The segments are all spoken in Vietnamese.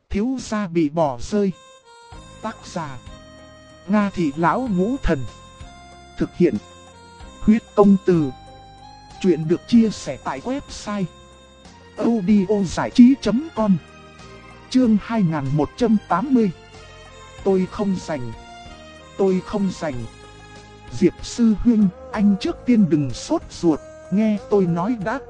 thiếu gia bị bỏ rơi. Tác giả: Nga Thị Lão Ngũ Thần. Thực hiện: Huyết Công Từ. Chuyện được chia sẻ tại website audiozảichí.com. Chương 2180. Tôi không rảnh. Tôi không rảnh. Diệp sư huynh, anh trước tiên đừng sốt ruột, nghe tôi nói đã.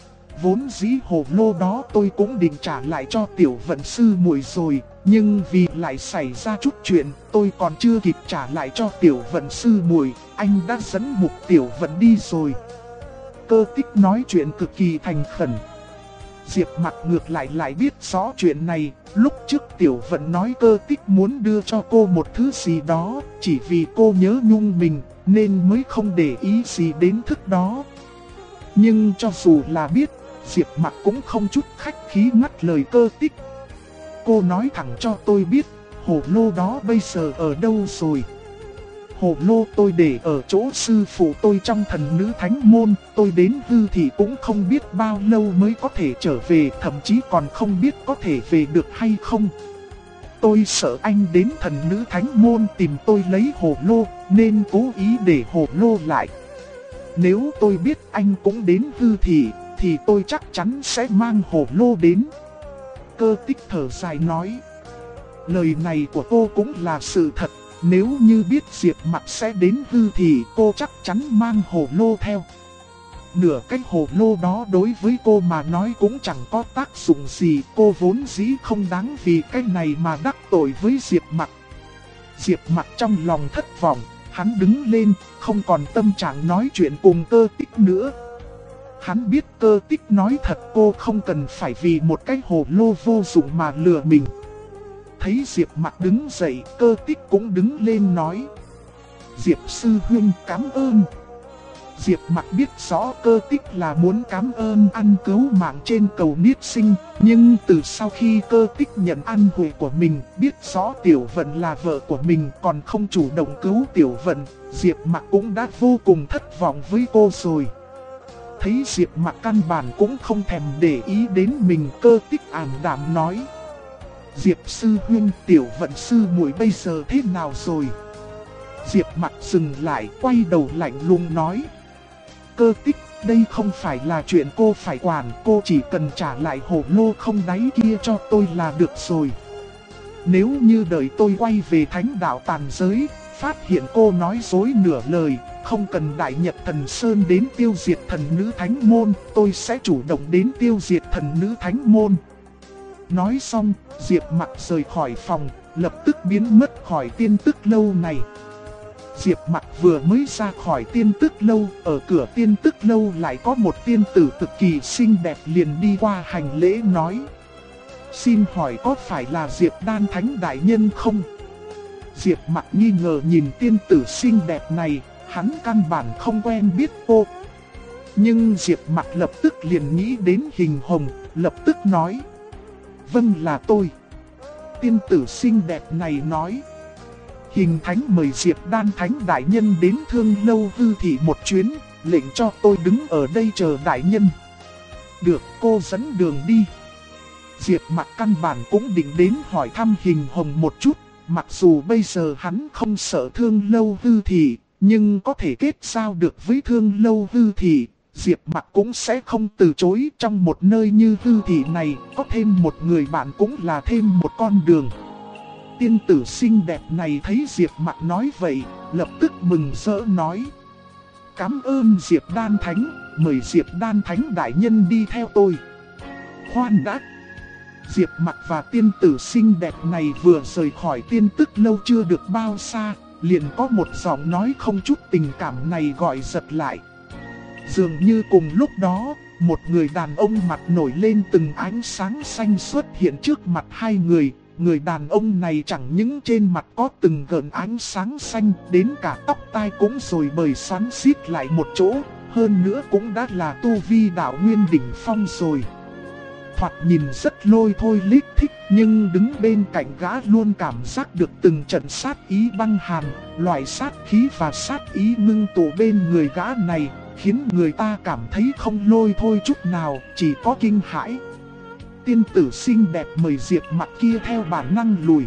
Vốn dĩ hồ lô đó tôi cũng định trả lại cho tiểu vận sư muội rồi, nhưng vì lại xảy ra chút chuyện, tôi còn chưa kịp trả lại cho tiểu vận sư muội, anh đã dẫn Mục Tiểu Vận đi rồi. Cơ Tích nói chuyện cực kỳ thành khẩn. Diệp Mặc ngược lại biết rõ chuyện này. Lúc trước Tiểu Vận nói Cơ Tích muốn đưa cho cô một thứ gì đó, chỉ vì cô nhớ nhung mình nên mới không để ý gì đến thức đó. Nhưng cho dù là biết, Diệp Mặc cũng không chút khách khí ngắt lời Cơ Tích. Cô nói thẳng cho tôi biết, hồ lô đó bây giờ ở đâu rồi? Hồ lô tôi để ở chỗ sư phụ tôi trong Thần Nữ Thánh Môn, tôi đến Hư Thị cũng không biết bao lâu mới có thể trở về, thậm chí còn không biết có thể về được hay không. Tôi sợ anh đến Thần Nữ Thánh Môn tìm tôi lấy hồ lô, nên cố ý để hồ lô lại. Nếu tôi biết anh cũng đến Hư Thị, thì tôi chắc chắn sẽ mang hồ lô đến. Cơ Tích thở dài nói. Lời này của cô cũng là sự thật. Nếu như biết Diệp Mặc sẽ đến Hư Thị, cô chắc chắn mang hồ lô theo. Nửa cái hồ lô đó đối với cô mà nói cũng chẳng có tác dụng gì. Cô vốn dĩ không đáng vì cái này mà đắc tội với Diệp Mặc. Diệp Mặc trong lòng thất vọng, hắn đứng lên, không còn tâm trạng nói chuyện cùng Cơ Tích nữa. Hắn biết Cơ Tích nói thật, cô không cần phải vì một cái hồ lô vô dụng mà lừa mình. Thấy Diệp Mặc đứng dậy, Cơ Tích cũng đứng lên nói. Diệp sư huynh cảm ơn. Diệp Mặc biết rõ Cơ Tích là muốn cảm ơn ăn cứu mạng trên cầu Niết Sinh. Nhưng từ sau khi Cơ Tích nhận ăn hủy của mình, biết rõ Tiểu Vận là vợ của mình, còn không chủ động cứu Tiểu Vận, Diệp Mặc cũng đã vô cùng thất vọng với cô rồi. Thấy Diệp Mặc căn bản cũng không thèm để ý đến mình, Cơ Tích ảm đạm nói. Diệp sư huynh, Tiểu Vận sư muội bây giờ thế nào rồi? Diệp Mặc dừng lại, quay đầu lạnh lùng nói. Cơ Tích, đây không phải là chuyện cô phải quản, cô chỉ cần trả lại hồ lô không đáy kia cho tôi là được rồi. Nếu như đợi tôi quay về Thánh Đạo Tàn Giới, phát hiện cô nói dối nửa lời, không cần Đại Nhật Thần Sơn đến tiêu diệt Thần Nữ Thánh Môn, tôi sẽ chủ động đến tiêu diệt Thần Nữ Thánh Môn. Nói xong, Diệp Mặc rời khỏi phòng, lập tức biến mất khỏi Tiên Tức Lâu này. Diệp Mặc vừa mới ra khỏi Tiên Tức Lâu, ở cửa Tiên Tức Lâu lại có một tiên tử cực kỳ xinh đẹp liền đi qua hành lễ nói. Xin hỏi có phải là Diệp Đan Thánh Đại Nhân không? Diệp Mặc nghi ngờ nhìn tiên tử xinh đẹp này, hắn căn bản không quen biết cô. Nhưng Diệp Mặc lập tức liền nghĩ đến Hình Hồng, lập tức nói. Vâng là tôi. Tiên tử xinh đẹp này nói. Hình Thánh mời Diệp Đan Thánh Đại Nhân đến Thương Lâu Hư Thị một chuyến, lệnh cho tôi đứng ở đây chờ Đại Nhân. Được, cô dẫn đường đi. Diệp Mặc căn bản cũng định đến hỏi thăm Hình Hồng một chút. Mặc dù bây giờ hắn không sợ Thương Lâu Hư Thị, nhưng có thể kết giao được với Thương Lâu Hư Thị, Diệp Mặc cũng sẽ không từ chối. Trong một nơi như Hư Thị này, có thêm một người bạn cũng là thêm một con đường. Tiên tử xinh đẹp này thấy Diệp Mặc nói vậy, lập tức mừng rỡ nói. Cảm ơn Diệp Đan Thánh, mời Diệp Đan Thánh Đại Nhân đi theo tôi. Khoan đã! Diệp Mặc và tiên tử xinh đẹp này vừa rời khỏi Tiên Tức Lâu chưa được bao xa, liền có một giọng nói không chút tình cảm này gọi giật lại. Dường như cùng lúc đó, một người đàn ông mặt nổi lên từng ánh sáng xanh xuất hiện trước mặt hai người. Người đàn ông này chẳng những trên mặt có từng gợn ánh sáng xanh, đến cả tóc tai cũng rồi bời xoắn xít lại một chỗ, hơn nữa cũng đã là tu vi đạo nguyên đỉnh phong rồi. Thoạt nhìn rất lôi thôi lít thích, nhưng đứng bên cạnh gã luôn cảm giác được từng trận sát ý băng hàn, loại sát khí và sát ý ngưng tụ bên người gã này, khiến người ta cảm thấy không lôi thôi chút nào, chỉ có kinh hãi. tiên tử xinh đẹp mời Diệp Mặc kia theo bản năng lùi.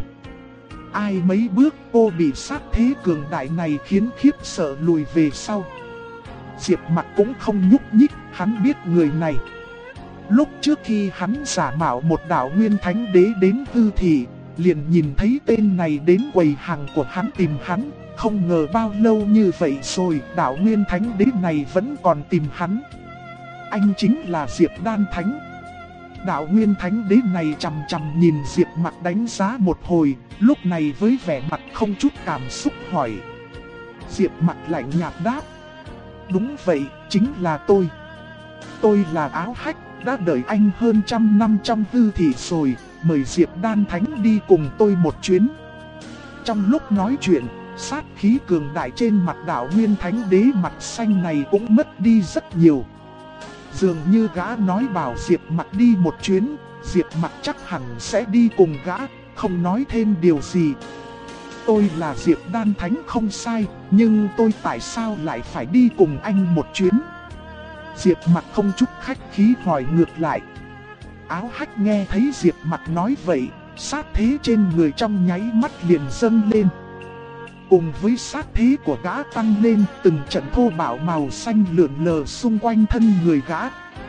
Ai mấy bước cô bị sát thế cường đại này khiến khiếp sợ lùi về sau. Diệp Mặc cũng không nhúc nhích, hắn biết người này. Lúc trước khi hắn giả mạo một đạo nguyên thánh đế đến Hư Thị, liền nhìn thấy tên này đến quầy hàng của hắn tìm hắn. Không ngờ bao lâu như vậy rồi, đạo nguyên thánh đế này vẫn còn tìm hắn. Anh chính là Diệp Đan Thánh. Đạo nguyên thánh đế này chằm chằm nhìn Diệp Mặc đánh giá một hồi, lúc này với vẻ mặt không chút cảm xúc hỏi. Diệp Mặc lạnh nhạt đáp. Đúng vậy, chính là tôi. Tôi là Áo Hách, đã đợi anh hơn 100 năm trong Hư Thị rồi, mời Diệp Đan Thánh đi cùng tôi một chuyến. Trong lúc nói chuyện, sát khí cường đại trên mặt đạo nguyên thánh đế mặt xanh này cũng mất đi rất nhiều. Dường như gã nói bảo Diệp Mặc đi một chuyến, Diệp Mặc chắc hẳn sẽ đi cùng gã, không nói thêm điều gì. Tôi là Diệp Đan Thánh không sai, nhưng tôi tại sao lại phải đi cùng anh một chuyến? Diệp Mặc không chút khách khí hỏi ngược lại. Áo Hách nghe thấy Diệp Mặc nói vậy, sát thế trên người trong nháy mắt liền dâng lên. Cùng với sát thế của gã tăng lên, từng trận thô bạo màu xanh lượn lờ xung quanh thân người gã.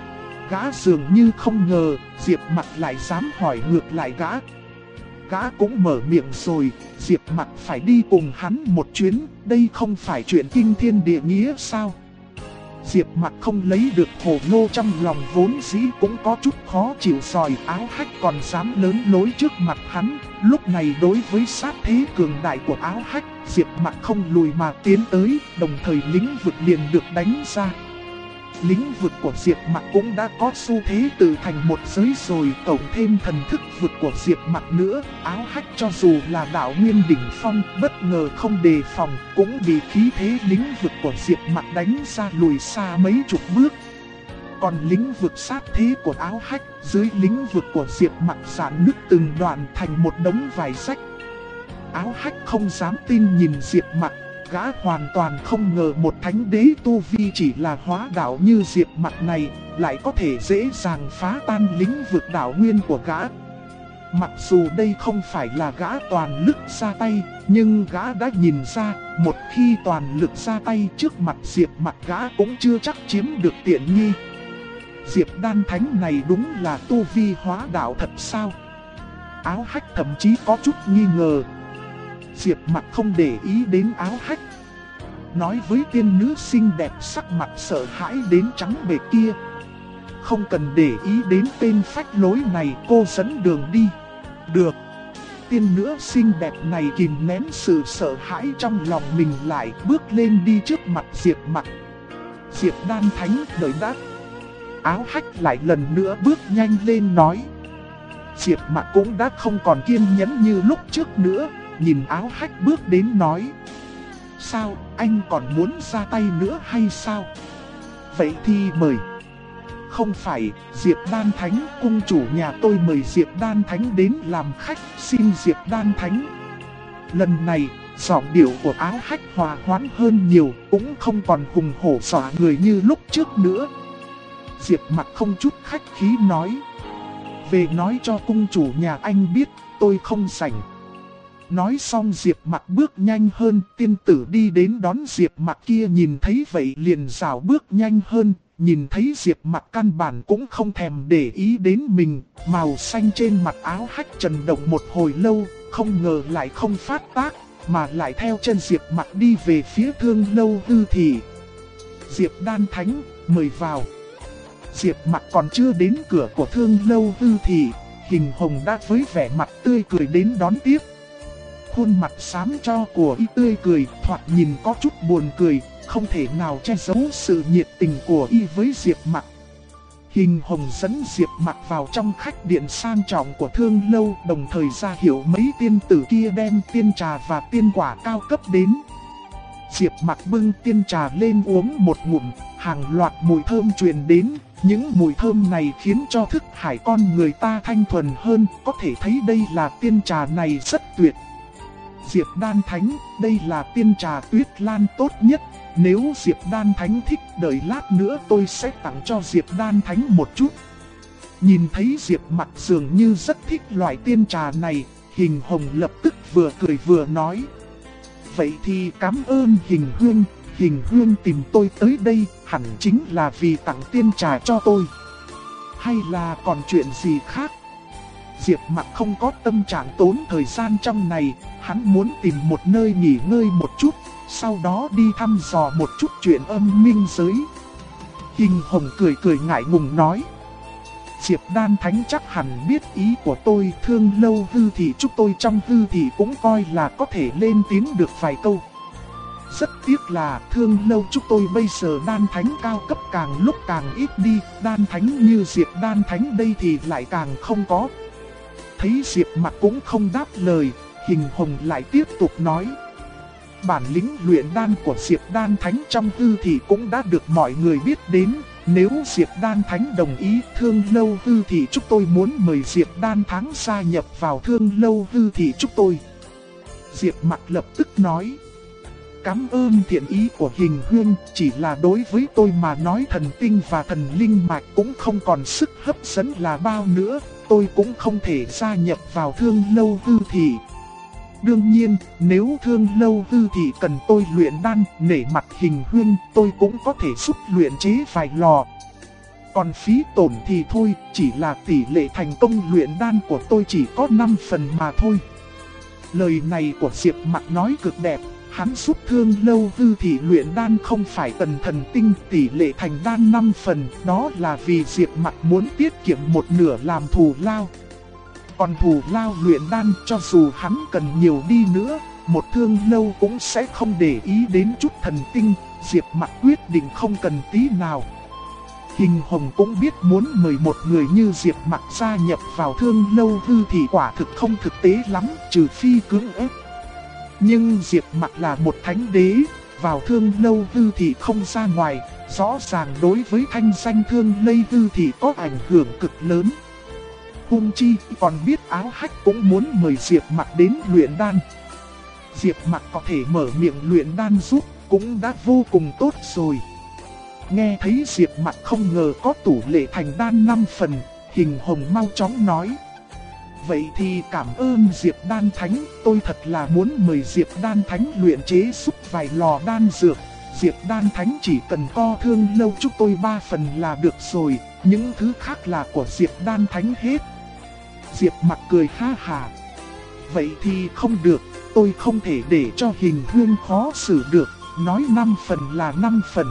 Gã dường như không ngờ, Diệp Mặc lại dám hỏi ngược lại gã. Gã cũng mở miệng rồi, Diệp Mặc phải đi cùng hắn một chuyến, đây không phải chuyện kinh thiên địa nghĩa sao? Diệp Mặc không lấy được hổ lô trong lòng vốn dĩ cũng có chút khó chịu rồi, Áo Hách còn dám lớn lối trước mặt hắn. Lúc này đối với sát thế cường đại của Áo Hách, Diệp Mặc không lùi mà tiến tới, đồng thời lĩnh vực liền được đánh ra. Lĩnh vực của Diệp Mặc cũng đã có xu thế tự thành một giới rồi, cộng thêm thần thức vực của Diệp Mặc nữa, Áo Hách cho dù là đạo nguyên đỉnh phong, bất ngờ không đề phòng, cũng bị khí thế lĩnh vực của Diệp Mặc đánh ra lùi xa mấy chục bước. Còn lĩnh vực sát thế của Áo Hách, dưới lĩnh vực của Diệp Mặc rạn nứt từng đoạn thành một đống vải rách. Áo Hách không dám tin nhìn Diệp Mặc. Gã hoàn toàn không ngờ một thánh đế tu vi chỉ là hóa đạo như Diệp Mặc này lại có thể dễ dàng phá tan lĩnh vực đạo nguyên của gã. Mặc dù đây không phải là gã toàn lực ra tay, nhưng gã đã nhìn ra, một khi toàn lực ra tay trước mặt Diệp Mặc gã cũng chưa chắc chiếm được tiện nghi. Diệp Đan Thánh này đúng là tu vi hóa đạo thật sao? Áo Hách thậm chí có chút nghi ngờ. Diệp Mặc không để ý đến Áo Hách, nói với tiên nữ xinh đẹp sắc mặt sợ hãi đến trắng bệch kia. Không cần để ý đến tên phách lối này, cô dẫn đường đi. Được. Tiên nữ xinh đẹp này kìm nén sự sợ hãi trong lòng mình lại, bước lên đi trước mặt Diệp Mặc. Diệp Đan Thánh đợi đã. Áo Hách lại lần nữa bước nhanh lên nói. Diệp Mặc cũng đã không còn kiên nhẫn như lúc trước nữa, nhìn Áo Hách bước đến nói. Sao, anh còn muốn ra tay nữa hay sao? Vậy thì mời. Không phải, Diệp Đan Thánh, cung chủ nhà tôi mời Diệp Đan Thánh đến làm khách, xin Diệp Đan Thánh. Lần này, giọng điệu của Áo Hách hòa hoãn hơn nhiều, cũng không còn hùng hổ dọa người như lúc trước nữa. Diệp Mặc không chút khách khí nói. Về nói cho cung chủ nhà anh biết, tôi không rảnh. Nói xong Diệp Mặc bước nhanh hơn, tiên tử đi đến đón Diệp Mặc kia nhìn thấy vậy liền rảo bước nhanh hơn, nhìn thấy Diệp Mặc căn bản cũng không thèm để ý đến mình, màu xanh trên mặt Áo Hách chần động một hồi lâu, không ngờ lại không phát tác, mà lại theo chân Diệp Mặc đi về phía Thương Lâu Hư Thị. Diệp Đan Thánh, mời vào. Diệp Mặc còn chưa đến cửa của Thương Lâu Hư Thị, Hình Hồng đã với vẻ mặt tươi cười đến đón tiếp. Khuôn mặt xám cho của y tươi cười, thoạt nhìn có chút buồn cười, không thể nào che giấu sự nhiệt tình của y với Diệp Mặc. Hình Hồng dẫn Diệp Mặc vào trong khách điện sang trọng của Thương Lâu, đồng thời ra hiệu mấy tiên tử kia đem tiên trà và tiên quả cao cấp đến. Diệp Mặc bưng tiên trà lên uống một ngụm, hàng loạt mùi thơm truyền đến. Những mùi thơm này khiến cho thức hải con người ta thanh thuần hơn, có thể thấy đây là tiên trà này rất tuyệt. Diệp Đan Thánh, đây là tiên trà tuyết lan tốt nhất. Nếu Diệp Đan Thánh thích, đợi lát nữa tôi sẽ tặng cho Diệp Đan Thánh một chút. Nhìn thấy Diệp Mặc dường như rất thích loại tiên trà này, Hình Hồng lập tức vừa cười vừa nói. Vậy thì cảm ơn Hình Hương tìm tôi tới đây hẳn chính là vì tặng tiên trà cho tôi. Hay là còn chuyện gì khác? Diệp Mặc không có tâm trạng tốn thời gian trong này, hắn muốn tìm một nơi nghỉ ngơi một chút, sau đó đi thăm dò một chút chuyện âm minh giới. Hình Hồng cười cười ngại ngùng nói. Diệp Đan Thánh chắc hẳn biết ý của tôi, Thương Lâu Hư Thị chúc tôi trong hư thị cũng coi là có thể lên tiếng được vài câu. Rất tiếc là Thương Lâu chúc tôi bây giờ Đan Thánh cao cấp càng lúc càng ít đi, Đan Thánh như Diệp Đan Thánh đây thì lại càng không có. Thấy Diệp Mặc cũng không đáp lời, Hình Hồng lại tiếp tục nói. Bản lĩnh luyện đan của Diệp Đan Thánh trong hư thị cũng đã được mọi người biết đến. Nếu Diệp Đan Thánh đồng ý, Thương Lâu Hư Thị chúc tôi muốn mời Diệp Đan Thánh gia nhập vào Thương Lâu Hư Thị chúc tôi. Diệp Mặc lập tức nói. Cảm ơn thiện ý của Hình Hương, chỉ là đối với tôi mà nói thần tinh và thần linh mạch cũng không còn sức hấp dẫn là bao nữa, tôi cũng không thể gia nhập vào Thương Lâu Hư Thị. Đương nhiên, nếu Thương Lâu Hư Thị cần tôi luyện đan, nể mặt Hình Hương, tôi cũng có thể giúp luyện chế vài lò. Còn phí tổn thì thôi, chỉ là tỷ lệ thành công luyện đan của tôi chỉ có 5 phần mà thôi. Lời này của Diệp Mặc nói cực đẹp, hắn giúp Thương Lâu Hư Thị luyện đan không phải cần thần tinh, tỷ lệ thành đan 5 phần, đó là vì Diệp Mặc muốn tiết kiệm một nửa làm thù lao. Còn thù lao luyện đan cho dù hắn cần nhiều đi nữa, một Thương Lâu cũng sẽ không để ý đến chút thần tinh, Diệp Mặc quyết định không cần tí nào. Hình Hồng cũng biết muốn mời một người như Diệp Mặc gia nhập vào Thương Lâu Hư Thị quả thực không thực tế lắm, trừ phi cưỡng ép. Nhưng Diệp Mặc là một thánh đế, vào Thương Lâu Hư Thị không ra ngoài, rõ ràng đối với thanh danh Thương Lâu Hư Thị có ảnh hưởng cực lớn. Hung chi còn biết Áo Hách cũng muốn mời Diệp Mặc đến luyện đan. Diệp Mặc có thể mở miệng luyện đan giúp cũng đã vô cùng tốt rồi. Nghe thấy Diệp Mặc không ngờ có tủ lệ thành đan 5 phần, Hình Hồng mau chóng nói. Vậy thì cảm ơn Diệp Đan Thánh, tôi thật là muốn mời Diệp Đan Thánh luyện chế giúp vài lò đan dược. Diệp Đan Thánh chỉ cần co Thương Lâu chúc tôi 3 phần là được rồi, những thứ khác là của Diệp Đan Thánh hết. Diệp Mặc cười ha hà. Vậy thì không được, tôi không thể để cho Hình Hương khó xử được, nói 5 phần là 5 phần.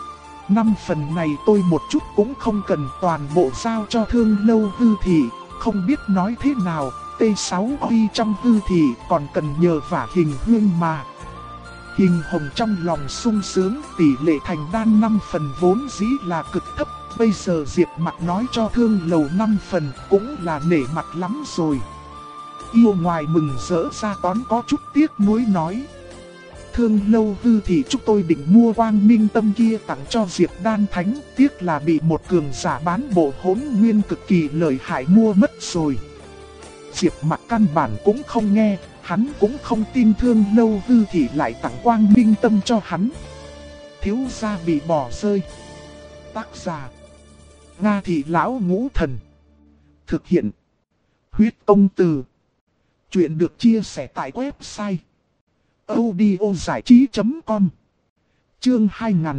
5 phần này tôi một chút cũng không cần, toàn bộ giao cho Thương Lâu Hư Thị, không biết nói thế nào, T6 Huy trong hư thị còn cần nhờ vả Hình Hương mà. Hình Hồng trong lòng sung sướng, tỷ lệ thành đan 5 phần vốn dĩ là cực thấp, bây giờ Diệp Mặc nói cho Thương Lầu 5 phần cũng là nể mặt lắm rồi. Yêu ngoài mừng rỡ ra toán có chút tiếc nuối nói. Thương Lâu Hư Thị chúc tôi định mua Quang Minh Tâm kia tặng cho Diệp Đan Thánh, tiếc là bị một cường giả bán bộ Hỗn Nguyên cực kỳ lợi hại mua mất rồi. Diệp Mặc căn bản cũng không nghe, hắn cũng không tin Thương Lâu Hư Thị lại tặng Quang Minh Tâm cho hắn. Thiếu gia bị bỏ rơi. Tác giả Nga Thị Lão Ngũ Thần. Thực hiện Huyết Công Từ. Chuyện được chia sẻ tại website audiozảichí.com. Chương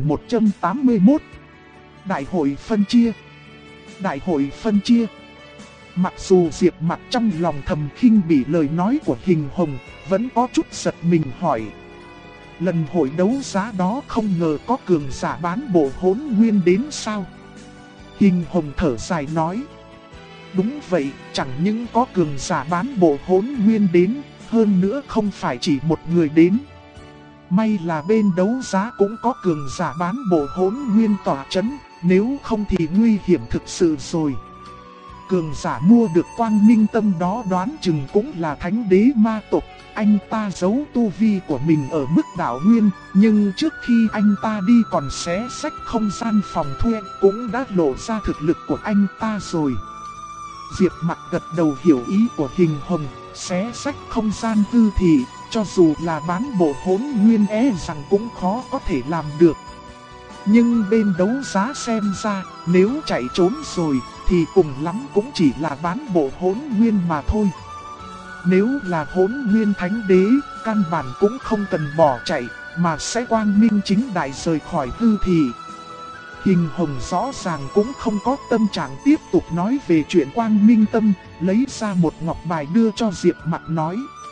2181. Đại hội phân chia. Đại hội phân chia. Mặc dù Diệp Mặc trong lòng thầm khinh bỉ lời nói của Hình Hồng, vẫn có chút giật mình hỏi. Lần hội đấu giá đó không ngờ có cường giả bán bộ Hỗn Nguyên đến sao? Hình Hồng thở dài nói. Đúng vậy, chẳng những có cường giả bán bộ Hỗn Nguyên đến, hơn nữa không phải chỉ một người đến. May là bên đấu giá cũng có cường giả bán bộ Hỗn Nguyên tỏa chấn, nếu không thì nguy hiểm thực sự rồi. Cường giả mua được Quang Minh Tâm đó đoán chừng cũng là thánh đế ma tộc. Anh ta giấu tu vi của mình ở mức đạo nguyên, nhưng trước khi anh ta đi còn xé xách không gian phòng thuê cũng đã lộ ra thực lực của anh ta rồi. Diệp Mặc gật đầu hiểu ý của Hình Hồng, xé xách không gian hư thị, cho dù là bán bộ Hỗn Nguyên rằng cũng khó có thể làm được. Nhưng bên đấu giá xem ra, nếu chạy trốn rồi, thì cùng lắm cũng chỉ là bán bộ hỗn nguyên mà thôi. Nếu là hỗn nguyên thánh đế, căn bản cũng không cần bỏ chạy, mà sẽ quang minh chính đại rời khỏi hư thị. Hình hồng rõ ràng cũng không có tâm trạng tiếp tục nói về chuyện quang minh tâm, lấy ra một ngọc bài đưa cho Diệp Mặc nói.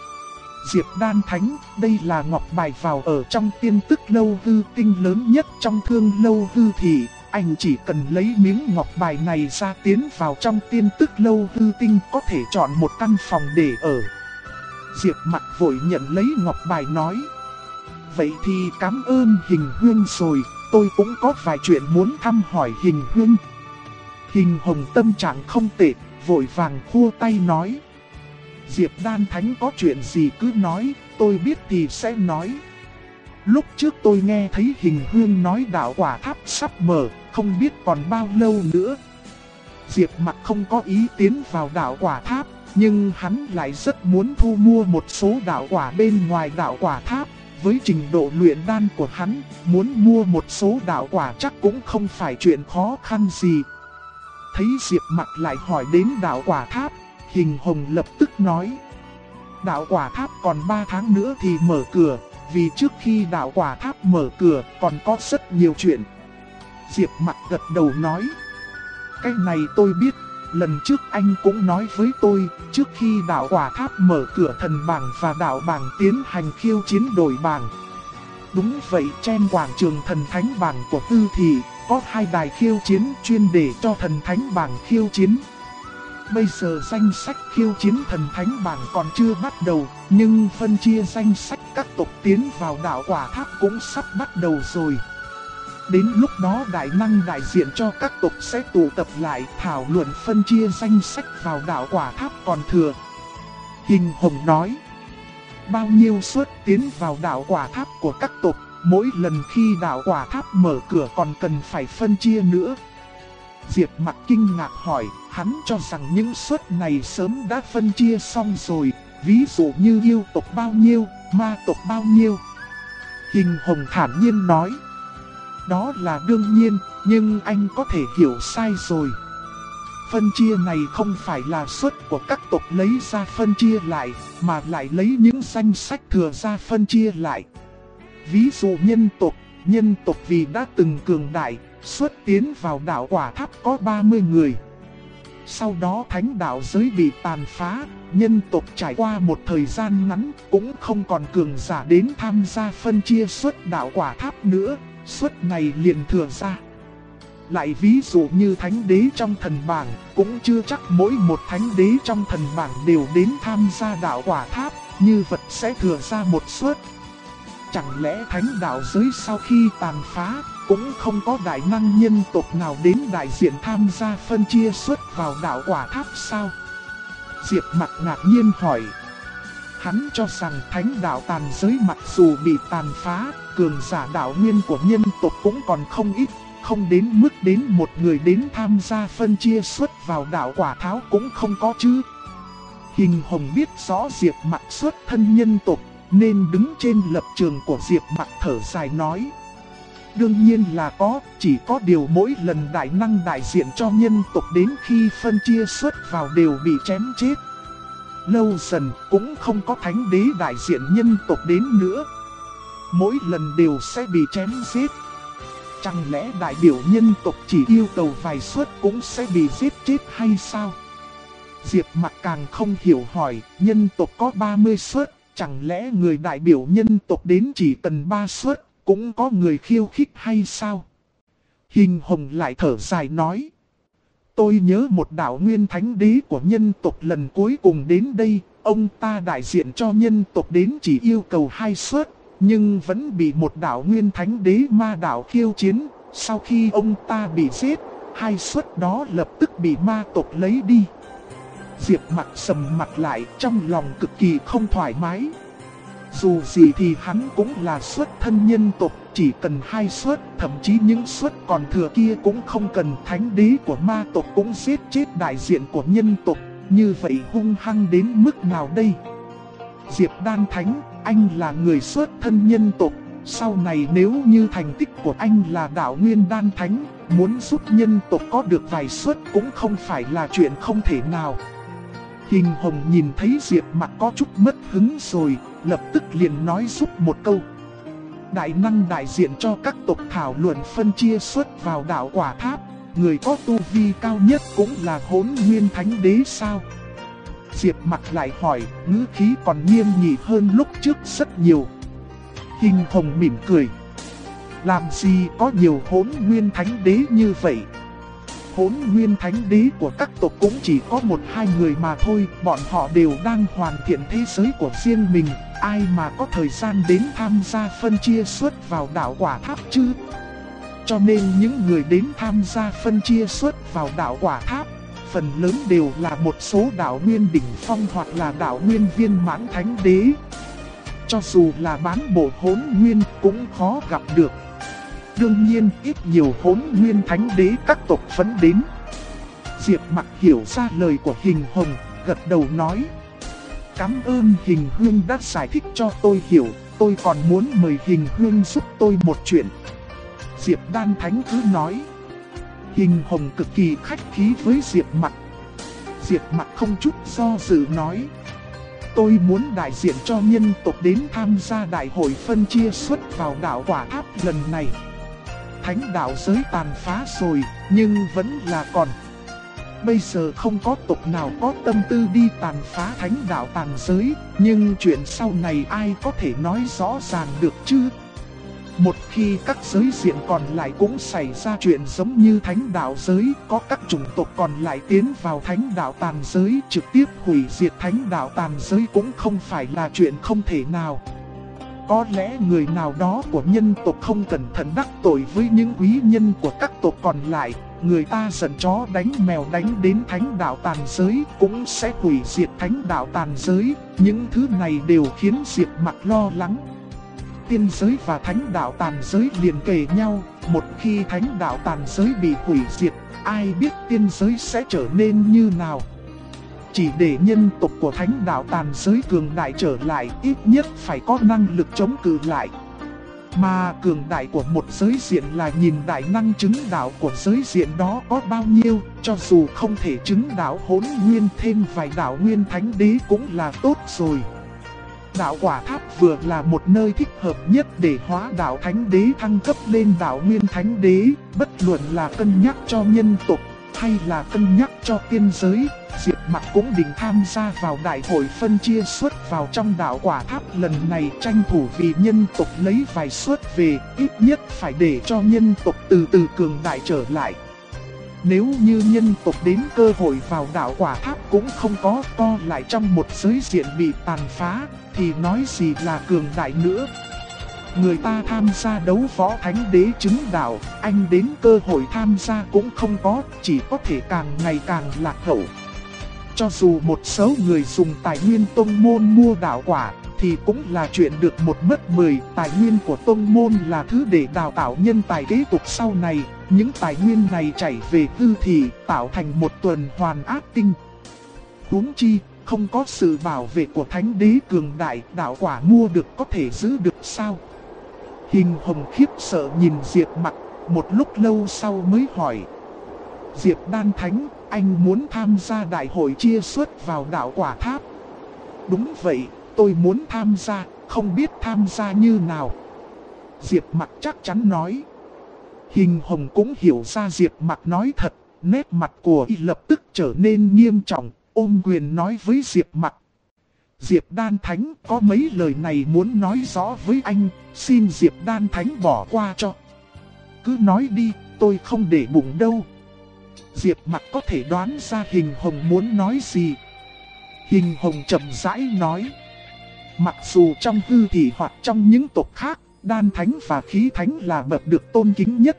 Diệp Đan Thánh, đây là ngọc bài vào ở trong tiên tức lâu hư tinh lớn nhất trong thương lâu hư thị. Anh chỉ cần lấy miếng ngọc bài này ra tiến vào trong tiên tức lâu hư tinh có thể chọn một căn phòng để ở. Diệp Mặc vội nhận lấy ngọc bài nói. Vậy thì cảm ơn Hình Huynh rồi, tôi cũng có vài chuyện muốn thăm hỏi Hình Huynh. Hình hồng tâm trạng không tệ, vội vàng khua tay nói. Diệp Đan Thánh có chuyện gì cứ nói, tôi biết thì sẽ nói. Lúc trước tôi nghe thấy Hình Hương nói đạo quả tháp sắp mở, không biết còn bao lâu nữa. Diệp Mặc không có ý tiến vào đạo quả tháp, nhưng hắn lại rất muốn thu mua một số đạo quả bên ngoài đạo quả tháp. Với trình độ luyện đan của hắn, muốn mua một số đạo quả chắc cũng không phải chuyện khó khăn gì. Thấy Diệp Mặc lại hỏi đến đạo quả tháp, Hình hồng lập tức nói. Đạo quả tháp còn 3 tháng nữa thì mở cửa, vì trước khi đạo quả tháp mở cửa còn có rất nhiều chuyện. Diệp Mặc gật đầu nói. Cái này tôi biết, lần trước anh cũng nói với tôi, trước khi đạo quả tháp mở cửa thần bảng và đạo bảng tiến hành khiêu chiến đổi bảng. Đúng vậy, trên quảng trường thần thánh bảng của Tư Thị, có 2 đài khiêu chiến chuyên để cho thần thánh bảng khiêu chiến. Bây giờ danh sách khiêu chiến thần thánh bảng còn chưa bắt đầu, nhưng phân chia danh sách các tộc tiến vào đạo quả tháp cũng sắp bắt đầu rồi. Đến lúc đó đại năng đại diện cho các tộc sẽ tụ tập lại thảo luận phân chia danh sách vào đạo quả tháp còn thừa. Hình hồng nói. Bao nhiêu suất tiến vào đạo quả tháp của các tộc, mỗi lần khi đạo quả tháp mở cửa còn cần phải phân chia nữa. Diệp Mặc kinh ngạc hỏi, hắn cho rằng những suất này sớm đã phân chia xong rồi, ví dụ như yêu tộc bao nhiêu, ma tộc bao nhiêu. Hình hồng thản nhiên nói. Đó là đương nhiên, nhưng anh có thể hiểu sai rồi. Phân chia này không phải là suất của các tộc lấy ra phân chia lại, mà lại lấy những danh sách thừa ra phân chia lại. Ví dụ nhân tộc vì đã từng cường đại, suất tiến vào đạo quả tháp có 30 người. Sau đó thánh đạo giới bị tàn phá, nhân tộc trải qua một thời gian ngắn cũng không còn cường giả đến tham gia phân chia suất đạo quả tháp nữa, suất này liền thừa ra. Lại ví dụ như thánh đế trong thần bảng, cũng chưa chắc mỗi một thánh đế trong thần bảng đều đến tham gia đạo quả tháp, như vật sẽ thừa ra một suất. Chẳng lẽ thánh đạo giới sau khi tàn phá, cũng không có đại năng nhân tộc nào đến đại diện tham gia phân chia suất vào đạo quả tháp sao? Diệp Mặc ngạc nhiên hỏi. Hắn cho rằng thánh đạo tàn giới mặc dù bị tàn phá, cường giả đạo nguyên của nhân tộc cũng còn không ít, không đến mức đến một người đến tham gia phân chia suất vào đạo quả tháo cũng không có chứ. Hình hồng biết rõ Diệp Mặc xuất thân nhân tộc, nên đứng trên lập trường của Diệp Mặc thở dài nói. Đương nhiên là có, chỉ có điều mỗi lần đại năng đại diện cho nhân tộc đến khi phân chia suất vào đều bị chém chết. Lâu dần cũng không có thánh đế đại diện nhân tộc đến nữa. Mỗi lần đều sẽ bị chém giết. Chẳng lẽ đại biểu nhân tộc chỉ yêu cầu vài suất cũng sẽ bị giết chết hay sao? Diệp Mặc càng không hiểu hỏi, nhân tộc có 30 suất, chẳng lẽ người đại biểu nhân tộc đến chỉ cần 3 suất, cũng có người khiêu khích hay sao? Hình hồng lại thở dài nói. Tôi nhớ một đạo nguyên thánh đế của nhân tộc lần cuối cùng đến đây, ông ta đại diện cho nhân tộc đến chỉ yêu cầu 2 suất, nhưng vẫn bị một đạo nguyên thánh đế ma đạo khiêu chiến. Sau khi ông ta bị giết, 2 suất đó lập tức bị ma tộc lấy đi. Diệp Mặc sầm mặt lại, trong lòng cực kỳ không thoải mái. Dù gì thì hắn cũng là xuất thân nhân tộc, chỉ cần 2 suất, thậm chí những suất còn thừa kia cũng không cần. Thánh đế của ma tộc cũng giết chết đại diện của nhân tộc, như vậy hung hăng đến mức nào đây? Diệp Đan Thánh, anh là người xuất thân nhân tộc, sau này nếu như thành tích của anh là đạo nguyên đan thánh, muốn giúp nhân tộc có được vài suất cũng không phải là chuyện không thể nào. Hình Hồng nhìn thấy Diệp Mặc có chút mất hứng rồi, lập tức liền nói giúp một câu. Đại năng đại diện cho các tộc thảo luận phân chia suất vào đạo Quả Tháp, người có tu vi cao nhất cũng là Hỗn Nguyên Thánh Đế sao? Diệp Mặc lại hỏi, ngữ khí còn nghiêm nghị hơn lúc trước rất nhiều. Hình Hồng mỉm cười. Làm gì có nhiều Hỗn Nguyên Thánh Đế như vậy? Hỗn Nguyên Thánh Đế của các tộc cũng chỉ có 1-2 người mà thôi, bọn họ đều đang hoàn thiện thế giới của riêng mình, ai mà có thời gian đến tham gia phân chia suất vào đạo Quả Tháp chứ? Cho nên những người đến tham gia phân chia suất vào đạo Quả Tháp, phần lớn đều là một số đạo nguyên đỉnh phong hoặc là đạo nguyên viên mãn Thánh Đế. Cho dù là bán bộ Hỗn Nguyên cũng khó gặp được. Đương nhiên ít nhiều Hỗn Nguyên Thánh Đế các tộc vẫn đến. Diệp Mặc hiểu ra lời của Hình Hồng, gật đầu nói. Cảm ơn Hình Hương đã giải thích cho tôi hiểu, tôi còn muốn mời Hình Hương giúp tôi một chuyện. Diệp Đan Thánh cứ nói. Hình Hồng cực kỳ khách khí với Diệp Mặc. Diệp Mặc không chút do dự nói. Tôi muốn đại diện cho nhân tộc đến tham gia đại hội phân chia suất vào đạo Quả Tháp lần này. Thánh đạo giới tàn phá rồi, nhưng vẫn là còn. Bây giờ không có tộc nào có tâm tư đi tàn phá thánh đạo tàn giới, nhưng chuyện sau này ai có thể nói rõ ràng được chứ? Một khi các giới diện còn lại cũng xảy ra chuyện giống như thánh đạo giới, có các chủng tộc còn lại tiến vào thánh đạo tàn giới, trực tiếp hủy diệt thánh đạo tàn giới cũng không phải là chuyện không thể nào. Có lẽ người nào đó của nhân tộc không cẩn thận đắc tội với những quý nhân của các tộc còn lại, người ta giận chó đánh mèo đánh đến thánh đạo tàn giới cũng sẽ hủy diệt thánh đạo tàn giới. Những thứ này đều khiến Diệp Mặc lo lắng. Tiên giới và thánh đạo tàn giới liền kề nhau, một khi thánh đạo tàn giới bị hủy diệt, ai biết tiên giới sẽ trở nên như nào. Chỉ để nhân tộc của thánh đạo tàn giới cường đại trở lại, ít nhất phải có năng lực chống cự lại. Mà cường đại của một giới diện là nhìn đại năng chứng đạo của giới diện đó có bao nhiêu, cho dù không thể chứng đạo Hỗn Nguyên, thêm vài đạo Nguyên Thánh Đế cũng là tốt rồi. Đạo Quả Tháp vừa là một nơi thích hợp nhất để hóa đạo Thánh Đế thăng cấp lên đạo Nguyên Thánh Đế, bất luận là cân nhắc cho nhân tộc hay là cân nhắc cho tiên giới. Diệp Mặc cũng định tham gia vào đại hội phân chia suất vào trong đạo Quả Tháp lần này, tranh thủ vì nhân tộc lấy vài suất về, ít nhất phải để cho nhân tộc từ từ cường đại trở lại. Nếu như nhân tộc đến cơ hội vào đạo Quả Tháp cũng không có, co lại trong một giới diện bị tàn phá, thì nói gì là cường đại nữa. Người ta tham gia đấu võ Thánh Đế chứng đạo, anh đến cơ hội tham gia cũng không có, chỉ có thể càng ngày càng lạc hậu. Cho dù một số người dùng tài nguyên tông môn mua đạo quả, thì cũng là chuyện được một mất 10. Tài nguyên của tông môn là thứ để đào tạo nhân tài kế tục sau này. Những tài nguyên này chảy về hư thị, tạo thành một tuần hoàn ác tinh. Huống chi, không có sự bảo vệ của Thánh Đế cường đại, đạo quả mua được có thể giữ được sao? Hình Hồng khiếp sợ nhìn Diệp Mặc, một lúc lâu sau mới hỏi. Diệp Đan Thánh, anh muốn tham gia đại hội chia suất vào đạo Quả Tháp? Đúng vậy, tôi muốn tham gia, không biết tham gia như nào. Diệp Mặc chắc chắn nói. Hình Hồng cũng hiểu ra Diệp Mặc nói thật, nét mặt của y lập tức trở nên nghiêm trọng, ôm quyền nói với Diệp Mặc. Diệp Đan Thánh có mấy lời này muốn nói rõ với anh, xin Diệp Đan Thánh bỏ qua cho. Cứ nói đi, tôi không để bụng đâu. Diệp Mặc có thể đoán ra Hình Hồng muốn nói gì. Hình Hồng chậm rãi nói. Mặc dù trong hư thị hoặc trong những tộc khác, Đan Thánh và Khí Thánh là bậc được tôn kính nhất.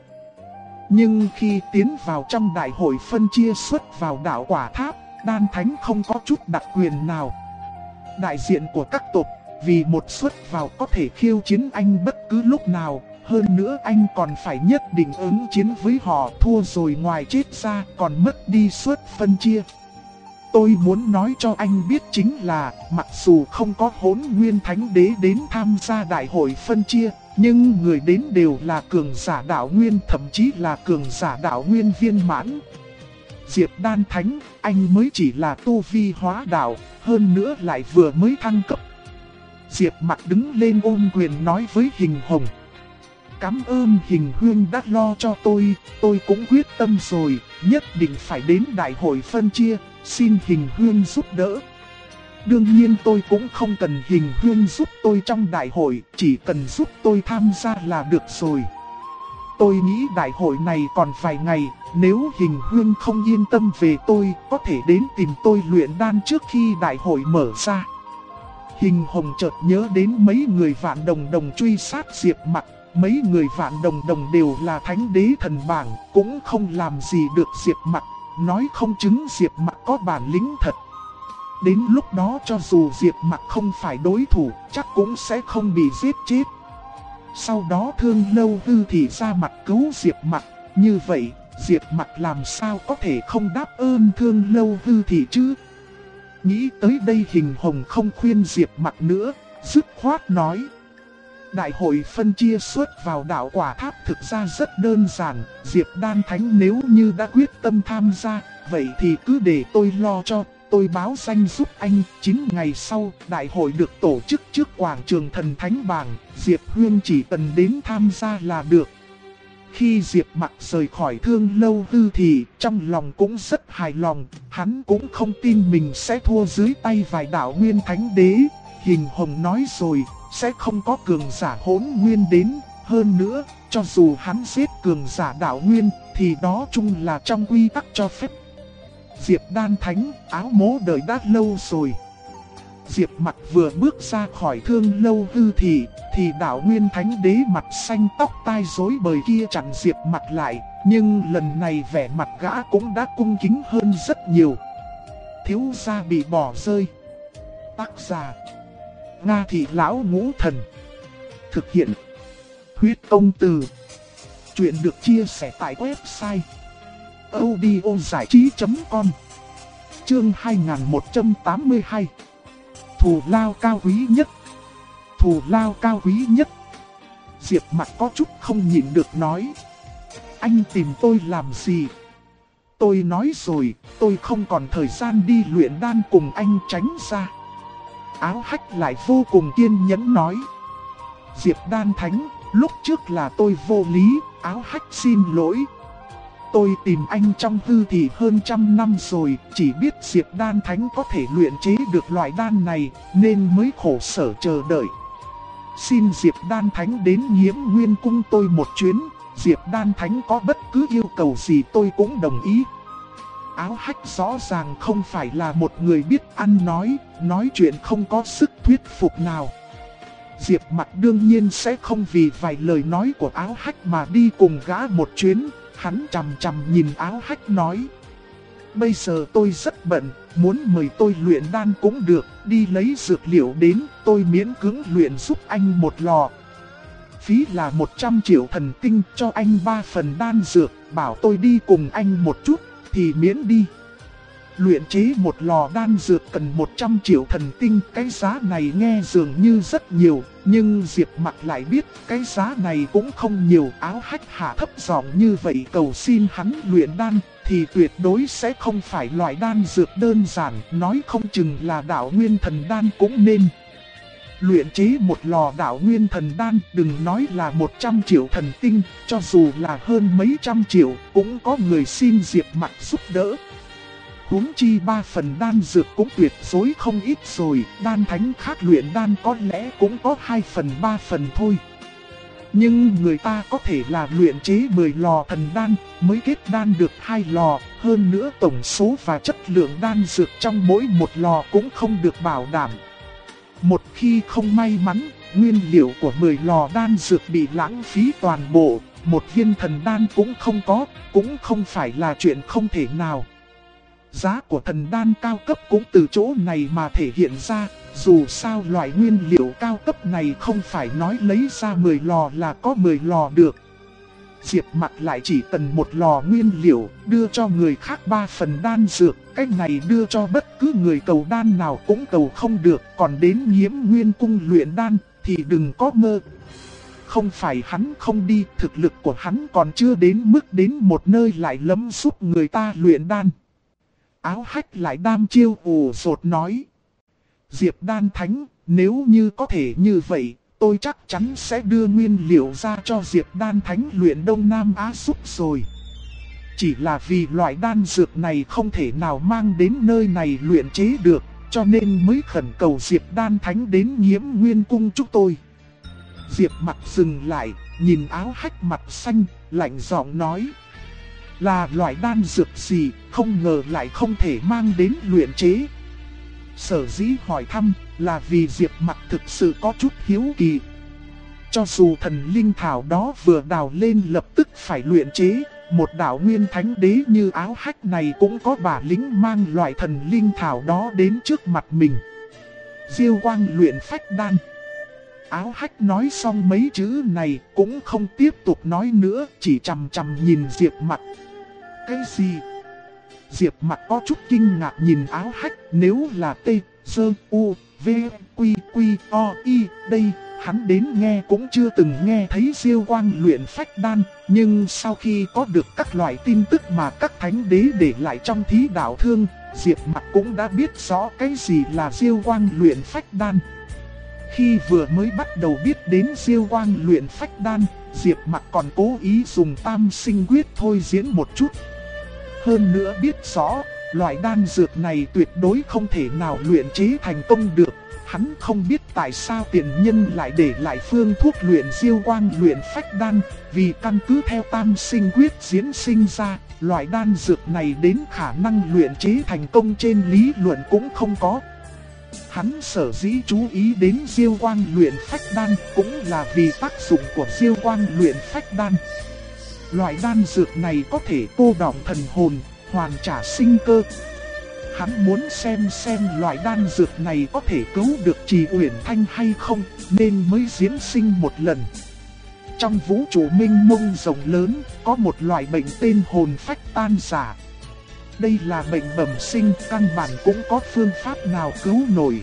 Nhưng khi tiến vào trong đại hội phân chia suất vào đạo Quả Tháp, Đan Thánh không có chút đặc quyền nào. Đại diện của các tộc, vì một suất vào có thể khiêu chiến anh bất cứ lúc nào. Hơn nữa anh còn phải nhất định ứng chiến với họ, thua rồi ngoài chết ra còn mất đi suất phân chia. Tôi muốn nói cho anh biết chính là, mặc dù không có Hỗn Nguyên Thánh Đế đến tham gia đại hội phân chia, Nhưng người đến đều là cường giả đạo nguyên, thậm chí là cường giả đạo nguyên viên mãn. Diệp Đan Thánh, anh mới chỉ là tu vi hóa đạo, hơn nữa lại vừa mới thăng cấp. Diệp Mặc đứng lên ôm quyền nói với Hình Hồng. Cảm ơn Hình Huyên đã lo cho tôi cũng quyết tâm rồi, nhất định phải đến đại hội phân chia, xin Hình Huyên giúp đỡ. Đương nhiên tôi cũng không cần Hình Huyên giúp tôi trong đại hội, chỉ cần giúp tôi tham gia là được rồi. Tôi nghĩ đại hội này còn vài ngày, nếu Hình Huyên không yên tâm về tôi, có thể đến tìm tôi luyện đan trước khi đại hội mở ra. Hình Hồng chợt nhớ đến mấy người Vạn Đồng Đồng truy sát Diệp Mặc, mấy người Vạn Đồng Đồng đều là thánh đế thần bảng, cũng không làm gì được Diệp Mặc, nói không chứng Diệp Mặc có bản lĩnh thật. Đến lúc đó cho dù Diệp Mặc không phải đối thủ, chắc cũng sẽ không bị giết chết. Sau đó Thương Lâu Hư thì ra mặt cứu Diệp Mặc, như vậy Diệp Mặc làm sao có thể không đáp ơn Thương Lâu Hư thì chứ? Nghĩ tới đây Hình Hồng không khuyên Diệp Mặc nữa, dứt khoát nói. Đại hội phân chia suốt vào đạo quả tháp thực ra rất đơn giản, Diệp Đan Thánh nếu như đã quyết tâm tham gia, vậy thì cứ để tôi lo cho, tôi báo danh giúp anh. 9 ngày sau, đại hội được tổ chức trước quảng trường Thần Thánh Bảng, Diệp Huyên chỉ cần đến tham gia là được. Khi Diệp Mặc rời khỏi Thương Lâu Hư thì trong lòng cũng rất hài lòng, hắn cũng không tin mình sẽ thua dưới tay vài đạo nguyên thánh đế. Hình Hồng nói rồi, sẽ không có cường giả hỗn nguyên đến, hơn nữa, cho dù hắn giết cường giả đạo nguyên, thì đó chung là trong quy tắc cho phép. Diệp Đan Thánh, áo mố đợi đã lâu rồi. Diệp Mặc vừa bước ra khỏi Thương Lâu Hư thì đạo nguyên thánh đế mặt xanh tóc tai rối bời kia chặn Diệp Mặc lại, nhưng lần này vẻ mặt gã cũng đã cung kính hơn rất nhiều. Thiếu gia bị bỏ rơi. Tác giả Nga Thị Lão Ngũ Thần. Thực hiện Huyết Công Từ. Chuyện được chia sẻ tại website audiozảichí.com. Chương 2182. Thù lao cao quý nhất. Thù lao cao quý nhất. Diệp Mặc có chút không nhịn được nói. Anh tìm tôi làm gì? Tôi nói rồi, tôi không còn thời gian đi luyện đan cùng anh, tránh ra. Áo Hách lại vô cùng kiên nhẫn nói. Diệp Đan Thánh, lúc trước là tôi vô lý, Áo Hách xin lỗi. Tôi tìm anh trong hư thì hơn 100 năm rồi, chỉ biết Diệp Đan Thánh có thể luyện chế được loại đan này, nên mới khổ sở chờ đợi. Xin Diệp Đan Thánh đến Nhiễm Nguyên Cung tôi một chuyến, Diệp Đan Thánh có bất cứ yêu cầu gì tôi cũng đồng ý. Áo Hách rõ ràng không phải là một người biết ăn nói chuyện không có sức thuyết phục nào. Diệp Mặc đương nhiên sẽ không vì vài lời nói của Áo Hách mà đi cùng gã một chuyến. Hắn chằm chằm nhìn Áo Hách nói. Bây giờ tôi rất bận, muốn mời tôi luyện đan cũng được, đi lấy dược liệu đến, tôi miễn cưỡng luyện giúp anh một lò. Phí là 100 triệu thần tinh, cho anh 3 phần đan dược, bảo tôi đi cùng anh một chút, thì miễn đi. Luyện chế một lò đan dược cần 100 triệu thần tinh, cái giá này nghe dường như rất nhiều, nhưng Diệp Mặc lại biết cái giá này cũng không nhiều. Áo Hách hạ thấp giọng như vậy cầu xin hắn luyện đan, thì tuyệt đối sẽ không phải loại đan dược đơn giản, nói không chừng là đạo nguyên thần đan cũng nên. Luyện chế một lò đạo nguyên thần đan, đừng nói là 100 triệu thần tinh, cho dù là hơn mấy trăm triệu, cũng có người xin Diệp Mặc giúp đỡ. Huống chi 3 phần đan dược cũng tuyệt đối không ít rồi, đan thánh khác luyện đan có lẽ cũng có 2 phần 3 phần thôi. Nhưng người ta có thể là luyện chế 10 lò thần đan, mới kết đan được 2 lò, hơn nữa tổng số và chất lượng đan dược trong mỗi một lò cũng không được bảo đảm. Một khi không may mắn, nguyên liệu của 10 lò đan dược bị lãng phí toàn bộ, một viên thần đan cũng không có, cũng không phải là chuyện không thể nào. Giá của thần đan cao cấp cũng từ chỗ này mà thể hiện ra, dù sao loại nguyên liệu cao cấp này không phải nói lấy ra 10 lò là có 10 lò được. Diệp Mặc lại chỉ cần một lò nguyên liệu, đưa cho người khác 3 phần đan dược, cách này đưa cho bất cứ người cầu đan nào cũng cầu không được, còn đến Nhiễm Nguyên Cung luyện đan thì đừng có mơ. không phải hắn không đi, thực lực của hắn còn chưa đến mức đến một nơi lại lấm giúp người ta luyện đan. Áo hách lại đam chiêu ủ rột nói. Diệp Đan Thánh, nếu như có thể như vậy, tôi chắc chắn sẽ đưa nguyên liệu ra cho Diệp Đan Thánh luyện Đông Nam Á giúp rồi. Chỉ là vì loại đan dược này không thể nào mang đến nơi này luyện chế được, cho nên mới khẩn cầu Diệp Đan Thánh đến Nhiễm Nguyên Cung chúng tôi. Diệp Mặc dừng lại, nhìn áo hách mặt xanh, lạnh giọng nói. Là loại đan dược gì, không ngờ lại không thể mang đến luyện chế. Sở dĩ hỏi thăm là vì Diệp Mặc thực sự có chút hiếu kỳ. Cho dù thần linh thảo đó vừa đào lên lập tức phải luyện chế, một đạo nguyên thánh đế như áo hách này cũng có bản lĩnh mang loại thần linh thảo đó đến trước mặt mình. Diêu quang luyện phách đan. Áo hách nói xong mấy chữ này cũng không tiếp tục nói nữa, chỉ chằm chằm nhìn Diệp Mặc. Cái gì? Diệp Mặc có chút kinh ngạc nhìn áo hách, nếu là T, G, U, V, Quy, Quy, O, I, đây, hắn đến nghe cũng chưa từng nghe thấy Diêu quang luyện phách đan, nhưng sau khi có được các loại tin tức mà các thánh đế để lại trong thí đạo thương, Diệp Mặc cũng đã biết rõ cái gì là Diêu quang luyện phách đan. Khi vừa mới bắt đầu biết đến Diêu quang luyện phách đan, Diệp Mặc còn cố ý dùng tam sinh quyết thôi diễn một chút. Hơn nữa biết rõ, loại đan dược này tuyệt đối không thể nào luyện chế thành công được. Hắn không biết tại sao tiền nhân lại để lại phương thuốc luyện Diêu quang luyện phách đan, vì căn cứ theo tam sinh quyết diễn sinh ra, loại đan dược này đến khả năng luyện chế thành công trên lý luận cũng không có. Hắn sở dĩ chú ý đến Diêu quang luyện phách đan cũng là vì tác dụng của Diêu quang luyện phách đan. Loại đan dược này có thể cô đọng thần hồn, hoàn trả sinh cơ. Hắn muốn xem loại đan dược này có thể cứu được Trì Uyển Thanh hay không, nên mới diễn sinh một lần. Trong vũ trụ mênh mông rộng lớn, có một loại bệnh tên hồn phách tan rã. Đây là bệnh bẩm sinh, căn bản cũng có phương pháp nào cứu nổi.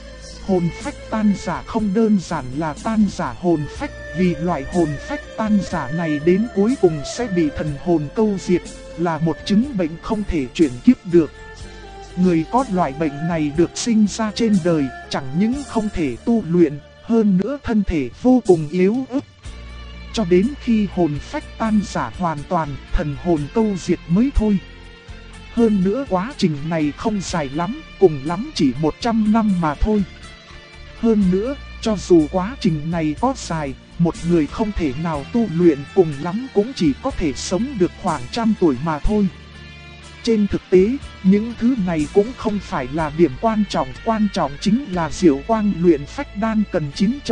Hồn phách tan rã không đơn giản là tan rã hồn phách, vì loại hồn phách tan rã này đến cuối cùng sẽ bị thần hồn câu diệt, là một chứng bệnh không thể chuyển kiếp được. Người có loại bệnh này được sinh ra trên đời, chẳng những không thể tu luyện, hơn nữa thân thể vô cùng yếu ớt. Cho đến khi hồn phách tan rã hoàn toàn, thần hồn câu diệt mới thôi. Hơn nữa quá trình này không dài lắm, cùng lắm chỉ 100 năm mà thôi. Hơn nữa, cho dù quá trình này có dài, một người không thể nào tu luyện, cùng lắm cũng chỉ có thể sống được khoảng 100 tuổi mà thôi. Trên thực tế, những thứ này cũng không phải là điểm quan trọng chính là Diệu quang luyện phách đan cần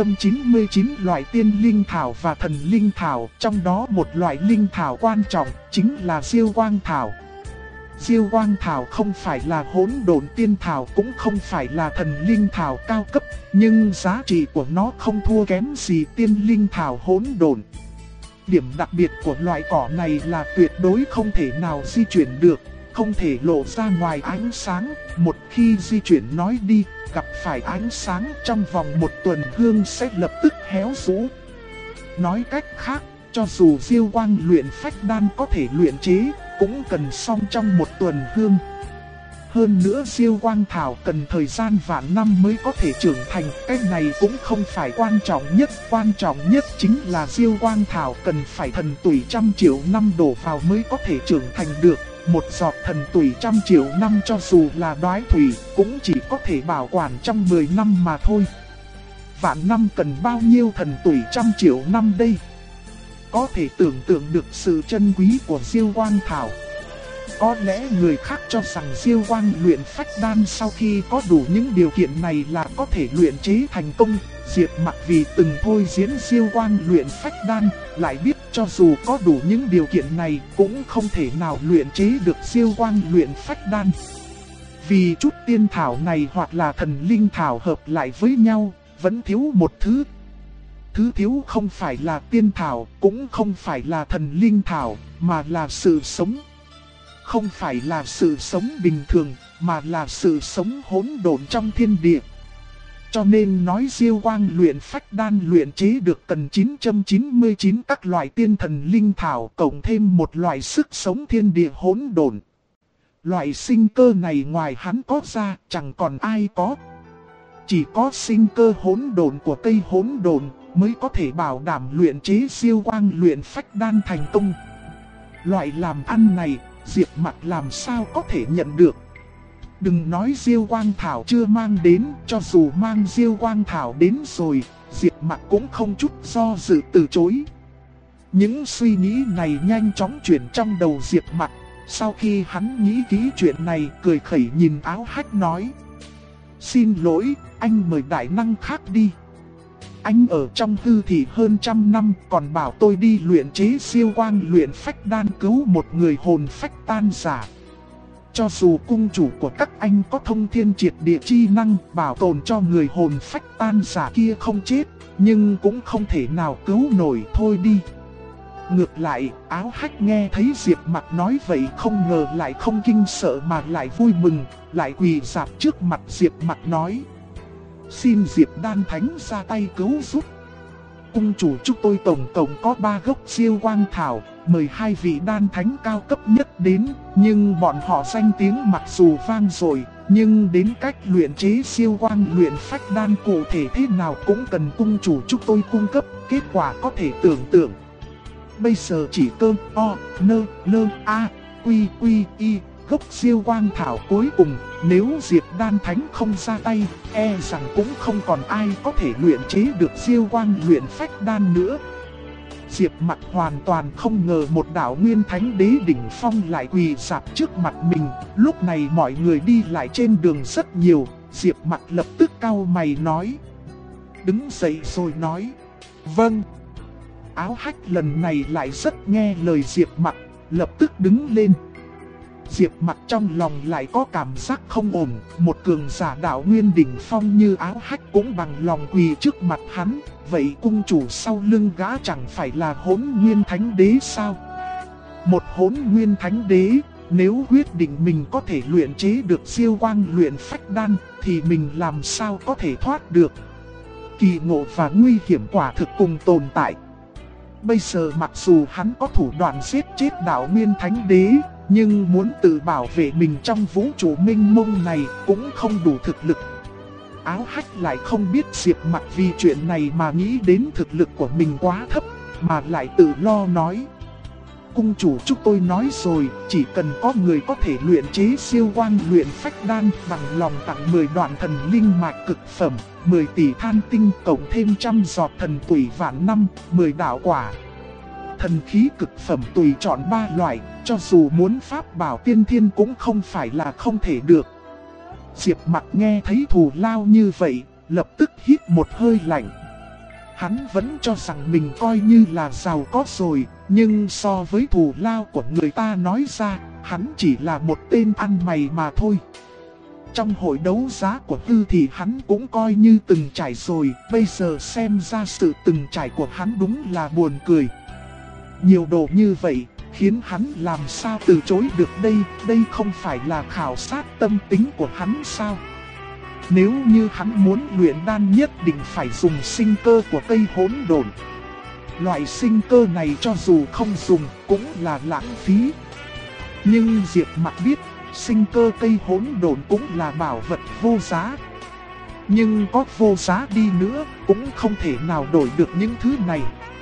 999 loại tiên linh thảo và thần linh thảo, trong đó một loại linh thảo quan trọng chính là Diêu quang thảo. Diêu quang thảo không phải là hỗn độn tiên thảo, cũng không phải là thần linh thảo cao cấp, nhưng giá trị của nó không thua kém gì tiên linh thảo hỗn độn. Điểm đặc biệt của loại cỏ này là tuyệt đối không thể nào di chuyển được, không thể lộ ra ngoài ánh sáng, một khi di chuyển nói đi, gặp phải ánh sáng trong vòng một tuần hương sẽ lập tức héo rũ. Nói cách khác, cho dù Diêu quang luyện phách đan có thể luyện chế, cũng cần xong trong một tuần hương. Hơn nữa Diêu quang thảo cần thời gian vạn năm mới có thể trưởng thành, cái này cũng không phải quan trọng nhất chính là Diêu quang thảo cần phải thần tuổi 100 triệu năm đổ vào mới có thể trưởng thành được. Một giọt thần tuổi 100 triệu năm cho dù là đoái thủy cũng chỉ có thể bảo quản trong 10 năm mà thôi. Vạn năm cần bao nhiêu thần tuổi 100 triệu năm đây? Có thể tưởng tượng được sự chân quý của Diêu quang thảo. Có lẽ người khác cho rằng Diêu quang luyện phách đan sau khi có đủ những điều kiện này là có thể luyện chế thành công. Diệp Mặc vì từng thôi diễn Diêu quang luyện phách đan, lại biết cho dù có đủ những điều kiện này cũng không thể nào luyện chế được Diêu quang luyện phách đan. Vì chút tiên thảo này hoặc là thần linh thảo hợp lại với nhau, vẫn thiếu một thứ. Thứ thiếu không phải là tiên thảo, cũng không phải là thần linh thảo, mà là sự sống. Không phải là sự sống bình thường, mà là sự sống hỗn độn trong thiên địa. cho nên nói Diêu Quang luyện phách đan luyện chế được cần 999 các loại tiên thần linh thảo cộng thêm một loại sức sống thiên địa hỗn độn. Loại sinh cơ này ngoài hắn có ra chẳng còn ai có. Chỉ có sinh cơ hỗn độn của cây hỗn độn mới có thể bảo đảm luyện chế Diêu Quang luyện phách đan thành công. Loại làm ăn này, Diệp Mặc làm sao có thể nhận được. Đừng nói Diêu Quang Thảo chưa mang đến, cho dù mang Diêu Quang Thảo đến rồi, Diệp Mặc cũng không chút do dự từ chối. Những suy nghĩ này nhanh chóng chuyển trong đầu Diệp Mặc. Sau khi hắn nghĩ kỹ chuyện này, cười khẩy nhìn Áo Hách nói: xin lỗi, anh mời đại năng khác đi. Anh ở trong hư thị hơn 100 năm, còn bảo tôi đi luyện chế Diêu Quang luyện phách đan cứu một người hồn phách tan giả. Cho dù cung chủ của các anh có thông thiên triệt địa chi năng bảo tồn cho người hồn phách tan giả kia không chết, nhưng cũng không thể nào cứu nổi, thôi đi. Ngược lại, Áo Hách nghe thấy Diệp Mặc nói vậy không ngờ lại không kinh sợ mà lại vui mừng, lại quỳ rạp trước mặt Diệp Mặc nói: xin Diệp Đan Thánh ra tay cứu giúp. Cung chủ chúc tôi tổng cộng có 3 gốc Diêu Quang Thảo, mời 2 vị đan thánh cao cấp nhất đến, nhưng bọn họ danh tiếng mặc dù vang dội, nhưng đến cách luyện chế Diêu Quang luyện phách đan cụ thể thế nào cũng cần cung chủ chúc tôi cung cấp, kết quả có thể tưởng tượng. Bây giờ chỉ cơ, o, nơ, lơ, a, quy, quy, y, gốc Diêu Quang Thảo cuối cùng, nếu Diệp Đan Thánh không ra tay, e rằng cũng không còn ai có thể luyện chế được Diêu Quang luyện phách đan nữa. Diệp Mặc hoàn toàn không ngờ một đạo Nguyên Thánh Đế đỉnh phong lại quỳ rạp trước mặt mình. Lúc này mọi người đi lại trên đường rất nhiều, Diệp Mặc lập tức cau mày nói: đứng dậy rồi nói: vâng. Áo Hách lần này lại rất nghe lời Diệp Mặc, lập tức đứng lên. Diệp Mặc trong lòng lại có cảm giác không ổn, một cường giả đạo Nguyên đỉnh phong như Áo Hách cũng bằng lòng quỳ trước mặt hắn, vậy cung chủ sau lưng gã chẳng phải là Hỗn Nguyên Thánh Đế sao? Một Hỗn Nguyên Thánh Đế, nếu quyết định mình có thể luyện chế được Diêu Quang luyện phách đan, thì mình làm sao có thể thoát được? Kỳ ngộ và nguy hiểm quả thực cùng tồn tại. Bây giờ mặc dù hắn có thủ đoạn giết chết đạo Nguyên Thánh Đế, nhưng muốn tự bảo vệ mình trong vũ trụ mênh mông này cũng không đủ thực lực. Áo Hách lại không biết Diệp Mặc vì chuyện này mà nghĩ đến thực lực của mình quá thấp, mà lại tự lo nói: cung chủ chúc tôi nói rồi, chỉ cần có người có thể luyện chế Diêu Quang luyện phách đan, bằng lòng tặng 10 đoạn thần linh mạch cực phẩm, 10 tỷ than tinh cộng thêm 100 giọt thần tủy vạn năm, 10 đạo quả. Thần khí cực phẩm tùy chọn 3 loại, cho dù muốn pháp bảo tiên thiên cũng không phải là không thể được. Diệp Mặc nghe thấy thù lao như vậy, lập tức hít một hơi lạnh. Hắn vẫn cho rằng mình coi như là giàu có rồi, nhưng so với thù lao của người ta nói ra, hắn chỉ là một tên ăn mày mà thôi. Trong hội đấu giá của Tư thì hắn cũng coi như từng trải rồi, bây giờ xem ra sự từng trải của hắn đúng là buồn cười. Nhiều đồ như vậy, khiến hắn làm sao từ chối được đây, đây không phải là khảo sát tâm tính của hắn sao? Nếu như hắn muốn luyện đan nhất định phải dùng sinh cơ của cây hỗn độn. Loại sinh cơ này cho dù không dùng cũng là lãng phí. Nhưng Diệp Mặc biết, sinh cơ cây hỗn độn cũng là bảo vật vô giá. Nhưng có vô giá đi nữa, cũng không thể nào đổi được những thứ này.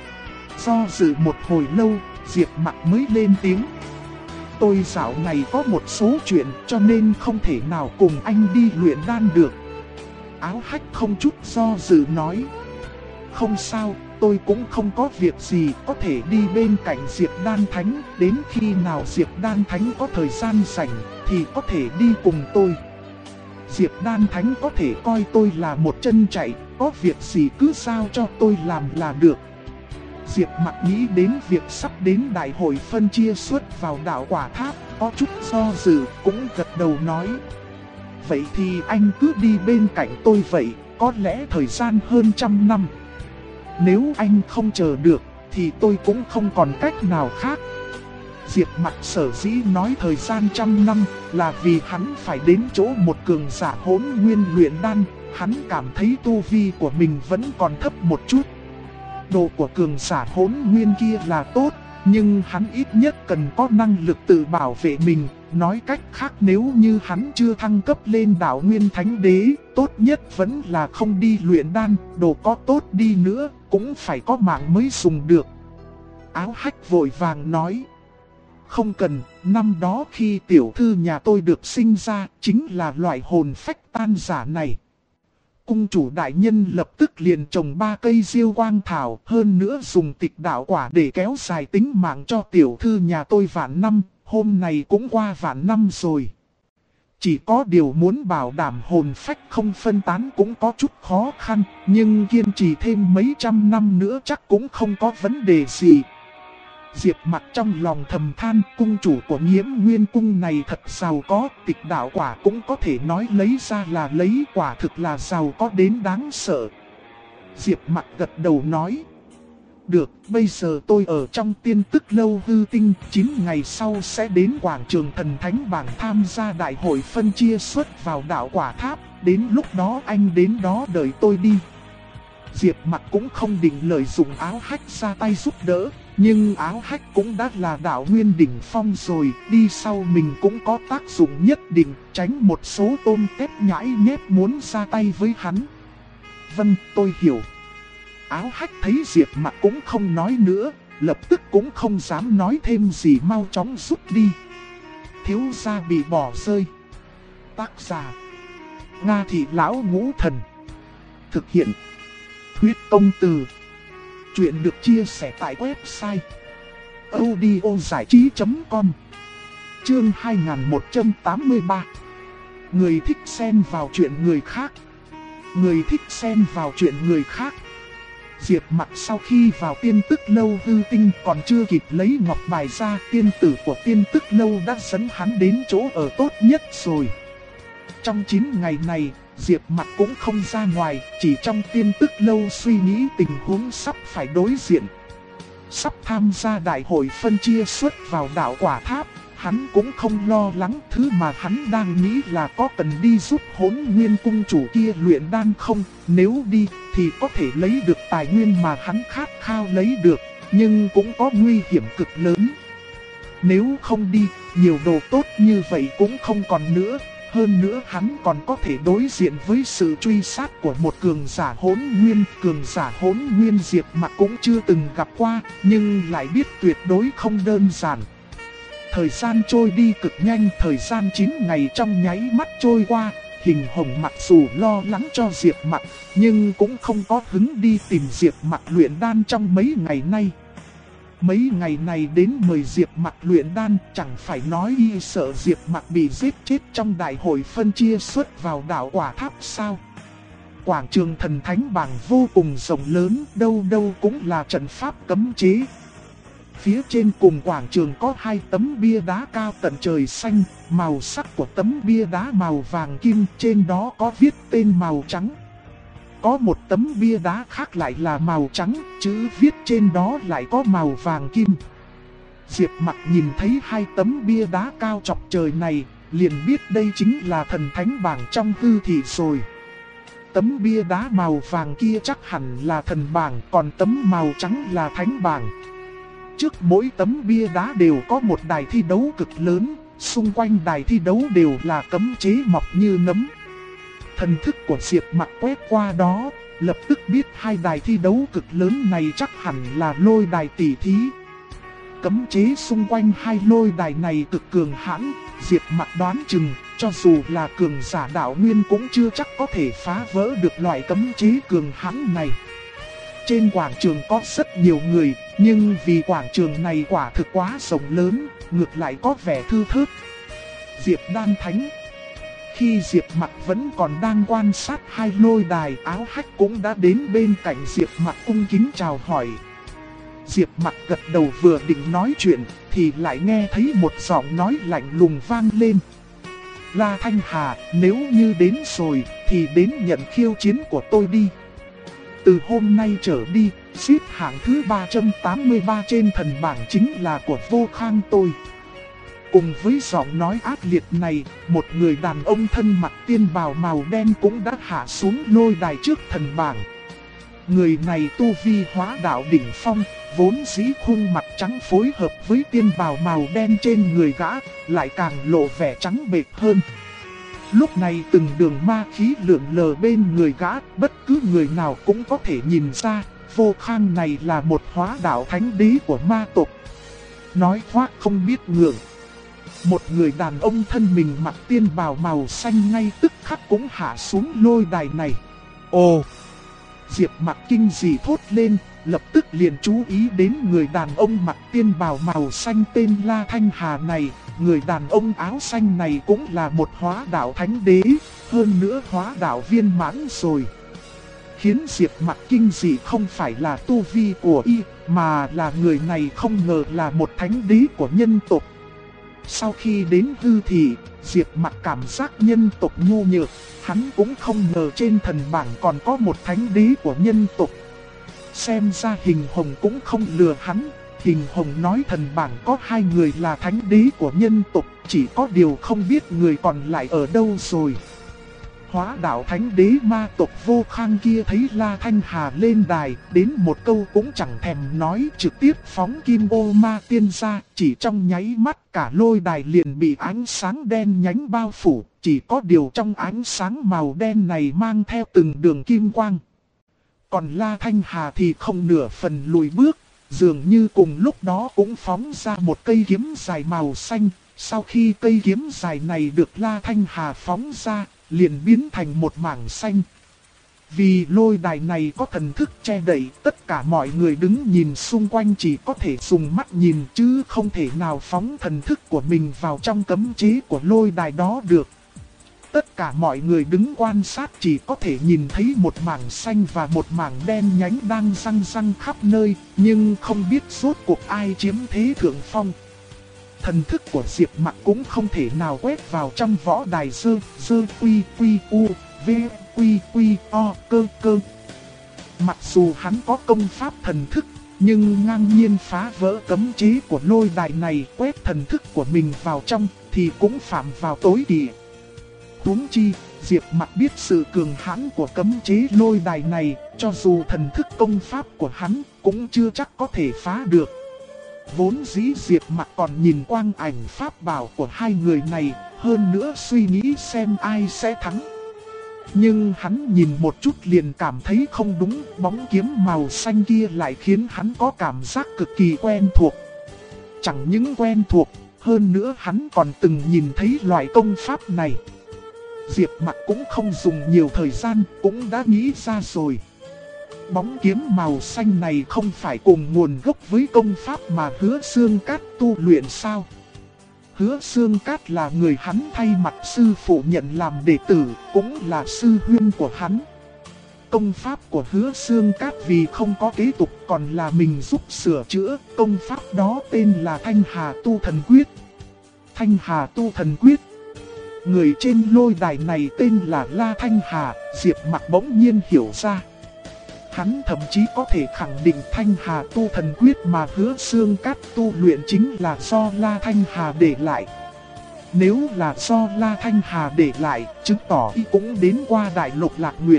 Do dự một hồi lâu, Diệp Mặc mới lên tiếng: tôi dạo này có một số chuyện cho nên không thể nào cùng anh đi luyện đan được. Áo Hách không chút do dự nói: không sao, tôi cũng không có việc gì, có thể đi bên cạnh Diệp Đan Thánh, đến khi nào Diệp Đan Thánh có thời gian rảnh thì có thể đi cùng tôi. Diệp Đan Thánh có thể coi tôi là một chân chạy, có việc gì cứ giao cho tôi làm là được. Diệp Mặc nghĩ đến việc sắp đến đại hội phân chia suất vào đạo quả tháp, có chút do dự, cũng gật đầu nói: vậy thì anh cứ đi bên cạnh tôi vậy, có lẽ thời gian hơn 100 năm. Nếu anh không chờ được, thì tôi cũng không còn cách nào khác. Diệp Mặc sở dĩ nói thời gian 100 năm là vì hắn phải đến chỗ một cường giả Hỗn Nguyên luyện đan, hắn cảm thấy tu vi của mình vẫn còn thấp một chút. Đồ của cường giả Hỗn Nguyên kia là tốt, nhưng hắn ít nhất cần có năng lực tự bảo vệ mình. Nói cách khác, nếu như hắn chưa thăng cấp lên đạo Nguyên Thánh Đế, tốt nhất vẫn là không đi luyện đan. Đồ có tốt đi nữa cũng phải có mạng mới dùng được. Áo Hách vội vàng nói: không cần, năm đó khi tiểu thư nhà tôi được sinh ra chính là loại hồn phách tan giả này. Cung chủ đại nhân lập tức liền trồng 3 cây diêu quang thảo, hơn nữa dùng tịch đạo quả để kéo dài tính mạng cho tiểu thư nhà tôi vạn năm, hôm nay cũng qua vạn năm rồi. Chỉ có điều muốn bảo đảm hồn phách không phân tán cũng có chút khó khăn, nhưng kiên trì thêm mấy trăm năm nữa chắc cũng không có vấn đề gì. Diệp Mặc trong lòng thầm than, cung chủ của Nhiễm Nguyên cung này thật giàu có, tịch đạo quả cũng có thể nói lấy ra là lấy, quả thực là giàu có đến đáng sợ. Diệp Mặc gật đầu nói: được, bây giờ tôi ở trong Tiên Tức Lâu hư tinh, 9 ngày sau sẽ đến quảng trường Thần Thánh Bảng tham gia đại hội phân chia suất vào đạo quả tháp, đến lúc đó anh đến đó đợi tôi đi. Diệp Mặc cũng không định lợi dụng Áo Hách ra tay giúp đỡ, nhưng Áo Hách cũng đã là đạo nguyên đỉnh phong rồi, đi sau mình cũng có tác dụng nhất định, tránh một số tôm tép nhãi nhép muốn ra tay với hắn. Vâng, tôi hiểu. Áo Hách thấy Diệp Mặc cũng không nói nữa, lập tức cũng không dám nói thêm gì, mau chóng rút đi. Thiếu gia bị bỏ rơi. Tác giả: Nga Thị Lão Ngũ Thần. Thực hiện: Huyết Công Từ. Chuyện được chia sẻ tại website audiozảichí.com. Chương 2183. Người thích xen vào chuyện người khác. Người thích xen vào chuyện người khác. Diệp Mặc sau khi vào Tiên Tức Lâu hư tinh còn chưa kịp lấy ngọc bài ra, tiên tử của Tiên Tức Lâu đã dẫn hắn đến chỗ ở tốt nhất rồi. Trong 9 ngày này, Diệp Mặc cũng không ra ngoài, chỉ trong Tiên Tức Lâu suy nghĩ tình huống sắp phải đối diện. Sắp tham gia đại hội phân chia suất vào đạo quả tháp, hắn cũng không lo lắng, thứ mà hắn đang nghĩ là có cần đi giúp Hỗn Nguyên cung chủ kia luyện đan không. Nếu đi thì có thể lấy được tài nguyên mà hắn khát khao lấy được, nhưng cũng có nguy hiểm cực lớn. Nếu không đi, nhiều đồ tốt như vậy cũng không còn nữa. Hơn nữa hắn còn có thể đối diện với sự truy sát của một cường giả Hỗn Nguyên. Cường giả Hỗn Nguyên Diệp Mặc cũng chưa từng gặp qua, nhưng lại biết tuyệt đối không đơn giản. Thời gian trôi đi cực nhanh, thời gian 9 ngày trong nháy mắt trôi qua. Hình Hồng mặc dù lo lắng cho Diệp Mặc, nhưng cũng không có hứng đi tìm Diệp Mặc luyện đan trong mấy ngày nay. Mấy ngày này đến mời Diệp Mặc luyện đan, chẳng phải nói y sợ Diệp Mặc bị giết chết trong đại hội phân chia suất vào đạo quả tháp sao? Quảng trường Thần Thánh Bảng vô cùng rộng lớn, đâu đâu cũng là trận pháp cấm chế. Phía trên cùng quảng trường có 2 tấm bia đá cao tận trời xanh, màu sắc của tấm bia đá màu vàng kim, trên đó có viết tên màu trắng. Có một tấm bia đá khác lại là màu trắng, chữ viết trên đó lại có màu vàng kim. Diệp Mặc nhìn thấy 2 tấm bia đá cao chọc trời này, liền biết đây chính là Thần Thánh Bảng trong hư thị rồi. Tấm bia đá màu vàng kia chắc hẳn là thần bảng, còn tấm màu trắng là thánh bảng. Trước mỗi tấm bia đá đều có một đài thi đấu cực lớn, xung quanh đài thi đấu đều là cấm chế mọc như nấm. Thần thức của Diệp Mặc quét qua đó, lập tức biết 2 đài thi đấu cực lớn này chắc hẳn là lôi đài tỷ thí. Cấm chế xung quanh 2 lôi đài này cực cường hãn, Diệp Mặc đoán chừng, cho dù là cường giả đạo nguyên cũng chưa chắc có thể phá vỡ được loại cấm chế cường hãn này. Trên quảng trường có rất nhiều người, nhưng vì quảng trường này quả thực quá rộng lớn, ngược lại có vẻ thưa thớt. Diệp Đan Thánh. Khi Diệp Mặc vẫn còn đang quan sát 2 lôi đài, Áo Hách cũng đã đến bên cạnh Diệp Mặc cung kính chào hỏi. Diệp Mặc gật đầu vừa định nói chuyện, thì lại nghe thấy một giọng nói lạnh lùng vang lên. La Thanh Hà, nếu như đến rồi, thì đến nhận khiêu chiến của tôi đi. Từ hôm nay trở đi, Xếp hạng thứ 383 trên thần bảng chính là của Vô Khang tôi. Cùng với giọng nói ác liệt này, một người đàn ông thân mặc tiên bào màu đen cũng đã hạ xuống lôi đài trước thần bảng. Người này tu vi hóa đạo đỉnh phong, vốn dĩ khuôn mặt trắng phối hợp với tiên bào màu đen trên người gã, lại càng lộ vẻ trắng bệch hơn. Lúc này từng đường ma khí lượn lờ bên người gã, bất cứ người nào cũng có thể nhìn ra, Vô Khang này là một hóa đạo thánh đế của ma tộc. Nói khoác không biết ngượng. Một người đàn ông thân mình mặc tiên bào màu xanh ngay tức khắc cũng hạ xuống lôi đài này. Ồ! Diệp Mặc kinh dị thốt lên, lập tức liền chú ý đến người đàn ông mặc tiên bào màu xanh tên La Thanh Hà này. Người đàn ông áo xanh này cũng là một hóa đạo thánh đế, hơn nữa hóa đạo viên mãn rồi. Khiến Diệp Mặc kinh dị không phải là tu vi của y, mà là người này không ngờ là một thánh đế của nhân tộc. Sau khi đến hư thị, Diệp Mặc cảm giác nhân tộc nhu nhược, hắn cũng không ngờ trên thần bảng còn có một thánh đế của nhân tộc. Xem ra Hình Hồng cũng không lừa hắn, Hình Hồng nói thần bảng có 2 người là thánh đế của nhân tộc, chỉ có điều không biết người còn lại ở đâu rồi. Hóa đạo thánh đế ma tộc Vô Khang kia thấy La Thanh Hà lên đài, đến một câu cũng chẳng thèm nói, trực tiếp phóng kim ô ma tiên ra, chỉ trong nháy mắt cả lôi đài liền bị ánh sáng đen nhánh bao phủ, chỉ có điều trong ánh sáng màu đen này mang theo từng đường kim quang. Còn La Thanh Hà thì không nửa phần lùi bước, dường như cùng lúc đó cũng phóng ra một cây kiếm dài màu xanh. Sau khi cây kiếm dài này được La Thanh Hà phóng ra, liền biến thành một mảng xanh. Vì lôi đài này có thần thức che đậy, tất cả mọi người đứng nhìn xung quanh chỉ có thể dùng mắt nhìn chứ không thể nào phóng thần thức của mình vào trong cấm chế của lôi đài đó được. Tất cả mọi người đứng quan sát chỉ có thể nhìn thấy một mảng xanh và một mảng đen nhánh đang răng răng khắp nơi, nhưng không biết rốt cuộc ai chiếm thế thượng phong. Thần thức của Diệp Mặc cũng không thể nào quét vào trong võ đài dơ quy quy u, v quy quy o cơ cơ. Mặc dù hắn có công pháp thần thức, nhưng ngang nhiên phá vỡ cấm chế của lôi đài này, quét thần thức của mình vào trong thì cũng phạm vào tối kỵ. Huống chi, Diệp Mặc biết sự cường hãn của cấm chế lôi đài này, cho dù thần thức công pháp của hắn cũng chưa chắc có thể phá được. Vốn dĩ Diệp Mặc còn nhìn quang ảnh pháp bảo của 2 người này, hơn nữa suy nghĩ xem ai sẽ thắng. Nhưng hắn nhìn một chút liền cảm thấy không đúng, bóng kiếm màu xanh kia lại khiến hắn có cảm giác cực kỳ quen thuộc. Chẳng những quen thuộc, hơn nữa hắn còn từng nhìn thấy loại công pháp này. Diệp Mặc cũng không dùng nhiều thời gian, cũng đã nghĩ ra rồi. Bóng kiếm màu xanh này không phải cùng nguồn gốc với công pháp mà Hứa Xương Cát tu luyện sao? Hứa Xương Cát là người hắn thay mặt sư phụ nhận làm đệ tử, cũng là sư huynh của hắn. Công pháp của Hứa Xương Cát vì không có kế tục còn là mình giúp sửa chữa, công pháp đó tên là Thanh Hà Tu Thần Quyết. Thanh Hà Tu Thần Quyết. Người trên lôi đài này tên là La Thanh Hà, Diệp Mặc bỗng nhiên hiểu ra. Hắn thậm chí có thể khẳng định Thanh Hà Tu Thần Quyết mà Hứa Xương Cát tu luyện chính là do La Thanh Hà để lại. Nếu là do La Thanh Hà để lại, chứng tỏ y cũng đến qua Đại Lục Lạc Nguyệt.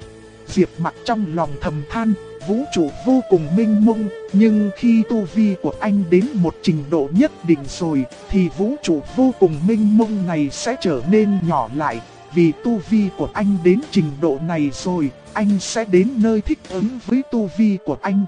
Diệp Mặc trong lòng thầm than, vũ trụ vô cùng mênh mông, nhưng khi tu vi của anh đến một trình độ nhất định rồi, thì vũ trụ vô cùng mênh mông này sẽ trở nên nhỏ lại. Vì tu vi của anh đến trình độ này rồi, anh sẽ đến nơi thích ứng với tu vi của anh.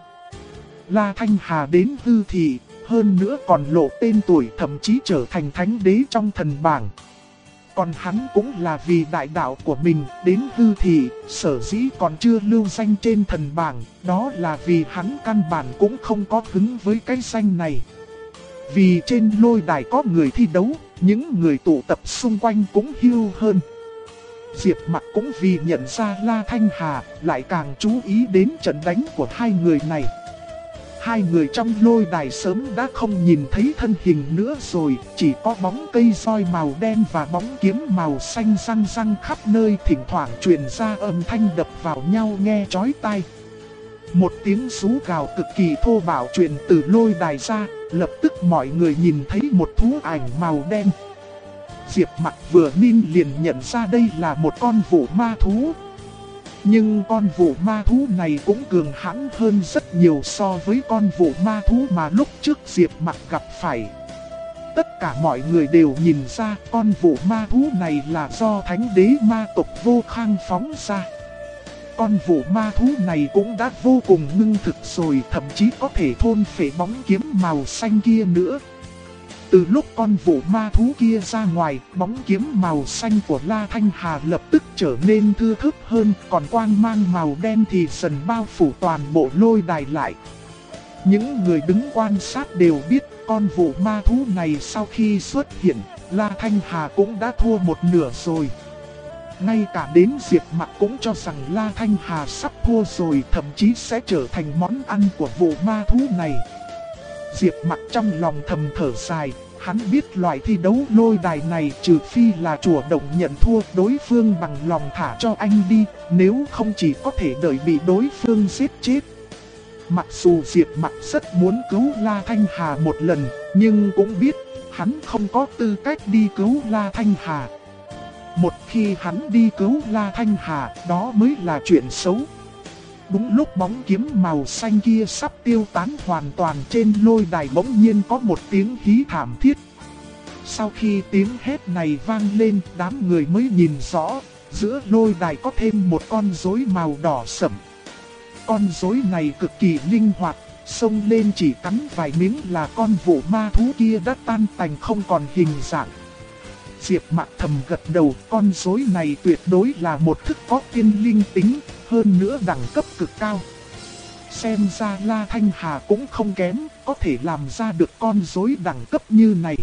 La Thanh Hà đến hư thị, hơn nữa còn lộ tên tuổi, thậm chí trở thành thánh đế trong thần bảng. Còn hắn cũng là vì đại đạo của mình đến hư thị, sở dĩ còn chưa lưu danh trên thần bảng, đó là vì hắn căn bản cũng không có hứng với cái danh này. Vì trên lôi đài có người thi đấu, những người tụ tập xung quanh cũng hưu hơn. Diệp Mặc cũng vì nhận ra La Thanh Hà, lại càng chú ý đến trận đánh của 2 người này. 2 người trong lôi đài sớm đã không nhìn thấy thân hình nữa rồi, chỉ có bóng cây roi màu đen và bóng kiếm màu xanh răng răng khắp nơi, thỉnh thoảng truyền ra âm thanh đập vào nhau nghe chói tai. Một tiếng rú gào cực kỳ thô bạo truyền từ lôi đài ra, lập tức mọi người nhìn thấy một thú ảnh màu đen. Diệp Mặc vừa nhìn liền nhận ra đây là một con vũ ma thú. Nhưng con vũ ma thú này cũng cường hãn hơn rất nhiều so với con vũ ma thú mà lúc trước Diệp Mặc gặp phải. Tất cả mọi người đều nhìn ra con vũ ma thú này là do thánh đế ma tộc Vô Khang phóng ra. Con vũ ma thú này cũng đã vô cùng ngưng thực rồi, thậm chí có thể thôn phệ bóng kiếm màu xanh kia nữa. Từ lúc con vũ ma thú kia ra ngoài, bóng kiếm màu xanh của La Thanh Hà lập tức trở nên thưa thớt hơn, còn quang mang màu đen thì dần bao phủ toàn bộ lôi đài lại. Những người đứng quan sát đều biết con vũ ma thú này sau khi xuất hiện, La Thanh Hà cũng đã thua một nửa rồi. Ngay cả đến Diệp Mặc cũng cho rằng La Thanh Hà sắp thua rồi, thậm chí sẽ trở thành món ăn của vũ ma thú này. Diệp Mặc trong lòng thầm thở dài, hắn biết loại thi đấu lôi đài này trừ phi là Chùa Động nhận thua đối phương bằng lòng thả cho anh đi, nếu không chỉ có thể đợi bị đối phương giết chết. Mặc dù Diệp Mặc rất muốn cứu La Thanh Hà một lần, nhưng cũng biết hắn không có tư cách đi cứu La Thanh Hà. Một khi hắn đi cứu La Thanh Hà, đó mới là chuyện xấu. Đúng lúc bóng kiếm màu xanh kia sắp tiêu tán hoàn toàn, trên lôi đài bỗng nhiên có một tiếng hí thảm thiết. Sau khi tiếng hét này vang lên, đám người mới nhìn rõ, giữa lôi đài có thêm một con rối màu đỏ sẫm. Con rối này cực kỳ linh hoạt, xông lên chỉ cắn vài miếng là con vũ ma thú kia đã tan tành không còn hình dạng. Diệp Mặc thầm gật đầu, con rối này tuyệt đối là một thức có tiên linh tính, hơn nữa đẳng cấp cực cao. Xem ra La Thanh Hà cũng không kém, có thể làm ra được con rối đẳng cấp như này.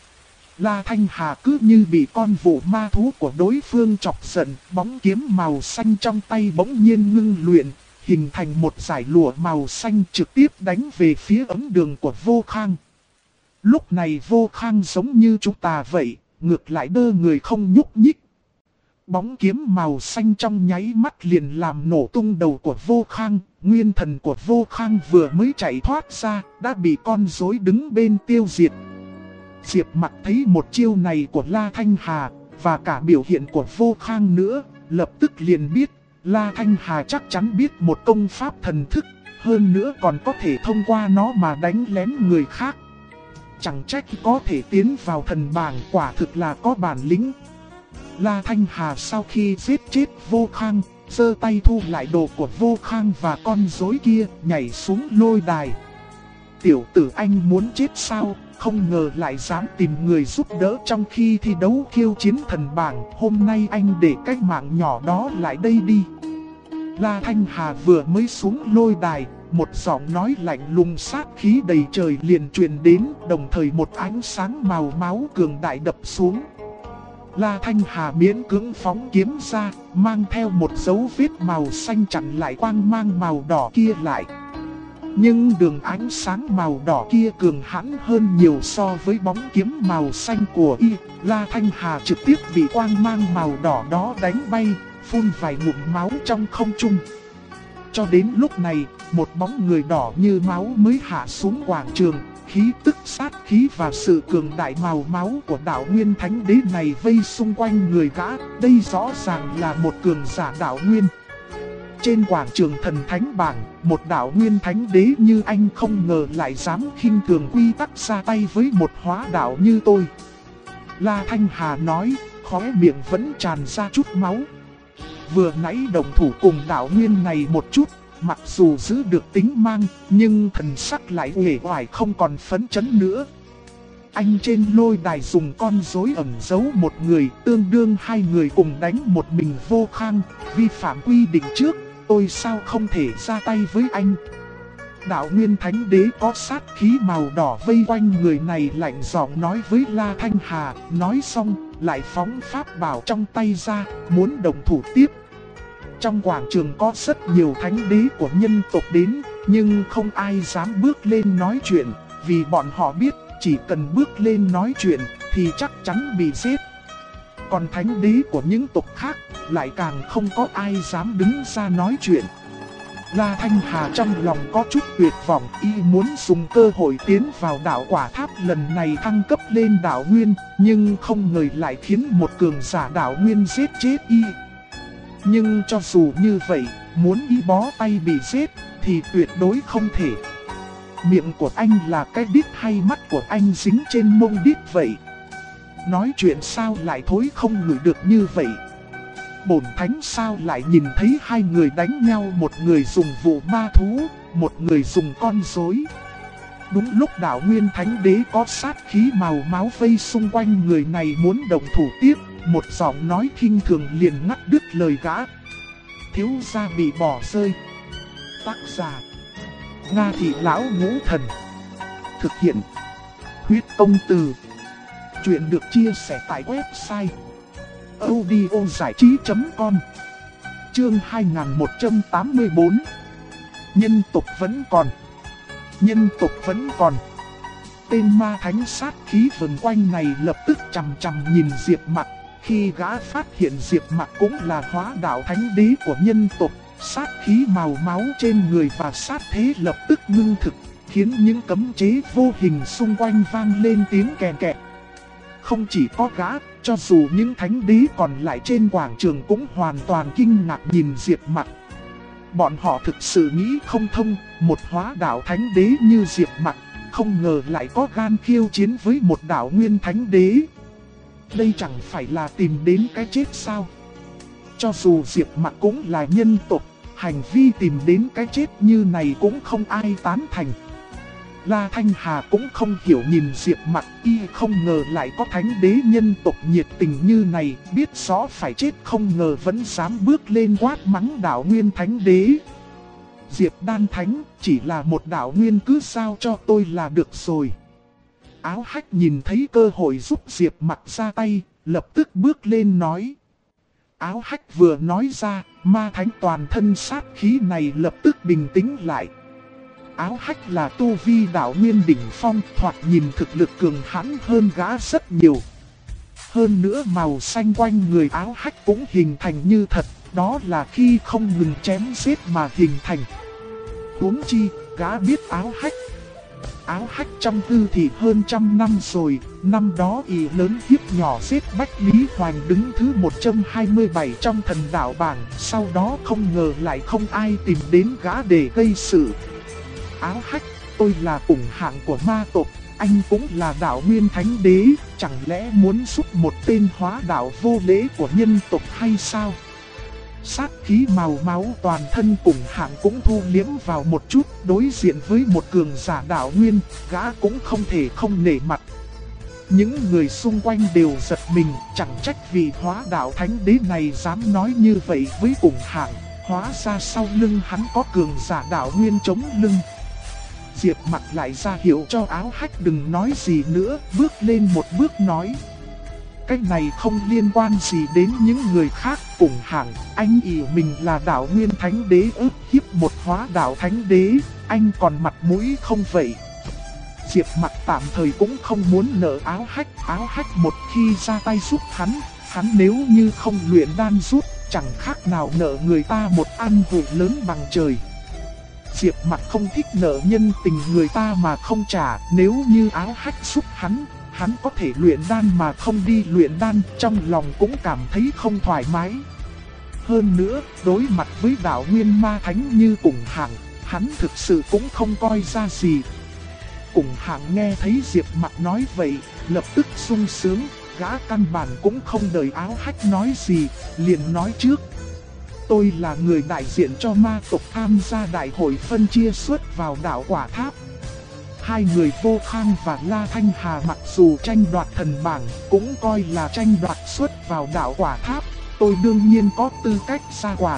La Thanh Hà cứ như bị con vũ ma thú của đối phương chọc giận, bóng kiếm màu xanh trong tay bỗng nhiên ngưng luyện, hình thành một dải lụa màu xanh trực tiếp đánh về phía ấm đường của Vô Khang. Lúc này Vô Khang giống như chúng ta vậy, ngược lại đơ người không nhúc nhích. Bóng kiếm màu xanh trong nháy mắt liền làm nổ tung đầu của Vô Khang, nguyên thần của Vô Khang vừa mới chạy thoát ra, đã bị con rối đứng bên tiêu diệt. Diệp Mặc thấy một chiêu này của La Thanh Hà, và cả biểu hiện của Vô Khang nữa, lập tức liền biết, La Thanh Hà chắc chắn biết một công pháp thần thức, hơn nữa còn có thể thông qua nó mà đánh lén người khác. Chẳng trách có thể tiến vào thần bảng, quả thực là có bản lĩnh. La Thanh Hà sau khi giết chết Vô Khang, giơ tay thu lại đồ của Vô Khang và con rối kia, nhảy xuống lôi đài. Tiểu tử anh muốn chết sao, không ngờ lại dám tìm người giúp đỡ trong khi thi đấu khiêu chiến thần bảng. Hôm nay anh để cái mạng nhỏ đó lại đây đi. La Thanh Hà vừa mới xuống lôi đài, một giọng nói lạnh lùng sát khí đầy trời liền truyền đến, đồng thời một ánh sáng màu máu cường đại đập xuống. La Thanh Hà miễn cưỡng phóng kiếm ra, mang theo một dấu vết màu xanh chặn lại quang mang màu đỏ kia lại. Nhưng đường ánh sáng màu đỏ kia cường hãn hơn nhiều so với bóng kiếm màu xanh của y. La Thanh Hà trực tiếp bị quang mang màu đỏ đó đánh bay, phun vài ngụm máu trong không trung. Cho đến lúc này, một bóng người đỏ như máu mới hạ xuống quảng trường. Khí tức sát khí và sự cường đại màu máu của đạo nguyên thánh đế này vây xung quanh người gã. Đây rõ ràng là một cường giả đạo nguyên. Trên quảng trường thần thánh bảng, một đạo nguyên thánh đế như anh không ngờ lại dám khinh thường quy tắc ra tay với một hóa đạo như tôi. La Thanh Hà nói, khóe miệng vẫn tràn ra chút máu. Vừa nãy đồng thủ cùng đạo nguyên này một chút, mặc dù giữ được tính mang, nhưng thần sắc lại uể oải không còn phấn chấn nữa. Anh trên lôi đài dùng con rối ẩn giấu một người, tương đương hai người cùng đánh một mình Vô Khang, vi phạm quy định trước, tôi sao không thể ra tay với anh. Đạo nguyên thánh đế có sát khí màu đỏ vây quanh người này lạnh giọng nói với La Thanh Hà, nói xong, lại phóng pháp bảo trong tay ra, muốn đồng thủ tiếp. Trong quảng trường có rất nhiều thánh đế của nhân tộc đến, nhưng không ai dám bước lên nói chuyện, vì bọn họ biết chỉ cần bước lên nói chuyện thì chắc chắn bị giết. Còn thánh đế của những tộc khác lại càng không có ai dám đứng ra nói chuyện. La Thanh Hà trong lòng có chút tuyệt vọng, y muốn dùng cơ hội tiến vào đạo quả tháp lần này thăng cấp lên đạo nguyên, nhưng không ngờ lại khiến một cường giả đạo nguyên giết chết y. Nhưng cho dù như vậy, muốn y bó tay bị giết thì tuyệt đối không thể. Miệng của anh là cái đít hay mắt của anh dính trên mông đít vậy? Nói chuyện sao lại thối không ngửi được như vậy? Bổn thánh sao lại nhìn thấy hai người đánh nhau, một người dùng vụ ma thú, một người dùng con rối. Đúng lúc đạo nguyên thánh đế có sát khí màu máu vây xung quanh người này muốn động thủ tiếp, một giọng nói khinh thường liền ngắt đứt lời gã. Thiếu gia bị bỏ rơi. Tác giả: Nga Thị Lão Ngũ Thần. Thực hiện: Huyết Công Từ. Chuyện được chia sẻ tại website audiozảichí.com. Chương 2184. Nhân tộc vẫn còn. Nhân tộc vẫn còn. Tên ma thánh sát khí vần quanh này lập tức chằm chằm nhìn Diệp Mặc. Khi gã phát hiện Diệp Mặc cũng là hóa đạo thánh đế của nhân tộc, sát khí màu máu trên người và sát thế lập tức ngưng thực, khiến những cấm chế vô hình xung quanh vang lên tiếng kèn kẹt. Không chỉ có gã, cho dù những thánh đế còn lại trên quảng trường cũng hoàn toàn kinh ngạc nhìn Diệp Mặc. Bọn họ thực sự nghĩ không thông, một hóa đạo thánh đế như Diệp Mặc, không ngờ lại có gan khiêu chiến với một đạo nguyên thánh đế. Đây chẳng phải là tìm đến cái chết sao? Cho dù Diệp Mặc cũng là nhân tộc, hành vi tìm đến cái chết như này cũng không ai tán thành. La Thanh Hà cũng không hiểu nhìn Diệp Mặc, y không ngờ lại có thánh đế nhân tộc nhiệt tình như này, biết rõ phải chết không ngờ vẫn dám bước lên quát mắng đạo nguyên thánh đế. Diệp Đan Thánh, chỉ là một đạo nguyên cứ sao cho tôi là được rồi. Áo Hách nhìn thấy cơ hội giúp Diệp Mặc ra tay, lập tức bước lên nói. Áo Hách vừa nói ra, ma thánh toàn thân sát khí này lập tức bình tĩnh lại. Áo Hách là tu vi đạo nguyên đỉnh phong, thoạt nhìn thực lực cường hãn hơn gã rất nhiều. Hơn nữa màu xanh quanh người Áo Hách cũng hình thành như thật, đó là khi không ngừng chém giết mà hình thành. Huống chi, gã biết Áo Hách. Áo Hách trong tư thì hơn 100 năm rồi, năm đó y lớn hiếp nhỏ giết Bách Lý Hoành đứng thứ 127 trong thần đạo bảng, sau đó không ngờ lại không ai tìm đến gã để gây sự. Áo Hách, tôi là cùng hạng của ma tộc, anh cũng là đạo nguyên thánh đế, chẳng lẽ muốn giúp một tên hóa đạo vô lễ của nhân tộc hay sao? Sát khí màu máu toàn thân cùng hạng cũng thu liếm vào một chút, đối diện với một cường giả đạo nguyên, gã cũng không thể không nể mặt. Những người xung quanh đều giật mình, chẳng trách vì hóa đạo thánh đế này dám nói như vậy với cùng hạng, hóa ra sau lưng hắn có cường giả đạo nguyên chống lưng. Diệp Mặc lại ra hiệu cho Áo Hách đừng nói gì nữa, bước lên một bước nói. Cái này không liên quan gì đến những người khác, cùng hạng, anh ỷ mình là đạo nguyên thánh đế ức hiếp một hóa đạo thánh đế, anh còn mặt mũi không vậy? Diệp Mặc tạm thời cũng không muốn nợ Áo Hách một khi ra tay giúp hắn nếu như không luyện đan rút, chẳng khác nào nợ người ta một ăn vụ lớn bằng trời. Diệp Mặc không thích nợ nhân tình người ta mà không trả, nếu như Áo Hách giúp hắn có thể luyện đan mà không đi luyện đan, trong lòng cũng cảm thấy không thoải mái. Hơn nữa, đối mặt với đạo nguyên ma thánh như cùng hạng, hắn thực sự cũng không coi ra gì. Cùng hạng nghe thấy Diệp Mặc nói vậy, lập tức sung sướng, gã căn bản cũng không đợi Áo Hách nói gì, liền nói trước. Tôi là người đại diện cho ma tộc tham gia đại hội phân chia suất vào đạo quả tháp. Hai người Vô Khang và La Thanh Hà mặc dù tranh đoạt thần bảng, cũng coi là tranh đoạt suất vào đạo quả tháp, tôi đương nhiên có tư cách ra quản.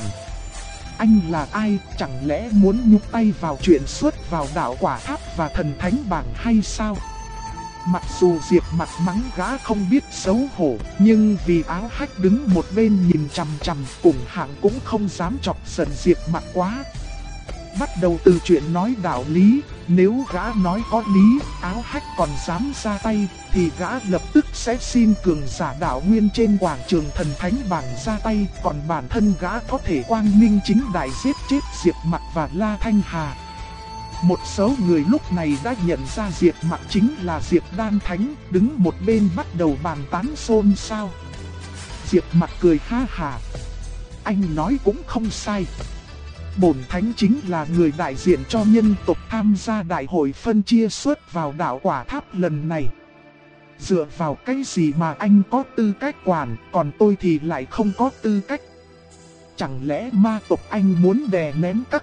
Anh là ai, chẳng lẽ muốn nhúc tay vào chuyện suất vào đạo quả tháp và thần thánh bảng hay sao? Mặc dù Diệp Mặc mắng gã không biết xấu hổ, nhưng vì Áo Hách đứng một bên nhìn chằm chằm, cùng hạng cũng không dám chọc giận Diệp Mặc quá. bắt đầu từ chuyện nói đạo lý. Nếu gã nói có lý, Áo Hách còn dám ra tay, thì gã lập tức sẽ xin cường giả đạo nguyên trên quảng trường thần thánh bảng ra tay. Còn bản thân gã có thể quang minh chính đại giết chết Diệp Mặc và La Thanh Hà. Một số người lúc này đã nhận ra Diệp Mặc chính là Diệp Đan Thánh, đứng một bên bắt đầu bàn tán xôn xao. Diệp Mặc cười ha hà. Anh nói cũng không sai. Bổn Thánh chính là người đại diện cho nhân tộc tham gia đại hội phân chia suất vào đạo quả tháp lần này. Dựa vào cái gì mà anh có tư cách quản, còn tôi thì lại không có tư cách? Chẳng lẽ ma tộc anh muốn đè nén các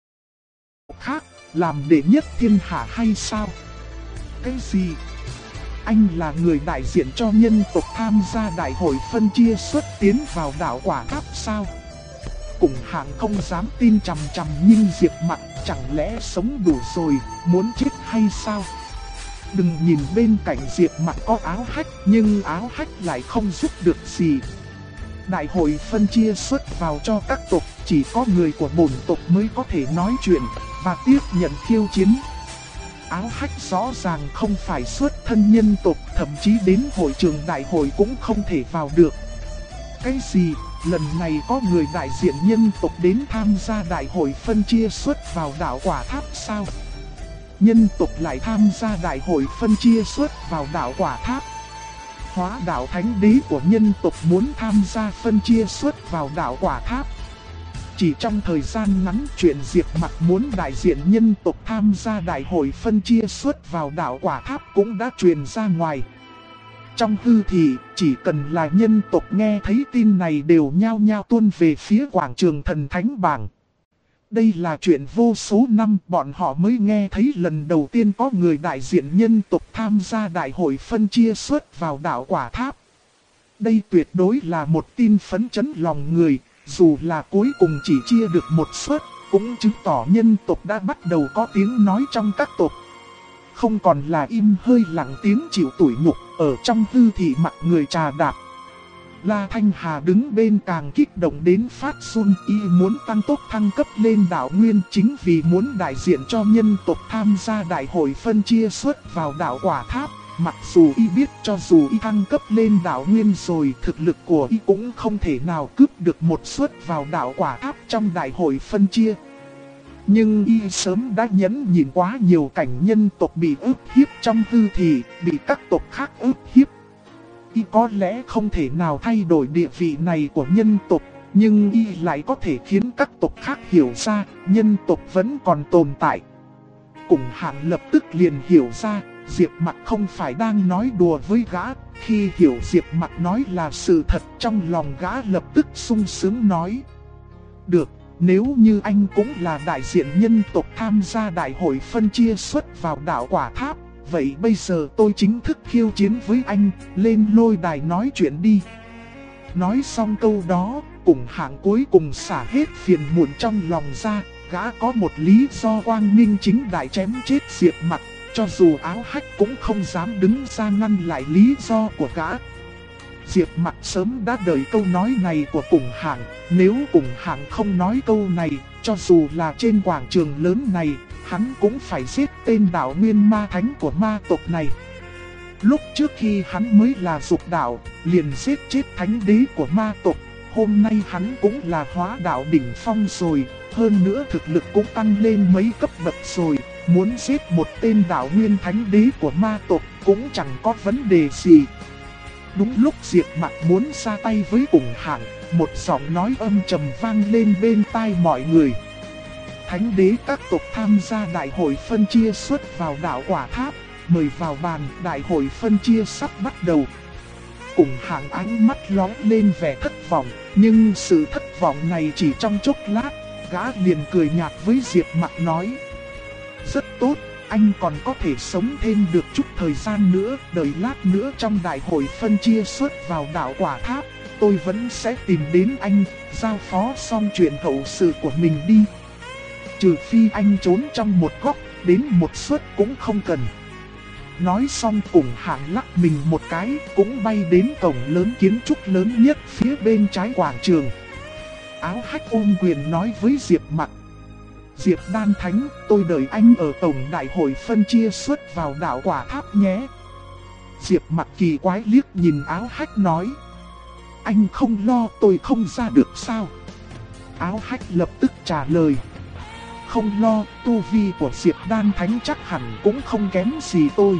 tộc khác, làm đệ nhất thiên hạ hay sao? Cái gì? Anh là người đại diện cho nhân tộc tham gia đại hội phân chia suất tiến vào đạo quả tháp sao? Cùng hạng không dám tin chằm chằm nhưng Diệp Mặc chẳng lẽ sống đủ rồi, muốn chết hay sao? Đừng nhìn bên cạnh Diệp Mặc có Áo Hách, nhưng Áo Hách lại không giúp được gì. Đại hội phân chia suất vào cho các tộc, chỉ có người của bổn tộc mới có thể nói chuyện và tiếp nhận khiêu chiến. Áo Hách rõ ràng không phải xuất thân nhân tộc, thậm chí đến hội trường đại hội cũng không thể vào được. Cái gì? Lần này có người đại diện nhân tộc đến tham gia đại hội phân chia suất vào đạo quả tháp sao? Nhân tộc lại tham gia đại hội phân chia suất vào đạo quả tháp. Hóa đạo thánh đế của nhân tộc muốn tham gia phân chia suất vào đạo quả tháp. Chỉ trong thời gian ngắn, chuyện Diệp Mặc muốn đại diện nhân tộc tham gia đại hội phân chia suất vào đạo quả tháp cũng đã truyền ra ngoài. Trong hư thị, chỉ cần là nhân tộc nghe thấy tin này đều nhao nhao tuôn về phía quảng trường thần thánh bảng. Đây là chuyện vô số năm bọn họ mới nghe thấy lần đầu tiên có người đại diện nhân tộc tham gia đại hội phân chia suất vào đạo quả tháp. Đây tuyệt đối là một tin phấn chấn lòng người, dù là cuối cùng chỉ chia được một suất, cũng chứng tỏ nhân tộc đã bắt đầu có tiếng nói trong các tộc. Không còn là im hơi lặng tiếng chịu tủi nhục, ở trong hư thị mặt người trà đạp. La Thanh Hà đứng bên càng kích động đến phát run, y muốn tăng tốc thăng cấp lên đạo nguyên chính vì muốn đại diện cho nhân tộc tham gia đại hội phân chia suất vào đạo quả tháp. Mặc dù y biết cho dù y thăng cấp lên đạo nguyên rồi, thực lực của y cũng không thể nào cướp được một suất vào đạo quả tháp trong đại hội phân chia. Nhưng y sớm đã nhẫn nhìn quá nhiều cảnh nhân tộc bị ức hiếp trong hư thị, bị các tộc khác ức hiếp. Y có lẽ không thể nào thay đổi địa vị này của nhân tộc, nhưng y lại có thể khiến các tộc khác hiểu ra nhân tộc vẫn còn tồn tại. Cùng hạng lập tức liền hiểu ra, Diệp Mặc không phải đang nói đùa với gã. Khi hiểu Diệp Mặc nói là sự thật, trong lòng gã lập tức sung sướng nói: được, nếu như anh cũng là đại diện nhân tộc tham gia đại hội phân chia suất vào đạo quả tháp, vậy bây giờ tôi chính thức khiêu chiến với anh, lên lôi đài nói chuyện đi. Nói xong câu đó, cùng hạng cuối cùng xả hết phiền muộn trong lòng ra, gã có một lý do quang minh chính đại chém chết Diệp Mặc, cho dù Áo Hách cũng không dám đứng ra ngăn lại lý do của gã. Diệp Mặc sớm đã đợi câu nói này của cùng hạng, nếu cùng hạng không nói câu này, cho dù là trên quảng trường lớn này, hắn cũng phải giết tên đạo nguyên ma thánh của ma tộc này. Lúc trước khi hắn mới là dục đạo, liền giết chết thánh đế của ma tộc, hôm nay hắn cũng là hóa đạo đỉnh phong rồi, hơn nữa thực lực cũng tăng lên mấy cấp bậc rồi, muốn giết một tên đạo nguyên thánh đế của ma tộc cũng chẳng có vấn đề gì. Đúng lúc Diệp Mặc muốn ra tay với cùng hạng, một giọng nói âm trầm vang lên bên tai mọi người. Thánh đế các tộc tham gia đại hội phân chia suất vào đạo quả tháp, mời vào bàn, đại hội phân chia sắp bắt đầu. Cùng hạng ánh mắt lóe lên vẻ thất vọng, nhưng sự thất vọng này chỉ trong chốc lát, gã liền cười nhạt với Diệp Mặc nói: rất tốt, anh còn có thể sống thêm được chút thời gian nữa, đợi lát nữa trong đại hội phân chia suất vào đạo quả tháp, tôi vẫn sẽ tìm đến anh, giao phó xong chuyện hậu sự của mình đi. Trừ phi anh trốn trong một góc, đến một suất cũng không cần. Nói xong cùng hạng lắc mình một cái, cũng bay đến cổng lớn kiến trúc lớn nhất phía bên trái quảng trường. Áo Hách ôm quyền nói với Diệp Mặc: Diệp Đan Thánh, tôi đợi anh ở tổng đại hội phân chia xuất vào đạo quả tháp nhé. Diệp Mặc kỳ quái liếc nhìn Áo Hách nói. Anh không lo tôi không ra được sao? Áo Hách lập tức trả lời. Không lo, tu vi của Diệp Đan Thánh chắc hẳn cũng không kém gì tôi.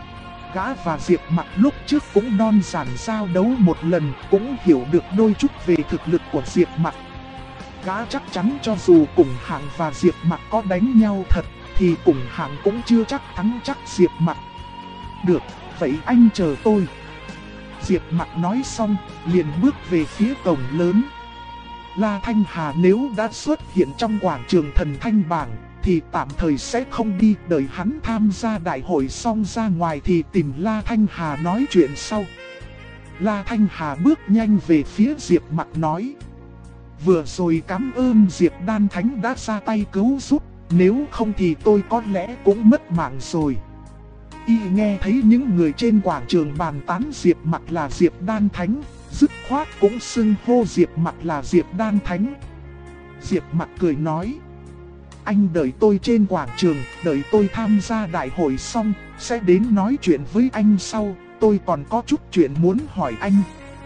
Gã và Diệp Mặc lúc trước cũng non giản giao đấu một lần, cũng hiểu được đôi chút về thực lực của Diệp Mặc. Gã chắc chắn cho dù Cùng Hạng và Diệp Mặc có đánh nhau thật, thì Cùng Hạng cũng chưa chắc thắng chắc Diệp Mặc. Được, vậy anh chờ tôi. Diệp Mặc nói xong, liền bước về phía cổng lớn. La Thanh Hà nếu đã xuất hiện trong quảng trường Thần Thanh Bảng, thì tạm thời sẽ không đi, đợi hắn tham gia đại hội xong ra ngoài thì tìm La Thanh Hà nói chuyện sau. La Thanh Hà bước nhanh về phía Diệp Mặc nói. Vừa rồi cảm ơn Diệp Đan Thánh đã ra tay cứu giúp, nếu không thì tôi có lẽ cũng mất mạng rồi. Y nghe thấy những người trên quảng trường bàn tán Diệp Mặc là Diệp Đan Thánh, dứt khoát cũng xưng hô Diệp Mặc là Diệp Đan Thánh. Diệp Mặc cười nói. Anh đợi tôi trên quảng trường, đợi tôi tham gia đại hội xong, sẽ đến nói chuyện với anh sau, tôi còn có chút chuyện muốn hỏi anh.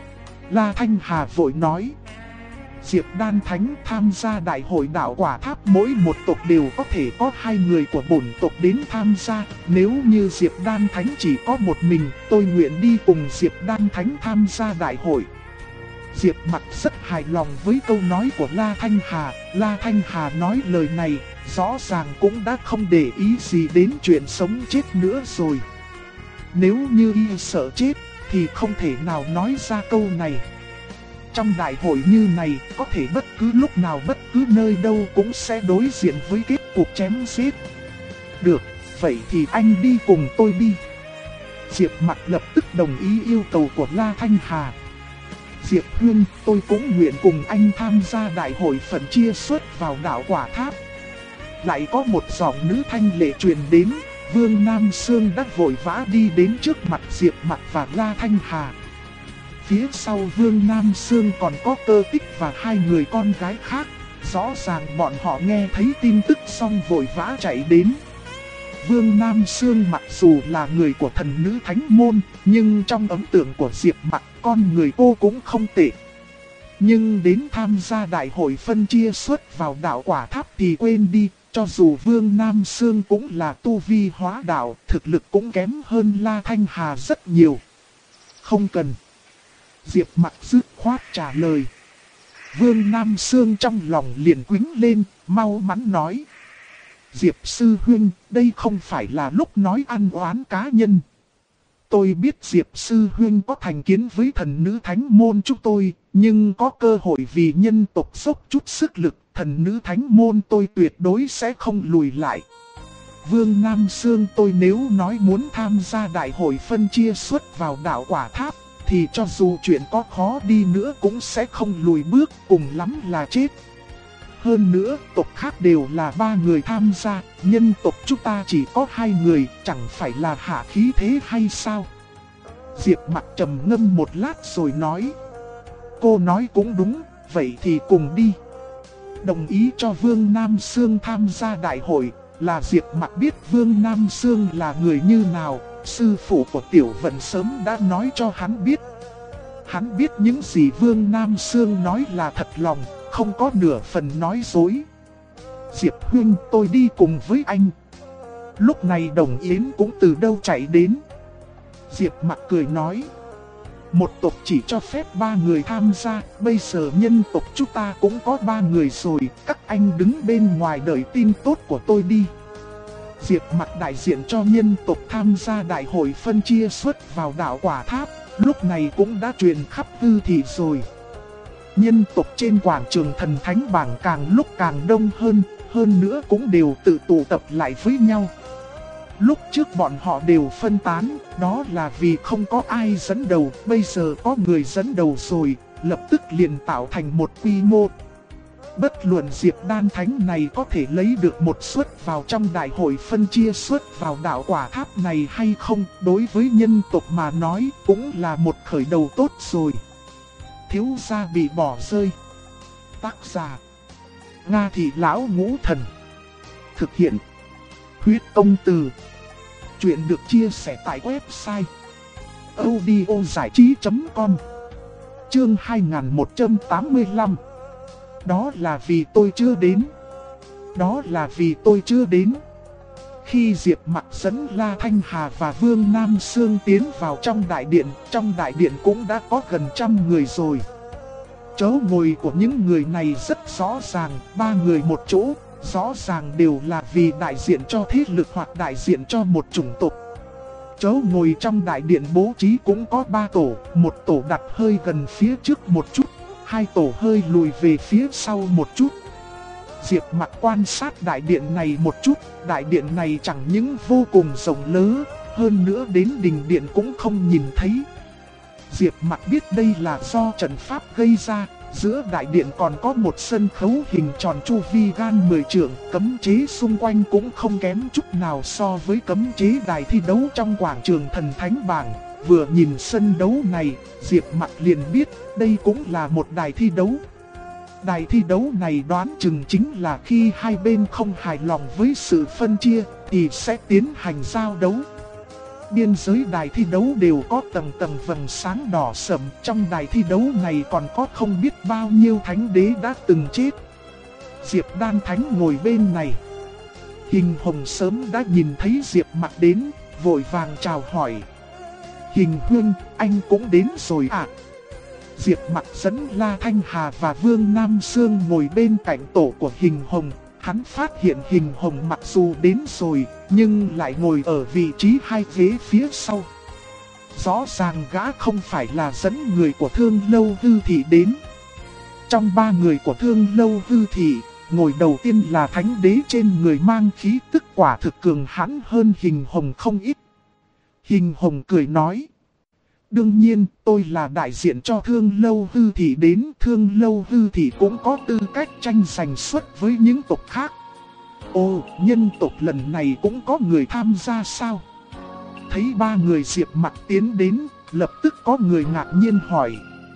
La Thanh Hà vội nói. Diệp Đan Thánh tham gia đại hội đạo quả tháp, mỗi một tộc đều có thể có 2 người của bổn tộc đến tham gia. Nếu như Diệp Đan Thánh chỉ có một mình, tôi nguyện đi cùng Diệp Đan Thánh tham gia đại hội. Diệp Mặc rất hài lòng với câu nói của La Thanh Hà. La Thanh Hà nói lời này, rõ ràng cũng đã không để ý gì đến chuyện sống chết nữa rồi. Nếu như y sợ chết, thì không thể nào nói ra câu này. Trong đại hội như này, có thể bất cứ lúc nào bất cứ nơi đâu cũng sẽ đối diện với kết cuộc chém giết. Được, vậy thì anh đi cùng tôi đi. Diệp Mặc lập tức đồng ý yêu cầu của La Thanh Hà. Diệp Huynh, tôi cũng nguyện cùng anh tham gia đại hội phần chia xuất vào đạo quả tháp. Lại có một giọng nữ thanh lệ truyền đến, Vương Nam Sương đã vội vã đi đến trước mặt Diệp Mặc và La Thanh Hà. Phía sau Vương Nam Sương còn có Cơ Tích và 2 người con gái khác, rõ ràng bọn họ nghe thấy tin tức xong vội vã chạy đến. Vương Nam Sương mặc dù là người của thần nữ thánh môn, nhưng trong ấn tượng của Diệp Mặc, con người cô cũng không tệ. Nhưng đến tham gia đại hội phân chia xuất vào đạo quả tháp thì quên đi, cho dù Vương Nam Sương cũng là tu vi hóa đạo, thực lực cũng kém hơn La Thanh Hà rất nhiều. Không cần. Diệp Mặc dứt khoát trả lời. Vương Nam Sương trong lòng liền quĩnh lên, mau mắn nói. Diệp Sư Huynh, đây không phải là lúc nói ăn oán cá nhân. Tôi biết Diệp Sư Huynh có thành kiến với thần nữ thánh môn chúng tôi, nhưng có cơ hội vì nhân tộc dốc chút sức lực, thần nữ thánh môn tôi tuyệt đối sẽ không lùi lại. Vương Nam Sương tôi nếu nói muốn tham gia đại hội phân chia xuất vào đạo quả tháp, thì cho dù chuyện có khó đi nữa cũng sẽ không lùi bước, cùng lắm là chết. Hơn nữa, tộc khác đều là 3 người tham gia, nhân tộc chúng ta chỉ có 2 người, chẳng phải là hạ khí thế hay sao? Diệp Mặc trầm ngâm một lát rồi nói. Cô nói cũng đúng, vậy thì cùng đi. Đồng ý cho Vương Nam Sương tham gia đại hội, là Diệp Mặc biết Vương Nam Sương là người như nào, sư phụ của Tiểu Vận sớm đã nói cho hắn biết. Hắn biết những gì Vương Nam Sương nói là thật lòng, không có nửa phần nói dối. Diệp Huynh, tôi đi cùng với anh. Lúc này Đồng Yến cũng từ đâu chạy đến. Diệp Mặc cười nói. Một tộc chỉ cho phép 3 người tham gia, bây giờ nhân tộc chúng ta cũng có 3 người rồi, các anh đứng bên ngoài đợi tin tốt của tôi đi. Diệp Mặc đại diện cho nhân tộc tham gia đại hội phân chia xuất vào đạo quả tháp, lúc này cũng đã truyền khắp hư thị rồi. Nhân tộc trên quảng trường Thần Thánh Bảng càng lúc càng đông hơn nữa cũng đều tự tụ tập lại với nhau. Lúc trước bọn họ đều phân tán, đó là vì không có ai dẫn đầu, bây giờ có người dẫn đầu rồi, lập tức liền tạo thành một quy mô. Bất luận Diệp Đan Thánh này có thể lấy được một suất vào trong đại hội phân chia suất vào đạo quả tháp này hay không, đối với nhân tộc mà nói cũng là một khởi đầu tốt rồi. Thiếu gia bị bỏ rơi. Tác giả: Nga Thị Lão Ngũ Thần. thực hiện. Huyết công từ. Chuyện được chia sẻ tại website audiozảichí.com. Chương 2185. Đó là vì tôi chưa đến. Đó là vì tôi chưa đến. Khi Diệp Mặc dẫn La Thanh Hà và Vương Nam Sương tiến vào trong đại điện cũng đã có gần 100 người rồi. Chỗ ngồi của những người này rất rõ ràng, 3 người một chỗ, rõ ràng đều là vì đại diện cho thế lực hoặc đại diện cho một chủng tộc. Chỗ ngồi trong đại điện bố trí cũng có 3 tổ, một tổ đặt hơi gần phía trước một chút, 2 tổ hơi lùi về phía sau một chút. Diệp Mặc quan sát đại điện này một chút, đại điện này chẳng những vô cùng rộng lớn, hơn nữa đến đình điện cũng không nhìn thấy. Diệp Mặc biết đây là do trận pháp gây ra, giữa đại điện còn có một sân khấu hình tròn chu vi gan 10 trượng, cấm chế xung quanh cũng không kém chút nào so với cấm chế đài thi đấu trong quảng trường Thần Thánh Bảng. Vừa nhìn sân đấu này, Diệp Mặc liền biết đây cũng là một đài thi đấu. Đài thi đấu này đoán chừng chính là khi hai bên không hài lòng với sự phân chia thì sẽ tiến hành giao đấu. Biên giới đài thi đấu đều có tầng tầng vầng sáng đỏ sẫm, trong đài thi đấu này còn có không biết bao nhiêu thánh đế đã từng chết. Diệp Đan Thánh ngồi bên này. Hình Hồng sớm đã nhìn thấy Diệp Mặc đến, vội vàng chào hỏi. Hình Huynh, anh cũng đến rồi à? Diệp Mặc dẫn La Thanh Hà và Vương Nam Sương ngồi bên cạnh tổ của Hình Hồng. Hắn phát hiện Hình Hồng mặc dù đến rồi, nhưng lại ngồi ở vị trí 2 ghế phía sau. Rõ ràng gã không phải là dẫn người của Thương Lâu Hư Thị đến. Trong 3 người của Thương Lâu Hư Thị, ngồi đầu tiên là thánh đế trên người mang khí tức quả thực cường hãn hơn Hình Hồng không ít. Hình Hồng cười nói: đương nhiên, tôi là đại diện cho Thương Lâu Hư Thị đến, Thương Lâu Hư Thị cũng có tư cách tranh giành suất với những tộc khác. Ồ, nhân tộc lần này cũng có người tham gia sao? Thấy 3 người Diệp Mặc tiến đến, lập tức có người ngạc nhiên hỏi.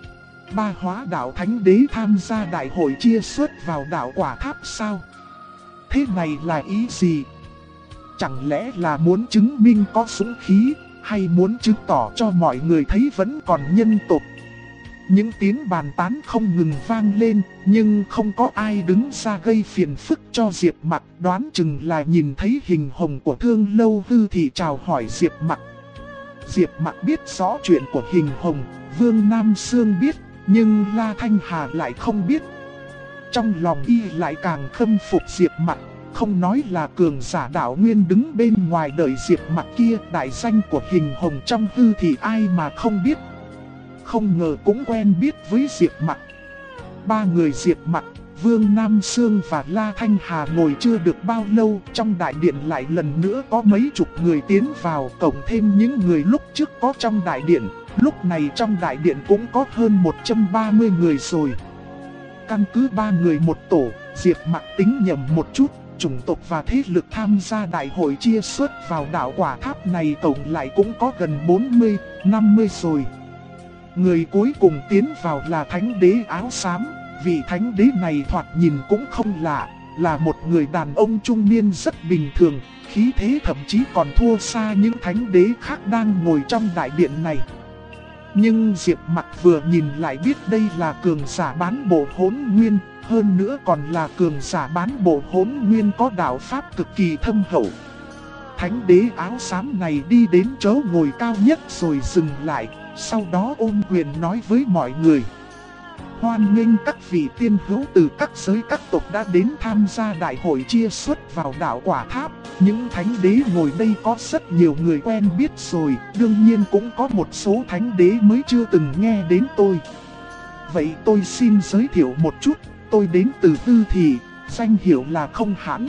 3 hóa đạo thánh đế tham gia đại hội chia suất vào đạo quả tháp sao? Thế này là ý gì? Chẳng lẽ là muốn chứng minh có dũng khí? Hay muốn chứng tỏ cho mọi người thấy vẫn còn nhân tộc? Những tiếng bàn tán không ngừng vang lên, nhưng không có ai đứng ra gây phiền phức cho Diệp Mặc. Đoán chừng là nhìn thấy Hình Hồng của Thương Lâu Hư Thị chào hỏi Diệp Mặc. Diệp Mặc biết rõ chuyện của Hình Hồng, Vương Nam Sương biết, nhưng La Thanh Hà lại không biết. Trong lòng y lại càng khâm phục Diệp Mặc. Không nói là cường giả đạo nguyên đứng bên ngoài đợi Diệp Mặc kia, đại danh của Hình Hồng trong hư thì ai mà không biết. Không ngờ cũng quen biết với Diệp Mặc. 3 người Diệp Mặc, Vương Nam Sương và La Thanh Hà ngồi chưa được bao lâu, trong đại điện lại lần nữa có mấy chục người tiến vào, cộng thêm những người lúc trước có trong đại điện. Lúc này trong đại điện cũng có hơn 130 người rồi. Căn cứ 3 người một tổ, Diệp Mặc tính nhầm một chút. Chủng tộc và thế lực tham gia đại hội chia suất vào đạo quả tháp này tổng lại cũng có gần 40, 50 rồi. Người cuối cùng tiến vào là thánh đế áo xám. Vị thánh đế này thoạt nhìn cũng không lạ, là một người đàn ông trung niên rất bình thường, khí thế thậm chí còn thua xa những thánh đế khác đang ngồi trong đại điện này. Nhưng Diệp Mặc vừa nhìn lại biết đây là cường giả bán bộ hỗn nguyên. Hơn nữa còn là cường giả bán bộ hỗn nguyên có đạo pháp cực kỳ thâm hậu. Thánh đế áo xám này đi đến chỗ ngồi cao nhất rồi dừng lại, sau đó ôm quyền nói với mọi người. Hoan nghênh các vị tiên hữu từ các giới các tộc đã đến tham gia đại hội chia suất vào đạo quả tháp. Những thánh đế ngồi đây có rất nhiều người quen biết rồi, đương nhiên cũng có một số thánh đế mới chưa từng nghe đến tôi. Vậy tôi xin giới thiệu một chút. Tôi đến từ Hư Thị, danh hiệu là Không Hãn.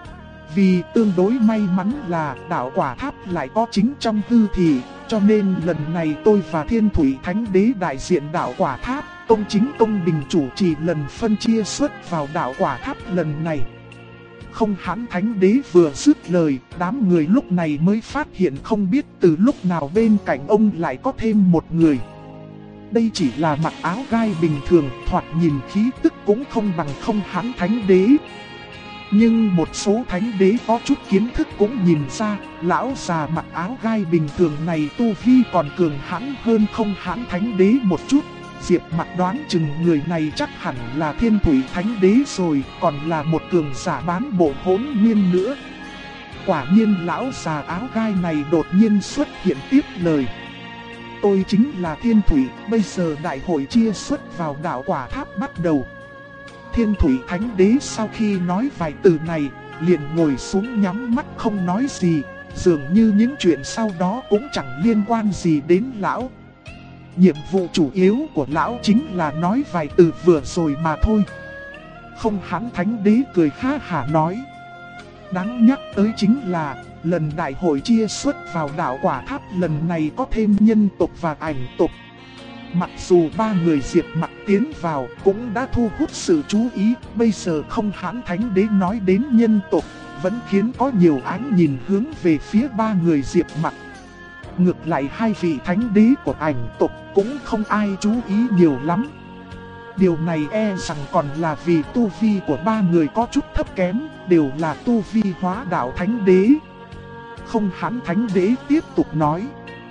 Vì tương đối may mắn là đạo quả tháp lại có chính trong Hư Thị, cho nên lần này tôi và Thiên Thủy Thánh Đế đại diện đạo quả tháp, công chính công bình chủ trì lần phân chia suất vào đạo quả tháp lần này. Không Hãn Thánh Đế vừa dứt lời, đám người lúc này mới phát hiện không biết từ lúc nào bên cạnh ông lại có thêm một người. Đây chỉ là mặc áo gai bình thường, thoạt nhìn khí tức cũng không bằng Không Hãn Thánh Đế. Nhưng một số thánh đế có chút kiến thức cũng nhìn ra, lão già mặc áo gai bình thường này tu vi còn cường hãn hơn không hãn thánh đế một chút. Diệp Mặc đoán chừng người này chắc hẳn là Thiên Thủy Thánh Đế rồi, còn là một cường giả bán bộ hỗn nguyên nữa. Quả nhiên lão già áo gai này đột nhiên xuất hiện tiếp lời. Tôi chính là Thiên Thủy, bây giờ đại hội chia xuất vào đạo Quả Tháp bắt đầu. Thiên Thủy Thánh Đế sau khi nói vài từ này, liền ngồi xuống nhắm mắt không nói gì, dường như những chuyện sau đó cũng chẳng liên quan gì đến lão. Nhiệm vụ chủ yếu của lão chính là nói vài từ vừa rồi mà thôi. Không hãn Thánh Đế cười ha hả nói. Đáng nhắc tới chính là, lần đại hội chia xuất vào đạo Quả Tháp lần này có thêm nhân tộc và ảnh tộc. Mặc dù ba người Diệp Mặc tiến vào cũng đã thu hút sự chú ý, bây giờ không hãn Thánh Đế nói đến nhân tộc, vẫn khiến có nhiều ánh nhìn hướng về phía ba người Diệp Mặc. Ngược lại hai vị thánh đế của ảnh tộc cũng không ai chú ý nhiều lắm. Điều này e rằng còn là vì tu vi của ba người có chút thấp kém, đều là tu vi hóa đạo thánh đế. Không hãn thánh đế tiếp tục nói.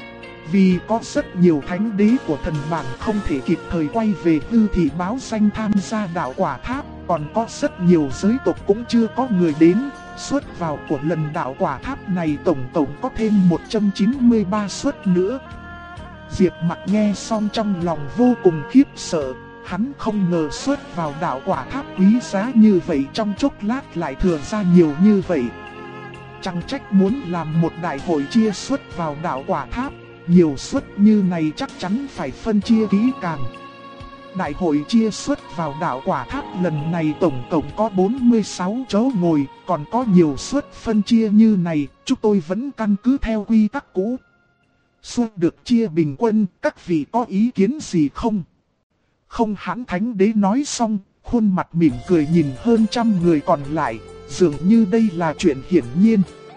Vì có rất nhiều thánh đế của thần bảng không thể kịp thời quay về Tư Thị báo danh tham gia đạo Quả Tháp, còn có rất nhiều giới tộc cũng chưa có người đến. Suất vào của lần đạo Quả Tháp này tổng có thêm 193 suất nữa. Diệp Mặc nghe xong trong lòng vô cùng khiếp sợ, hắn không ngờ suất vào đạo Quả Tháp quý giá như vậy trong chốc lát lại thừa ra nhiều như vậy. Chẳng trách muốn làm một đại hội chia suất vào đạo Quả Tháp, nhiều suất như này chắc chắn phải phân chia kỹ càng. Đại hội chia suất vào đạo Quả Tháp lần này tổng có 46 chỗ ngồi, còn có nhiều suất phân chia như này, chúng tôi vẫn căn cứ theo quy tắc cũ. Suất được chia bình quân, các vị có ý kiến gì không? Không hãn Thánh Đế nói xong, khuôn mặt mỉm cười nhìn hơn trăm người còn lại, dường như đây là chuyện hiển nhiên.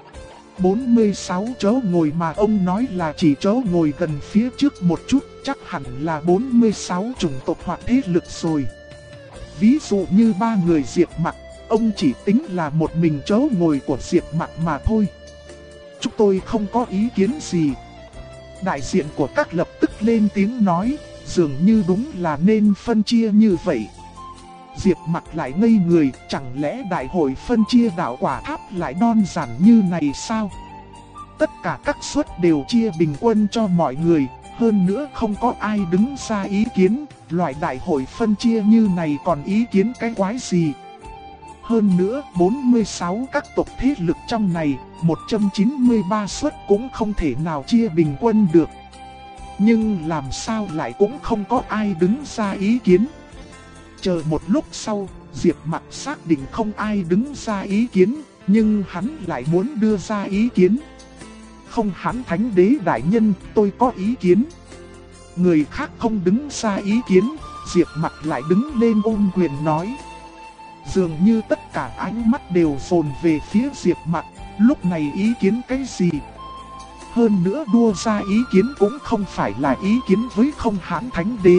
46 chỗ ngồi mà ông nói là chỉ chỗ ngồi gần phía trước một chút, chắc hẳn là 46 chủng tộc hoặc thế lực rồi. Ví dụ như ba người Diệp Mặc, ông chỉ tính là một mình chỗ ngồi của Diệp Mặc mà thôi. Chúng tôi không có ý kiến gì. Đại diện của các lập tức lên tiếng nói, dường như đúng là nên phân chia như vậy. Diệp Mặc lại ngây người, chẳng lẽ đại hội phân chia đạo Quả Tháp lại đơn giản như này sao? Tất cả các suất đều chia bình quân cho mọi người, hơn nữa không có ai đứng ra ý kiến, loại đại hội phân chia như này còn ý kiến cái quái gì? Hơn nữa 46 các tộc thế lực trong này, 193 suất cũng không thể nào chia bình quân được. Nhưng làm sao lại cũng không có ai đứng ra ý kiến? Chờ một lúc sau, Diệp Mặc xác định không ai đứng ra ý kiến, nhưng hắn lại muốn đưa ra ý kiến. Không hãn Thánh Đế đại nhân, tôi có ý kiến. Người khác không đứng ra ý kiến, Diệp Mặc lại đứng lên ôm quyền nói. Dường như tất cả ánh mắt đều dồn về phía Diệp Mặc, lúc này ý kiến cái gì? Hơn nữa đua ra ý kiến cũng không phải là ý kiến với không hãn Thánh Đế.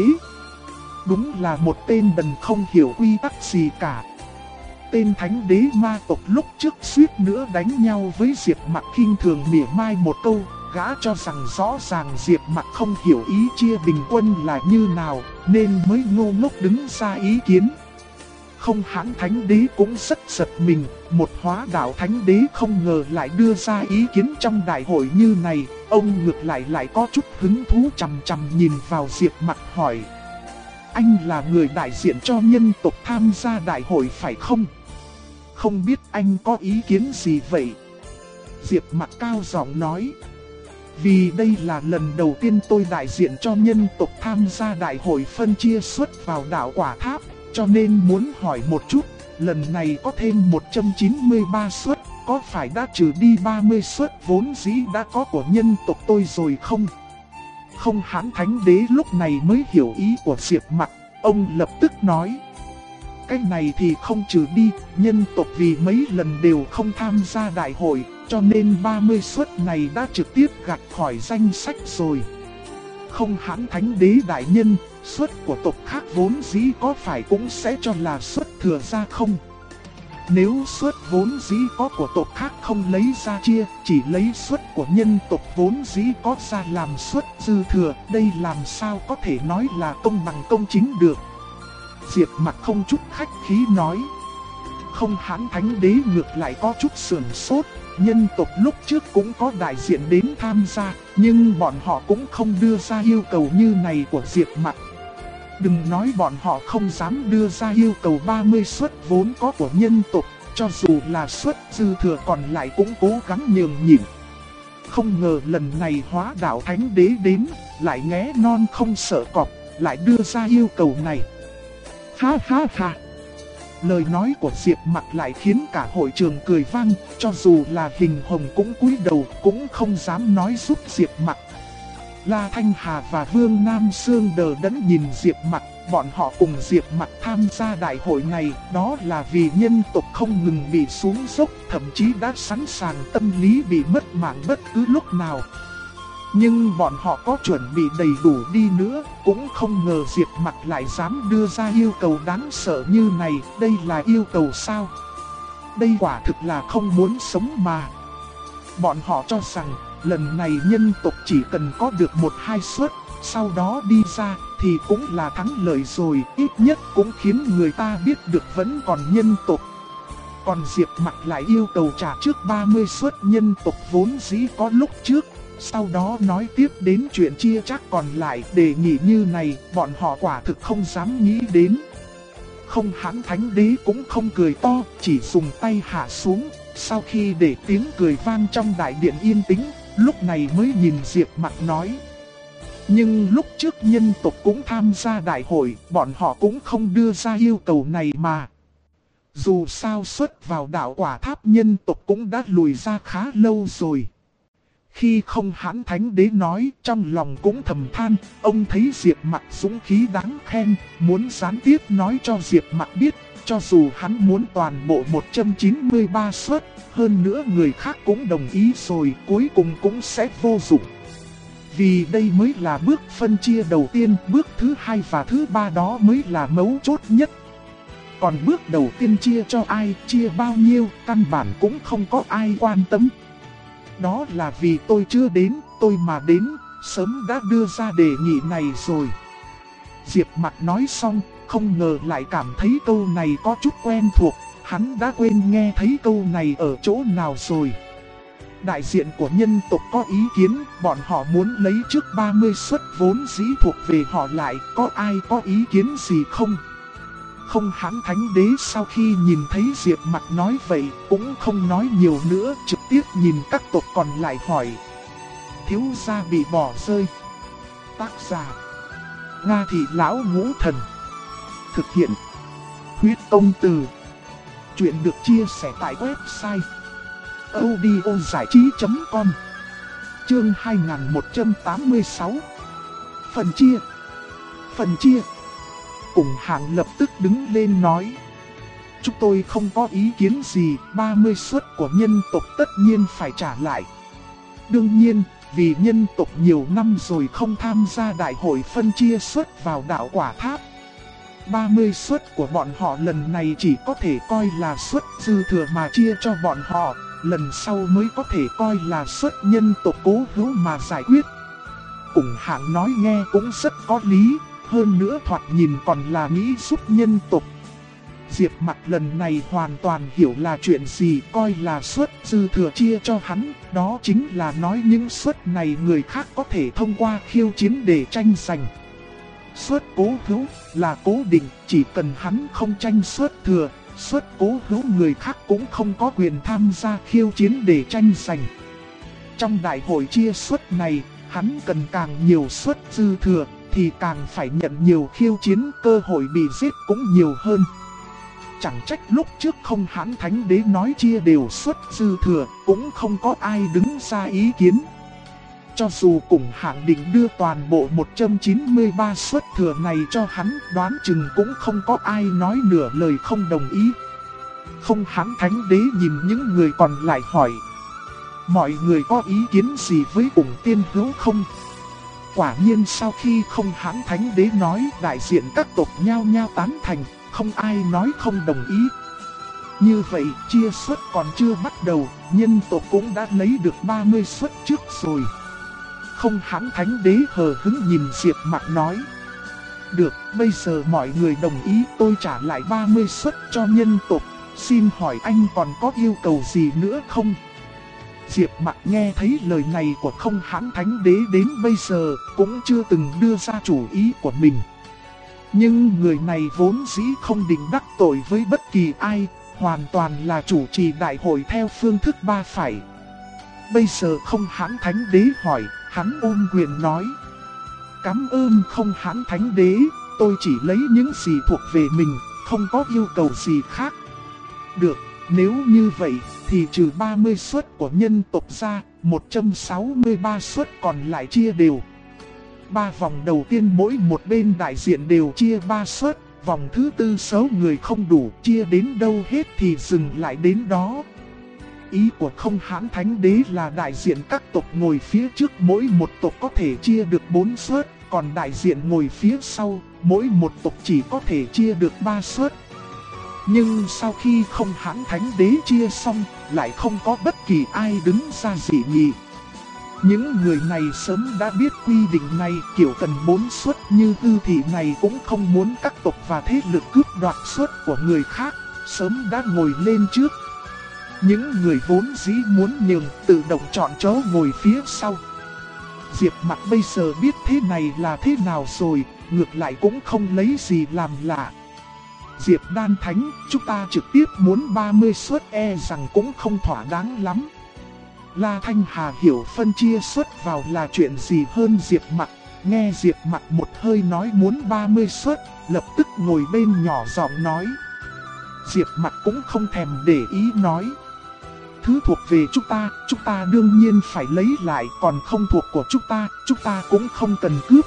Đúng là một tên đần không hiểu quy tắc gì cả. Tên Thánh Đế ma tộc lúc trước suýt nữa đánh nhau với Diệp Mặc khinh thường mỉa mai một câu, gã cho rằng rõ ràng Diệp Mặc không hiểu ý chia bình quân là như nào, nên mới ngu ngốc đứng ra ý kiến. Không hãn Thánh Đế cũng rất giật mình, một hóa đạo Thánh Đế không ngờ lại đưa ra ý kiến trong đại hội như này, ông ngược lại có chút hứng thú chằm chằm nhìn vào Diệp Mặc hỏi. Anh là người đại diện cho nhân tộc tham gia đại hội phải không? Không biết anh có ý kiến gì vậy? Diệp Mặc cao giọng nói. Vì đây là lần đầu tiên tôi đại diện cho nhân tộc tham gia đại hội phân chia suất vào đạo Quả Tháp, cho nên muốn hỏi một chút, lần này có thêm 193 suất, có phải đã trừ đi 30 suất vốn dĩ đã có của nhân tộc tôi rồi không? Không hãn Thánh Đế lúc này mới hiểu ý của Diệp Mặc, ông lập tức nói. Cái này thì không trừ đi, nhân tộc vì mấy lần đều không tham gia đại hội, cho nên 30 suất này đã trực tiếp gạt khỏi danh sách rồi. Không hãn Thánh Đế đại nhân, suất của tộc khác vốn dĩ có phải cũng sẽ cho là suất thừa ra không? Nếu suất vốn dĩ có của tộc khác không lấy ra chia, chỉ lấy suất của nhân tộc vốn dĩ có ra làm suất dư thừa, đây làm sao có thể nói là công bằng công chính được. Diệp Mặc không chút khách khí nói. Không Hãn Thánh Đế ngược lại có chút sườn sốt, nhân tộc lúc trước cũng có đại diện đến tham gia, nhưng bọn họ cũng không đưa ra yêu cầu như này của Diệp Mặc. Đừng nói bọn họ không dám đưa ra yêu cầu 30 suất vốn có của nhân tộc, cho dù là suất dư thừa còn lại cũng cố gắng nhường nhịn. Không ngờ lần này Hóa Đạo Thánh Đế đến, lại nghé non không sợ cọp, lại đưa ra yêu cầu này. Ha ha ha! Lời nói của Diệp Mặc lại khiến cả hội trường cười vang, cho dù là Hình Hồng cũng cúi đầu cũng không dám nói giúp Diệp Mặc. La Thanh Hà và Vương Nam Sương đờ đẫn nhìn Diệp Mặc, bọn họ cùng Diệp Mặc tham gia đại hội này, đó là vì nhân tộc không ngừng bị xuống dốc, thậm chí đã sẵn sàng tâm lý bị mất mạng bất cứ lúc nào. Nhưng bọn họ có chuẩn bị đầy đủ đi nữa, cũng không ngờ Diệp Mặc lại dám đưa ra yêu cầu đáng sợ như này, đây là yêu cầu sao? Đây quả thực là không muốn sống mà. Bọn họ cho rằng, lần này nhân tộc chỉ cần có được 1-2 suất, sau đó đi ra thì cũng là thắng lợi rồi, ít nhất cũng khiến người ta biết được vẫn còn nhân tộc. Còn Diệp Mặc lại yêu cầu trả trước 30 suất nhân tộc vốn dĩ có lúc trước, sau đó nói tiếp đến chuyện chia chác còn lại. Đề nghị như này, bọn họ quả thực không dám nghĩ đến. Không Hãn Thánh Đế cũng không cười to, chỉ dùng tay hạ xuống. Sau khi để tiếng cười vang trong đại điện yên tĩnh, lúc này mới nhìn Diệp Mặc nói. Nhưng lúc trước nhân tộc cũng tham gia đại hội, bọn họ cũng không đưa ra yêu cầu này mà. Dù sao xuất vào đạo quả tháp nhân tộc cũng đã lùi ra khá lâu rồi. Khi Không Hãn Thánh Đế nói, trong lòng cũng thầm than, ông thấy Diệp Mặc dũng khí đáng khen, muốn gián tiếp nói cho Diệp Mặc biết, cho dù hắn muốn toàn bộ 193 suất, hơn nữa người khác cũng đồng ý rồi, cuối cùng cũng sẽ vô dụng. Vì đây mới là bước phân chia đầu tiên, bước thứ 2 và thứ 3 đó mới là mấu chốt nhất. Còn bước đầu tiên chia cho ai, chia bao nhiêu, căn bản cũng không có ai quan tâm. Đó là vì tôi chưa đến, tôi mà đến, sớm đã đưa ra đề nghị này rồi. Diệp Mặc nói xong, không ngờ lại cảm thấy câu này có chút quen thuộc, hắn đã quên nghe thấy câu này ở chỗ nào rồi. Đại diện của nhân tộc có ý kiến, bọn họ muốn lấy trước 30 suất vốn dĩ thuộc về họ lại, có ai có ý kiến gì không? Không Hãn Thánh Đế sau khi nhìn thấy Diệp Mặc nói vậy, cũng không nói nhiều nữa, trực tiếp nhìn các tộc còn lại hỏi. Thiếu gia bị bỏ rơi. Tác giả: Nga Thị Lão Ngũ Thần. Thực hiện: Huyết Công Từ. Chuyện được chia sẻ tại website audiozảichí.com. Chương 2186. Phần chia. Cùng Hạng lập tức đứng lên nói. Chúng tôi không có ý kiến gì, 30 suất của nhân tộc tất nhiên phải trả lại. Đương nhiên, vì nhân tộc nhiều năm rồi không tham gia đại hội phân chia suất vào đạo quả tháp, 30 suất của bọn họ lần này chỉ có thể coi là suất dư thừa mà chia cho bọn họ, lần sau mới có thể coi là suất nhân tộc cố hữu mà giải quyết. Cùng Hạng nói nghe cũng rất có lý, hơn nữa thoạt nhìn còn là nghĩ giúp nhân tộc. Diệp Mặc lần này hoàn toàn hiểu là chuyện gì, coi là suất dư thừa chia cho hắn, đó chính là nói những suất này người khác có thể thông qua khiêu chiến để tranh giành. Suất cố hữu là cố định, chỉ cần hắn không tranh suất thừa, suất cố hữu người khác cũng không có quyền tham gia khiêu chiến để tranh giành. Trong đại hội chia suất này, hắn cần càng nhiều suất dư thừa thì càng phải nhận nhiều khiêu chiến, cơ hội bị giết cũng nhiều hơn. Chẳng trách lúc trước Không Hãn Thánh Đế nói chia đều suất dư thừa, cũng không có ai đứng ra ý kiến. Cho dù Cùng Hạng định đưa toàn bộ 193 suất thừa này cho hắn, đoán chừng cũng không có ai nói nửa lời không đồng ý. Không Hãn Thánh Đế nhìn những người còn lại hỏi. Mọi người có ý kiến gì với Cùng Tiên Hữu không? Quả nhiên sau khi Không Hãn Thánh Đế nói, đại diện các tộc nhao nhao tán thành, không ai nói không đồng ý. Như vậy chia suất còn chưa bắt đầu, nhân tộc cũng đã lấy được 30 suất trước rồi. Không Hãn Thánh Đế hờ hững nhìn Diệp Mặc nói. Được, bây giờ mọi người đồng ý tôi trả lại 30 suất cho nhân tộc. Xin hỏi anh còn có yêu cầu gì nữa không? Diệp Mặc nghe thấy lời này của Không Hãn Thánh Đế đến bây giờ cũng chưa từng đưa ra chủ ý của mình. Nhưng người này vốn dĩ không định đắc tội với bất kỳ ai, hoàn toàn là chủ trì đại hội theo phương thức ba phải. Bây giờ Không Hãn Thánh Đế hỏi, hắn ôm quyền nói. Cảm ơn Không Hãn Thánh Đế, tôi chỉ lấy những gì thuộc về mình, không có yêu cầu gì khác. Được, nếu như vậy thì trừ 30 suất của nhân tộc ra, 163 suất còn lại chia đều. 3 vòng đầu tiên mỗi một bên đại diện đều chia 3 suất, vòng thứ tư số người không đủ, chia đến đâu hết thì dừng lại đến đó. Ý của Không Hãn Thánh Đế là đại diện các tộc ngồi phía trước mỗi một tộc có thể chia được 4 suất, còn đại diện ngồi phía sau, mỗi một tộc chỉ có thể chia được 3 suất. Nhưng sau khi Không Hãn Thánh Đế chia xong, lại không có bất kỳ ai đứng ra dị nghị. Những người này sớm đã biết quy định này, kiểu cần 4 suất như Tư Thị này cũng không muốn các tộc và thế lực cướp đoạt suất của người khác, sớm đã ngồi lên trước. Những người vốn dĩ muốn nhường tự động chọn chỗ ngồi phía sau. Diệp Mặc bây giờ biết thế này là thế nào rồi, ngược lại cũng không lấy gì làm lạ. Diệp Đan Thánh, chúng ta trực tiếp muốn 30 suất rằng cũng không thỏa đáng lắm. La Thanh Hà hiểu phân chia suất vào là chuyện gì hơn Diệp Mặc, nghe Diệp Mặc một hơi nói muốn 30 suất, lập tức ngồi bên nhỏ giọng nói. Diệp Mặc cũng không thèm để ý nói. Thứ thuộc về chúng ta đương nhiên phải lấy lại, còn không thuộc của chúng ta cũng không cần cướp.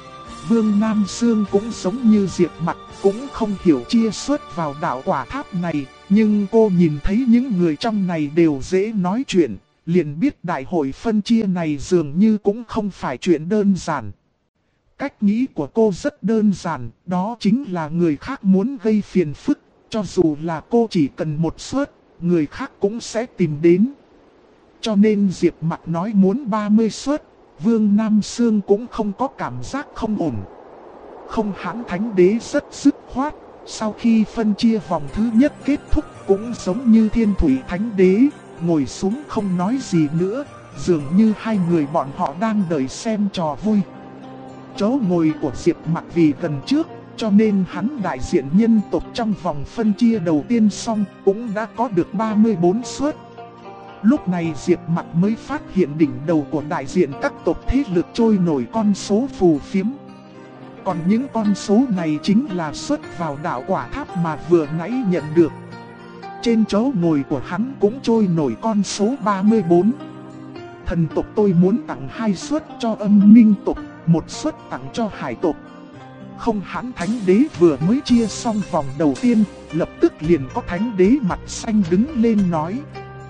Vương Nam Sương cũng giống như Diệp Mặc, cũng không hiểu chia suất vào đạo quả tháp này, nhưng cô nhìn thấy những người trong này đều dễ nói chuyện, liền biết đại hội phân chia này dường như cũng không phải chuyện đơn giản. Cách nghĩ của cô rất đơn giản, đó chính là người khác muốn gây phiền phức, cho dù là cô chỉ cần 1 suất, người khác cũng sẽ tìm đến. Cho nên Diệp Mặc nói muốn 30 suất, Vương Nam Sương cũng không có cảm giác không ổn. Không Hãn Thánh Đế rất dứt khoát, sau khi phân chia vòng thứ nhất kết thúc cũng giống như Thiên Thủy Thánh Đế, ngồi xuống không nói gì nữa, dường như hai người bọn họ đang đợi xem trò vui. Chỗ ngồi của Diệp Mặc vì gần trước, cho nên hắn đại diện nhân tộc trong vòng phân chia đầu tiên xong cũng đã có được 34 suất. Lúc này Diệp Mặc mới phát hiện đỉnh đầu của đại diện các tộc thế lực trôi nổi con số phù phiếm. Còn những con số này chính là suất vào đạo quả tháp mà vừa nãy nhận được. Trên chỗ ngồi của hắn cũng trôi nổi con số 34. Thần tộc tôi muốn tặng 2 suất cho Âm Minh tộc, 1 suất tặng cho Hải tộc. Không Hãn Thánh Đế vừa mới chia xong vòng đầu tiên, lập tức liền có Thánh Đế mặt xanh đứng lên nói.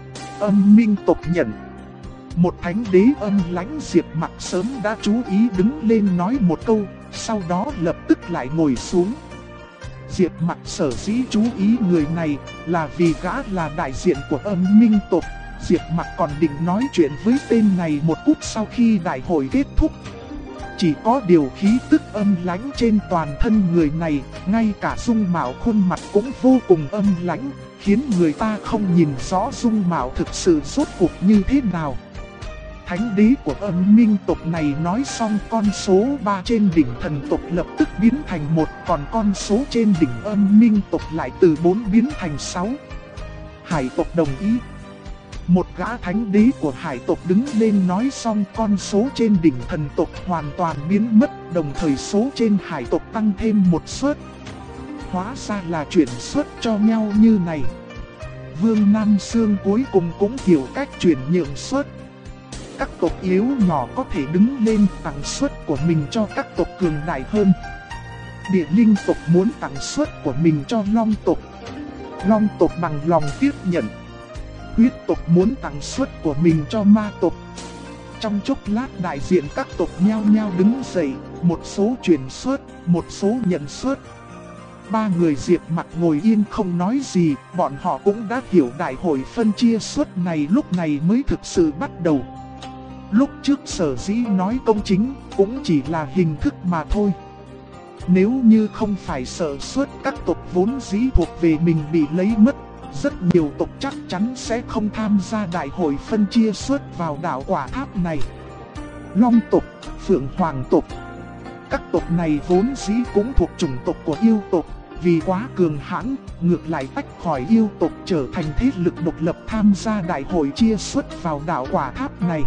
Âm Minh tộc nhận. Một Thánh Đế âm lãnh Diệp Mặc sớm đã chú ý đứng lên nói một câu, sau đó lập tức lại ngồi xuống. Diệp Mặc sở dĩ chú ý người này là vì gã là đại diện của Âm Minh tộc. Diệp Mặc còn định nói chuyện với tên này một phút sau khi đại hội kết thúc. Chỉ có điều khí tức âm lãnh trên toàn thân người này, ngay cả dung mạo khuôn mặt cũng vô cùng âm lãnh, khiến người ta không nhìn rõ dung mạo thực sự rốt cuộc như thế nào. Thánh đế của Âm Minh tộc này nói xong, con số 3 trên đỉnh thần tộc lập tức biến thành 1, còn con số trên đỉnh Âm Minh tộc lại từ 4 biến thành 6. Hải tộc đồng ý. Một gã thánh đế của Hải tộc đứng lên nói xong, con số trên đỉnh thần tộc hoàn toàn biến mất, đồng thời số trên Hải tộc tăng thêm 1 suất. Hóa ra là chuyển suất cho nhau như này. Vương Nam Sương cuối cùng cũng hiểu cách chuyển nhượng suất. Các tộc yếu nhỏ có thể đứng lên tặng suất của mình cho các tộc cường đại hơn. Địa linh tộc muốn tặng suất của mình cho Long tộc, Long tộc bằng lòng tiếp nhận. Huyết tộc muốn tặng suất của mình cho Ma tộc. Trong chốc lát đại diện các tộc nhao nhao đứng dậy, một số chuyển suất, một số nhận suất. Ba người Diệp Mặc ngồi yên không nói gì, bọn họ cũng đã hiểu đại hội phân chia suất này lúc này mới thực sự bắt đầu. Lúc trước sở dĩ nói công chính cũng chỉ là hình thức mà thôi. Nếu như không phải sợ suất các tộc vốn dĩ thuộc về mình bị lấy mất, rất nhiều tộc chắc chắn sẽ không tham gia đại hội phân chia suất vào đảo Quả Tháp này. Long tộc, Phượng Hoàng tộc, các tộc này vốn dĩ cũng thuộc chủng tộc của yêu tộc, vì quá cường hãn, ngược lại tách khỏi yêu tộc trở thành thế lực độc lập tham gia đại hội chia suất vào đảo Quả Tháp này.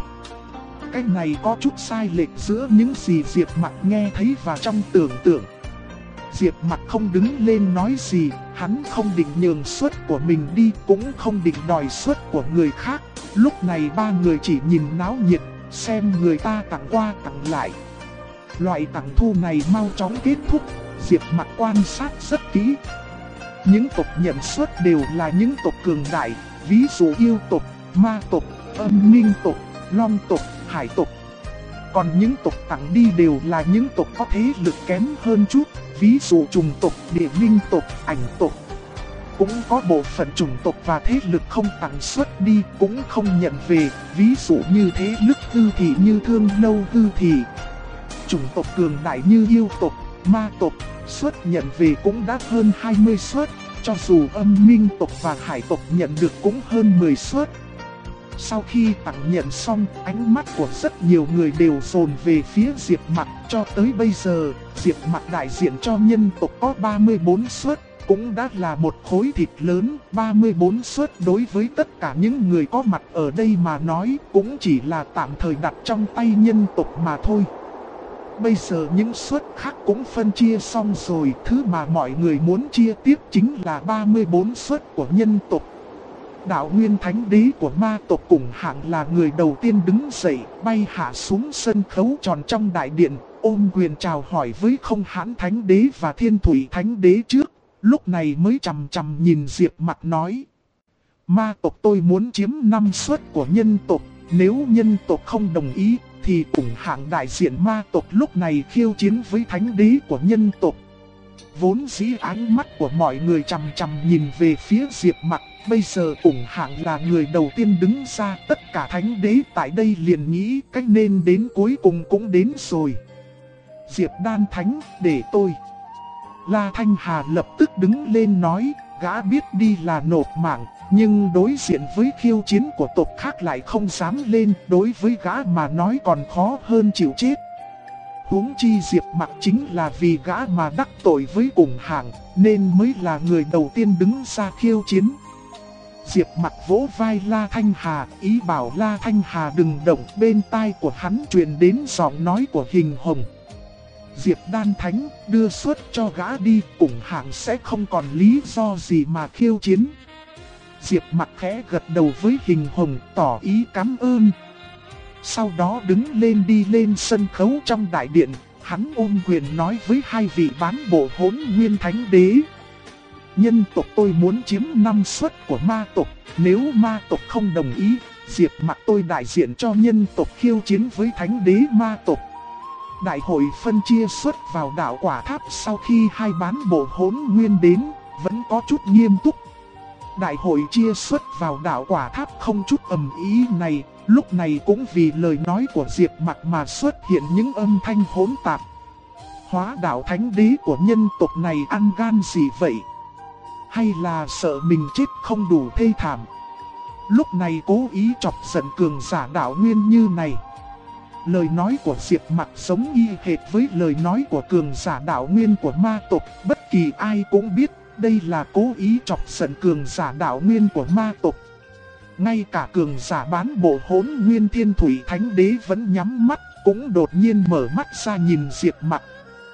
Cái này có chút sai lệch giữa những gì Diệp Mặc nghe thấy và trong tưởng tượng. Diệp Mặc không đứng lên nói gì, hắn không định nhường suất của mình đi, cũng không định đòi suất của người khác. Lúc này ba người chỉ nhìn náo nhiệt, xem người ta tặng qua tặng lại. Loại tặng thu này mau chóng kết thúc, Diệp Mặc quan sát rất kỹ. Những tộc nhận suất đều là những tộc cường đại, ví dụ yêu tộc, ma tộc, âm minh tộc, long tộc, hải tộc. Còn những tộc tặng đi đều là những tộc có thế lực kém hơn chút, ví dụ trùng tộc, địa linh tộc, ảnh tộc. Cũng có bộ phận chủng tộc và thế lực không tặng suất đi, cũng không nhận về, ví dụ như thế lực hư thị như Thương Lâu hư thị. Chủng tộc cường đại như yêu tộc, ma tộc, suất nhận về cũng đã hơn 20 suất, cho dù âm minh tộc và hải tộc nhận được cũng hơn 10 suất. Sau khi tặng nhận xong, ánh mắt của rất nhiều người đều dồn về phía Diệp Mặc. Cho tới bây giờ, Diệp Mặc đại diện cho nhân tộc có 34 suất, cũng đã là một khối thịt lớn. 34 suất đối với tất cả những người có mặt ở đây mà nói cũng chỉ là tạm thời đặt trong tay nhân tộc mà thôi. Bây giờ những suất khác cũng phân chia xong rồi, thứ mà mọi người muốn chia tiếp chính là 34 suất của nhân tộc. Đạo Nguyên Thánh Đế của ma tộc Cùng Hạng là người đầu tiên đứng dậy, bay hạ xuống sân khấu tròn trong đại điện, ôm quyền chào hỏi với Không Hãn Thánh Đế và Thiên Thủy Thánh Đế trước, lúc này mới chằm chằm nhìn Diệp Mặc nói. Ma tộc tôi muốn chiếm 5 suất của nhân tộc, nếu nhân tộc không đồng ý, thì Cùng Hạng đại diện ma tộc lúc này khiêu chiến với Thánh Đế của nhân tộc. Vốn dĩ ánh mắt của mọi người chằm chằm nhìn về phía Diệp Mặc, bây giờ Cùng Hạng là người đầu tiên đứng ra, tất cả thánh đế tại đây liền nghĩ cách nên đến cuối cùng cũng đến rồi. Diệp Đan Thánh, để tôi. La Thanh Hà lập tức đứng lên nói, gã biết đi là nộp mạng, nhưng đối diện với khiêu chiến của tộc khác lại không dám lên, đối với gã mà nói còn khó hơn chịu chết. Huống chi Diệp Mặc chính là vì gã mà đắc tội với Cùng Hạng, nên mới là người đầu tiên đứng ra khiêu chiến. Diệp Mặc vỗ vai La Thanh Hà, ý bảo La Thanh Hà đừng động, bên tai của hắn truyền đến giọng nói của Hình Hồng. Diệp Đan Thánh, đưa suất cho gã đi, Cùng Hạng sẽ không còn lý do gì mà khiêu chiến. Diệp Mặc khẽ gật đầu với Hình Hồng, tỏ ý cảm ơn. Sau đó đứng lên đi lên sân khấu trong đại điện, hắn ôm quyền nói với hai vị bán bộ Hỗn Nguyên Thánh Đế. Nhân tộc tôi muốn chiếm 5 suất của ma tộc, nếu ma tộc không đồng ý, Diệp Mặc tôi đại diện cho nhân tộc khiêu chiến với Thánh Đế ma tộc. Đại hội phân chia suất vào đảo Quả Tháp sau khi hai bán bộ Hỗn Nguyên đến, vẫn có chút nghiêm túc. Đại hội chia suất vào đảo Quả Tháp không chút ầm ý này, lúc này cũng vì lời nói của Diệp Mặc mà xuất hiện những âm thanh hỗn tạp. Hóa đạo Thánh Đế của nhân tộc này ăn gan gì vậy? Hay là sợ mình chết không đủ thê thảm? Lúc này cố ý chọc giận cường giả đạo nguyên như này. Lời nói của Diệp Mặc giống y hệt với lời nói của cường giả đạo nguyên của ma tộc. Bất kỳ ai cũng biết đây là cố ý chọc giận cường giả đạo nguyên của ma tộc. Ngay cả cường giả bán bộ Hỗn Nguyên Thiên Thủy Thánh Đế vẫn nhắm mắt, cũng đột nhiên mở mắt ra nhìn Diệp Mặc.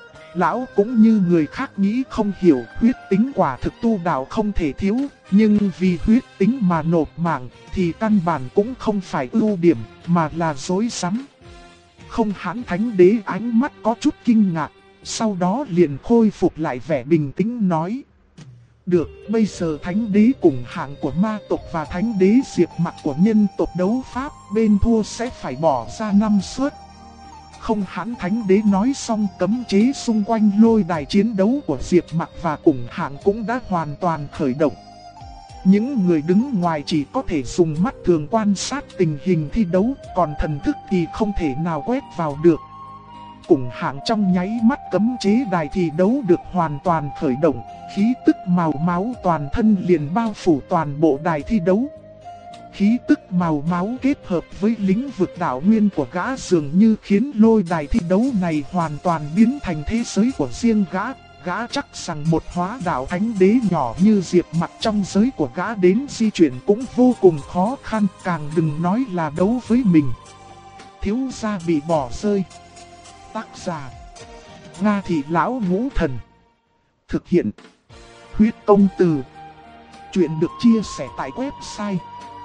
Lão cũng như người khác nghĩ không hiểu, huyết tính quả thực tu đạo không thể thiếu, nhưng vì huyết tính mà nộp mạng thì căn bản cũng không phải ưu điểm mà là dối rắm. Không Hãn Thánh Đế ánh mắt có chút kinh ngạc, sau đó liền khôi phục lại vẻ bình tĩnh nói. Được, bây giờ Thánh Đế Cùng Hạng của ma tộc và Thánh Đế Diệp Mặc của nhân tộc đấu pháp, bên thua sẽ phải bỏ ra 5 suất. không hãn thánh đế nói xong, cấm chế xung quanh lôi đài chiến đấu của Diệp Mặc và Cùng Hạng cũng đã hoàn toàn khởi động. Những người đứng ngoài chỉ có thể dùng mắt thường quan sát tình hình thi đấu, còn thần thức thì không thể nào quét vào được. Cùng Hạng trong nháy mắt cấm chế đài thi đấu được hoàn toàn khởi động, khí tức màu máu toàn thân liền bao phủ toàn bộ đài thi đấu. Khí tức màu máu kết hợp với lĩnh vực đạo nguyên của gã dường như khiến lôi đài thi đấu này hoàn toàn biến thành thế giới của riêng gã. Gã chắc rằng một hóa đạo thánh đế nhỏ như Diệp Mặc trong giới của gã đến di chuyển cũng vô cùng khó khăn, càng đừng nói là đấu với mình. Thiếu gia bị bỏ rơi. Tác giả: Nga Thị Lão Ngũ Thần. Thực hiện: Huyết Công Từ. Chuyện được chia sẻ tại website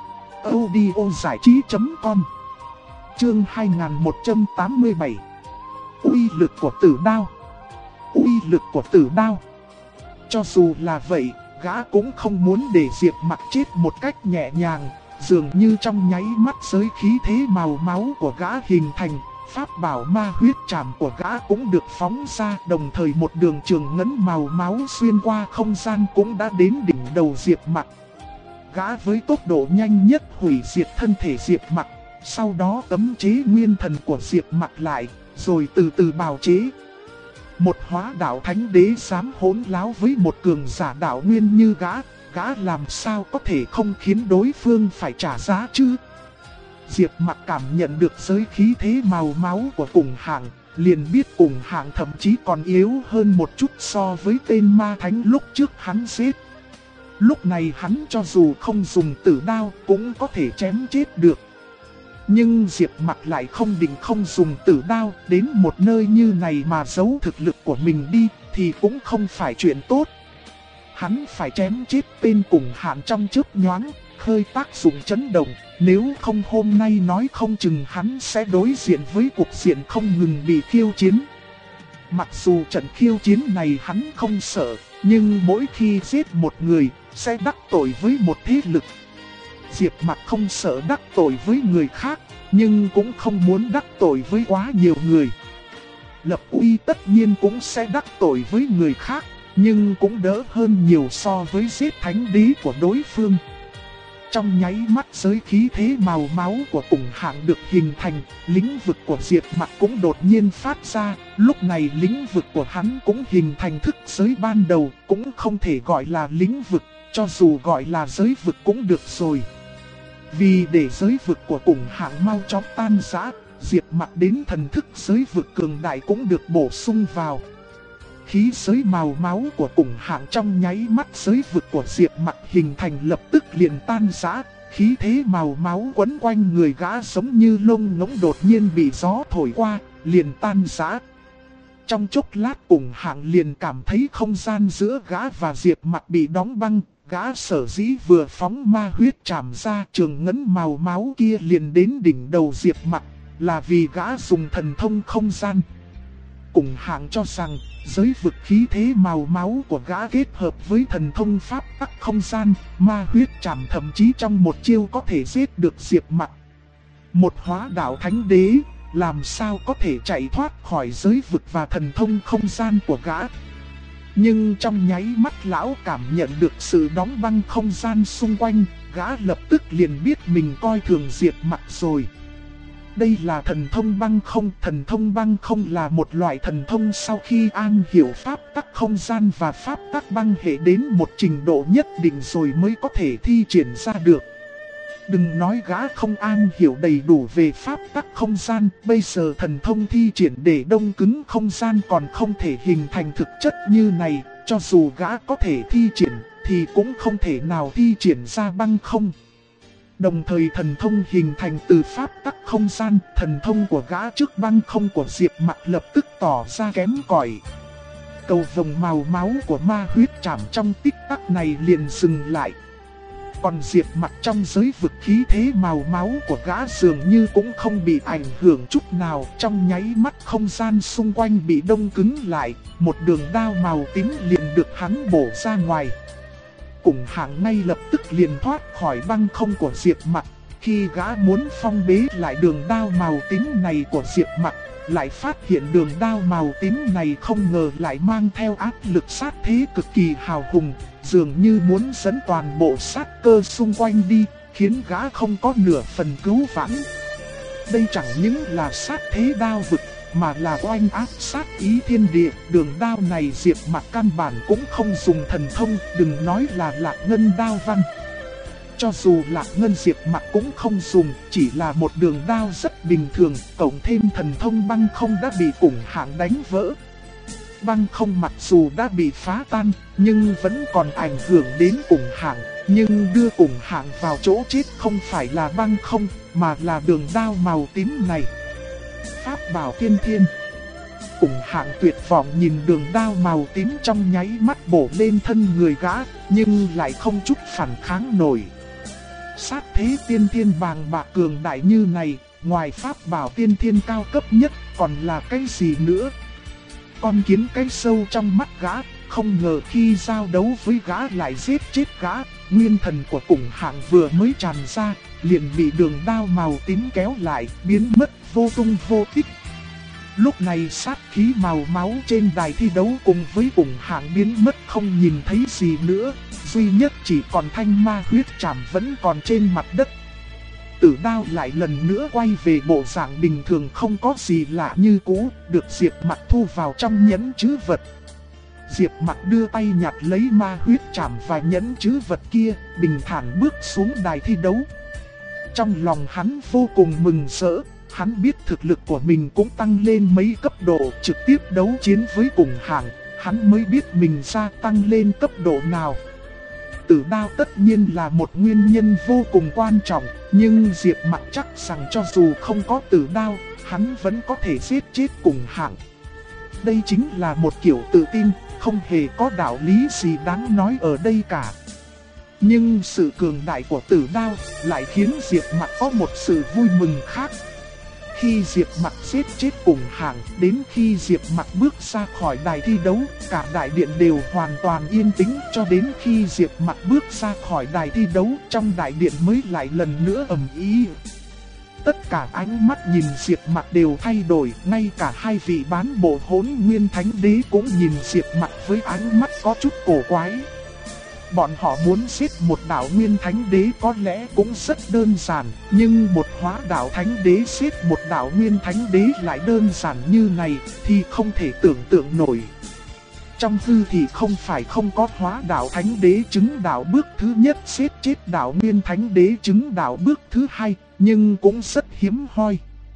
audiozảichí.com. Chương 2187. Uy lực của tử đao. Uy lực của tử đao. Cho dù là vậy, gã cũng không muốn để Diệp Mặc chết một cách nhẹ nhàng. Dường như trong nháy mắt giới khí thế màu máu của gã hình thành, pháp bảo ma huyết trảm của gã cũng được phóng ra. Đồng thời một đường trường ngấn màu máu xuyên qua không gian cũng đã đến đỉnh đầu Diệp Mặc. Gã với tốc độ nhanh nhất hủy diệt thân thể Diệp Mặc, sau đó cấm chế nguyên thần của Diệp Mặc lại, rồi từ từ bào chế. Một hóa đạo thánh đế dám hỗn láo với một cường giả đạo nguyên như gã làm sao có thể không khiến đối phương phải trả giá chứ? Diệp Mặc cảm nhận được giới khí thế màu máu của Cùng Hạng, liền biết Cùng Hạng thậm chí còn yếu hơn một chút so với tên ma thánh lúc trước hắn giết. Lúc này hắn cho dù không dùng tử đao cũng có thể chém chết được. Nhưng Diệp Mặc lại không định không dùng tử đao, đến một nơi như này mà giấu thực lực của mình đi thì cũng không phải chuyện tốt. Hắn phải chém chết tên Cùng Hạng trong chớp nhoáng, khơi tác dụng chấn động, nếu không hôm nay nói không chừng hắn sẽ đối diện với cuộc diện không ngừng bị khiêu chiến. Mặc dù trận khiêu chiến này hắn không sợ, nhưng mỗi khi giết một người sẽ đắc tội với một thế lực. Diệp Mặc không sợ đắc tội với người khác, nhưng cũng không muốn đắc tội với quá nhiều người. Lập uy tất nhiên cũng sẽ đắc tội với người khác, nhưng cũng đỡ hơn nhiều so với giết thánh đế của đối phương. Trong nháy mắt giới khí thế màu máu của Cùng Hạng được hình thành, lĩnh vực của Diệp Mặc cũng đột nhiên phát ra. Lúc này lĩnh vực của hắn cũng hình thành thức giới ban đầu, cũng không thể gọi là lĩnh vực, cho dù gọi là giới vực cũng được rồi. Vì để giới vực của Cùng Hạng mau chóng tan rã, Diệp Mặc đến thần thức giới vực cường đại cũng được bổ sung vào. Khí giới màu máu của Cùng Hạng trong nháy mắt giới vực của Diệp Mặc hình thành lập tức liền tan rã. Khí thế màu máu quấn quanh người gã giống như lông ngỗng đột nhiên bị gió thổi qua, liền tan rã. Trong chốc lát Cùng Hạng liền cảm thấy không gian giữa gã và Diệp Mặc bị đóng băng. Gã sở dĩ vừa phóng ma huyết trảm ra, trường ngấn màu máu kia liền đến đỉnh đầu Diệp Mặc, là vì gã dùng thần thông không gian. Cùng Hạng cho rằng giới vực khí thế màu máu của gã kết hợp với thần thông pháp tắc không gian, ma huyết trảm thậm chí trong một chiêu có thể giết được Diệp Mặc. Một hóa đạo thánh đế làm sao có thể chạy thoát khỏi giới vực và thần thông không gian của gã. Nhưng trong nháy mắt lão cảm nhận được sự đóng băng không gian xung quanh, gã lập tức liền biết mình coi thường Diệp Mặc rồi. Đây là thần thông băng không. Thần thông băng không là một loại thần thông sau khi an hiểu pháp tắc không gian và pháp tắc băng hệ đến một trình độ nhất định rồi mới có thể thi triển ra được. Đừng nói gã không an hiểu đầy đủ về pháp tắc không gian, bây giờ thần thông thi triển để đông cứng không gian còn không thể hình thành thực chất như này, cho dù gã có thể thi triển thì cũng không thể nào thi triển ra băng không. Đồng thời thần thông hình thành từ pháp tắc không gian, thần thông của gã trước băng không của Diệp Mặc lập tức tỏ ra kém cỏi. Cầu vồng màu máu của ma huyết trảm trong tích tắc này liền dừng lại. Còn Diệp Mặc trong giới vực khí thế màu máu của gã dường như cũng không bị ảnh hưởng chút nào. Trong nháy mắt không gian xung quanh bị đông cứng lại, một đường đao màu tím liền được hắn bổ ra ngoài. Cùng Hạng ngay lập tức liền thoát khỏi băng không của Diệp Mặc, Khi gã muốn phong bế lại đường đao màu tím này của Diệp Mặc, lại phát hiện đường đao màu tím này không ngờ lại mang theo áp lực sát thế cực kỳ hào hùng, dường như muốn dẫn toàn bộ sát cơ xung quanh đi, khiến gã không có nửa phần cứu vãn. Đây chẳng những là sát thế đao vực, mà là oanh áp sát ý thiên địa. Đường đao này Diệp Mặc căn bản cũng không dùng thần thông, đừng nói là Lạc Ngân đao văn. Cho dù Lạc Ngân Diệp Mặc cũng không dùng, chỉ là một đường đao rất bình thường, cộng thêm thần thông băng không đã bị Ủng Hạng đánh vỡ. Băng không mặc dù đã bị phá tan, nhưng vẫn còn ảnh hưởng đến Ủng Hạng, nhưng đưa Ủng Hạng vào chỗ chết không phải là băng không, mà là đường đao màu tím này. Pháp bảo tiên thiên. Ủng Hạng tuyệt vọng nhìn đường đao màu tím trong nháy mắt bổ lên thân người gã, nhưng lại không chút phản kháng nổi. Sát thế tiên thiên bàng bạc cường đại như này, ngoài pháp bảo tiên thiên cao cấp nhất còn là cái gì nữa? Con kiến cái sâu trong mắt gã, không ngờ khi giao đấu với gã lại giết chết gã. Nguyên thần của Ủng Hạng vừa mới tràn ra, liền bị đường đao màu tím kéo lại, biến mất vô tung vô tích. Lúc này sát khí màu máu trên đài thi đấu cùng với Ủng Hạng biến mất không nhìn thấy gì nữa, duy nhất chỉ còn thanh ma huyết trảm vẫn còn trên mặt đất. Tử đao lại lần nữa quay về bộ dạng bình thường không có gì lạ như cũ, được Diệp Mặc thu vào trong nhẫn trữ vật. Diệp Mặc đưa tay nhặt lấy ma huyết trảm và nhẫn trữ vật kia, bình thản bước xuống đài thi đấu. Trong lòng hắn vô cùng mừng rỡ, hắn biết thực lực của mình cũng tăng lên mấy cấp độ, trực tiếp đấu chiến với Ủng Hạng, hắn mới biết mình gia tăng lên cấp độ nào. Tử đao tất nhiên là một nguyên nhân vô cùng quan trọng, nhưng Diệp Mặc chắc rằng cho dù không có tử đao, hắn vẫn có thể giết chết Ủng Hạng. Đây chính là một kiểu tự tin, không hề có đạo lý gì đáng nói ở đây cả. Nhưng sự cường đại của tử đao lại khiến Diệp Mặc có một sự vui mừng khác. Khi Diệp Mặc giết chết Ủng Hạng, đến khi Diệp Mặc bước ra khỏi đài thi đấu, cả đại điện đều hoàn toàn yên tĩnh, cho đến khi Diệp Mặc bước ra khỏi đài thi đấu, trong đại điện mới lại lần nữa ầm ĩ. Tất cả ánh mắt nhìn Diệp Mặc đều thay đổi, ngay cả hai vị bán bộ Hỗn Nguyên Thánh Đế cũng nhìn Diệp Mặc với ánh mắt có chút cổ quái. Bọn họ muốn giết một đạo Nguyên Thánh Đế có lẽ cũng rất đơn giản, nhưng một hóa đạo Thánh Đế giết một đạo Nguyên Thánh Đế lại đơn giản như này thì không thể tưởng tượng nổi. Trong hư thì không phải không có hóa đạo Thánh Đế chứng đạo bước thứ nhất giết chết đạo Nguyên Thánh Đế chứng đạo bước thứ hai, nhưng cũng rất hiếm hoi.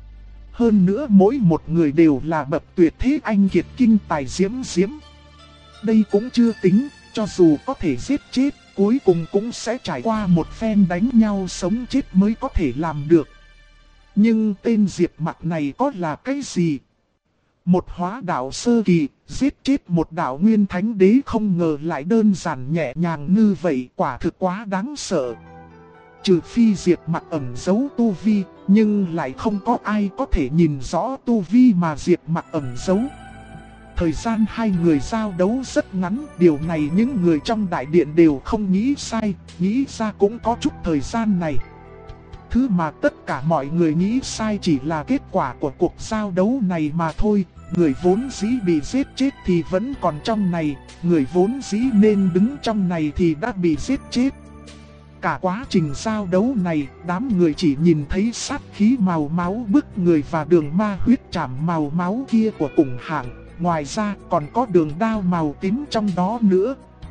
Hơn nữa mỗi một người đều là bậc tuyệt thế anh kiệt kinh tài diễm diễm. Đây cũng chưa tính. Cho dù có thể giết chết, cuối cùng cũng sẽ trải qua một phen đánh nhau sống chết mới có thể làm được. Nhưng tên Diệp Mặc này có là cái gì? Một hóa đạo sơ kỳ, giết chết một đạo Nguyên Thánh Đế không ngờ lại đơn giản nhẹ nhàng như vậy, quả thực quá đáng sợ. Trừ phi Diệp Mặc ẩn giấu tu vi, nhưng lại không có ai có thể nhìn rõ tu vi mà Diệp Mặc ẩn giấu. Thời gian hai người giao đấu rất ngắn, điều này những người trong đại điện đều không nghĩ sai, nghĩ ra cũng có chút thời gian này. Thứ mà tất cả mọi người nghĩ sai chỉ là kết quả của cuộc giao đấu này mà thôi. Người vốn dĩ bị giết chết thì vẫn còn trong này, người vốn dĩ nên đứng trong này thì đã bị giết chết. Cả quá trình giao đấu này, đám người chỉ nhìn thấy sát khí màu máu bức người và đường ma huyết trảm màu máu kia của Ủng Hạng. Ngoài ra còn có đường đao màu tím trong đó nữa.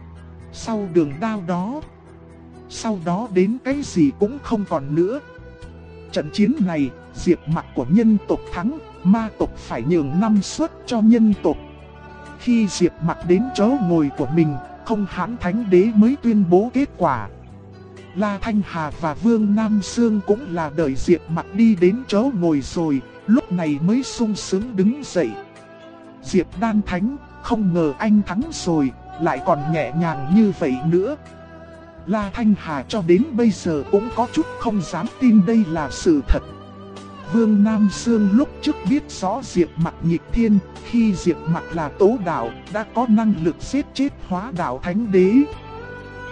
Sau đường đao đó, sau đó đến cái gì cũng không còn nữa. Trận chiến này, Diệp Mặc của nhân tộc thắng, ma tộc phải nhường 5 suất cho nhân tộc. Khi Diệp Mặc đến chỗ ngồi của mình, Không Hãn Thánh Đế mới tuyên bố kết quả. La Thanh Hà và Vương Nam Sương cũng là đợi Diệp Mặc đi đến chỗ ngồi rồi, lúc này mới sung sướng đứng dậy. Diệp Đan Thánh, không ngờ anh thắng rồi, lại còn nhẹ nhàng như vậy nữa. La Thanh Hà cho đến bây giờ cũng có chút không dám tin đây là sự thật. Vương Nam Sương lúc trước biết rõ Diệp Mặc nghịch thiên, khi Diệp Mặc là tố đạo, đã có năng lực giết chết hóa đạo Thánh Đế.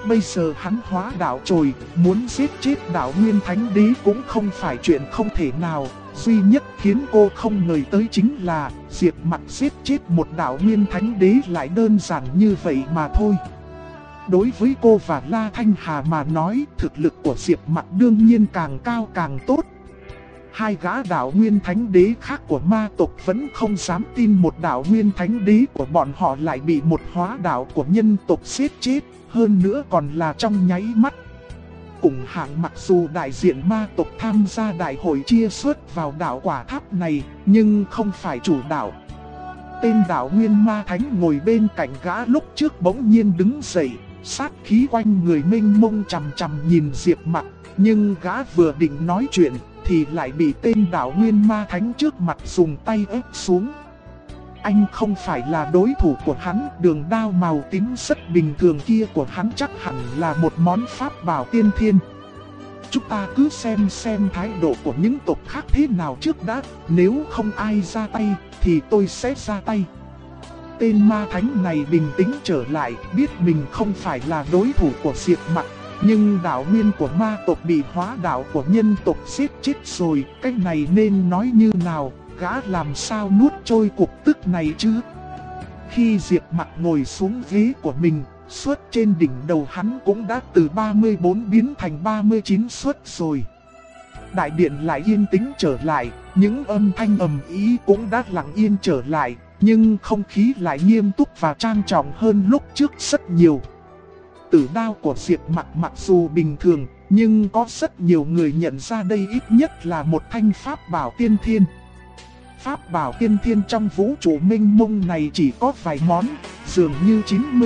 Bây giờ hắn hóa đạo rồi, muốn giết chết đạo Nguyên Thánh Đế cũng không phải chuyện không thể nào. Duy nhất khiến cô không ngờ tới chính là Diệp Mặc giết chết một đạo Nguyên Thánh Đế lại đơn giản như vậy mà thôi. Đối với cô và La Thanh Hà mà nói, thực lực của Diệp Mặc đương nhiên càng cao càng tốt. Hai gã đạo Nguyên Thánh Đế khác của ma tộc vẫn không dám tin một đạo Nguyên Thánh Đế của bọn họ lại bị một hóa đạo của nhân tộc giết chết, hơn nữa còn là trong nháy mắt. Cùng hạng mặc dù đại diện ma tộc tham gia đại hội chia suất vào đạo quả tháp này, nhưng không phải chủ đạo. Tên đạo Nguyên Ma Thánh ngồi bên cạnh gã lúc trước bỗng nhiên đứng dậy, sát khí quanh người mênh mông chằm chằm nhìn Diệp Mặc, nhưng gã vừa định nói chuyện thì lại bị tên đạo Nguyên Ma Thánh trước mặt dùng tay ép xuống. Anh không phải là đối thủ của hắn, đường đao màu tím rất bình thường kia của hắn chắc hẳn là một món pháp bảo tiên thiên. Chúng ta cứ xem thái độ của những tộc khác thế nào trước đã, nếu không ai ra tay thì tôi sẽ ra tay. Tên ma thánh này bình tĩnh trở lại, biết mình không phải là đối thủ của Diệp Mặc. Nhưng đạo nguyên của ma tộc bị hóa đạo của nhân tộc giết chết rồi, cách này nên nói như nào, gã làm sao nuốt trôi cục tức này chứ? Khi Diệp Mặc ngồi xuống ghế của mình, suất trên đỉnh đầu hắn cũng đã từ 34 biến thành 39 suất rồi. Đại điện lại yên tĩnh trở lại, những âm thanh ầm ĩ cũng đã lặng yên trở lại, nhưng không khí lại nghiêm túc và trang trọng hơn lúc trước rất nhiều. Tử đao của Diệp Mặc mặc dù bình thường, nhưng có rất nhiều người nhận ra đây ít nhất là một thanh pháp bảo tiên thiên. Pháp bảo tiên thiên trong vũ trụ mênh mông này chỉ có vài món, dường như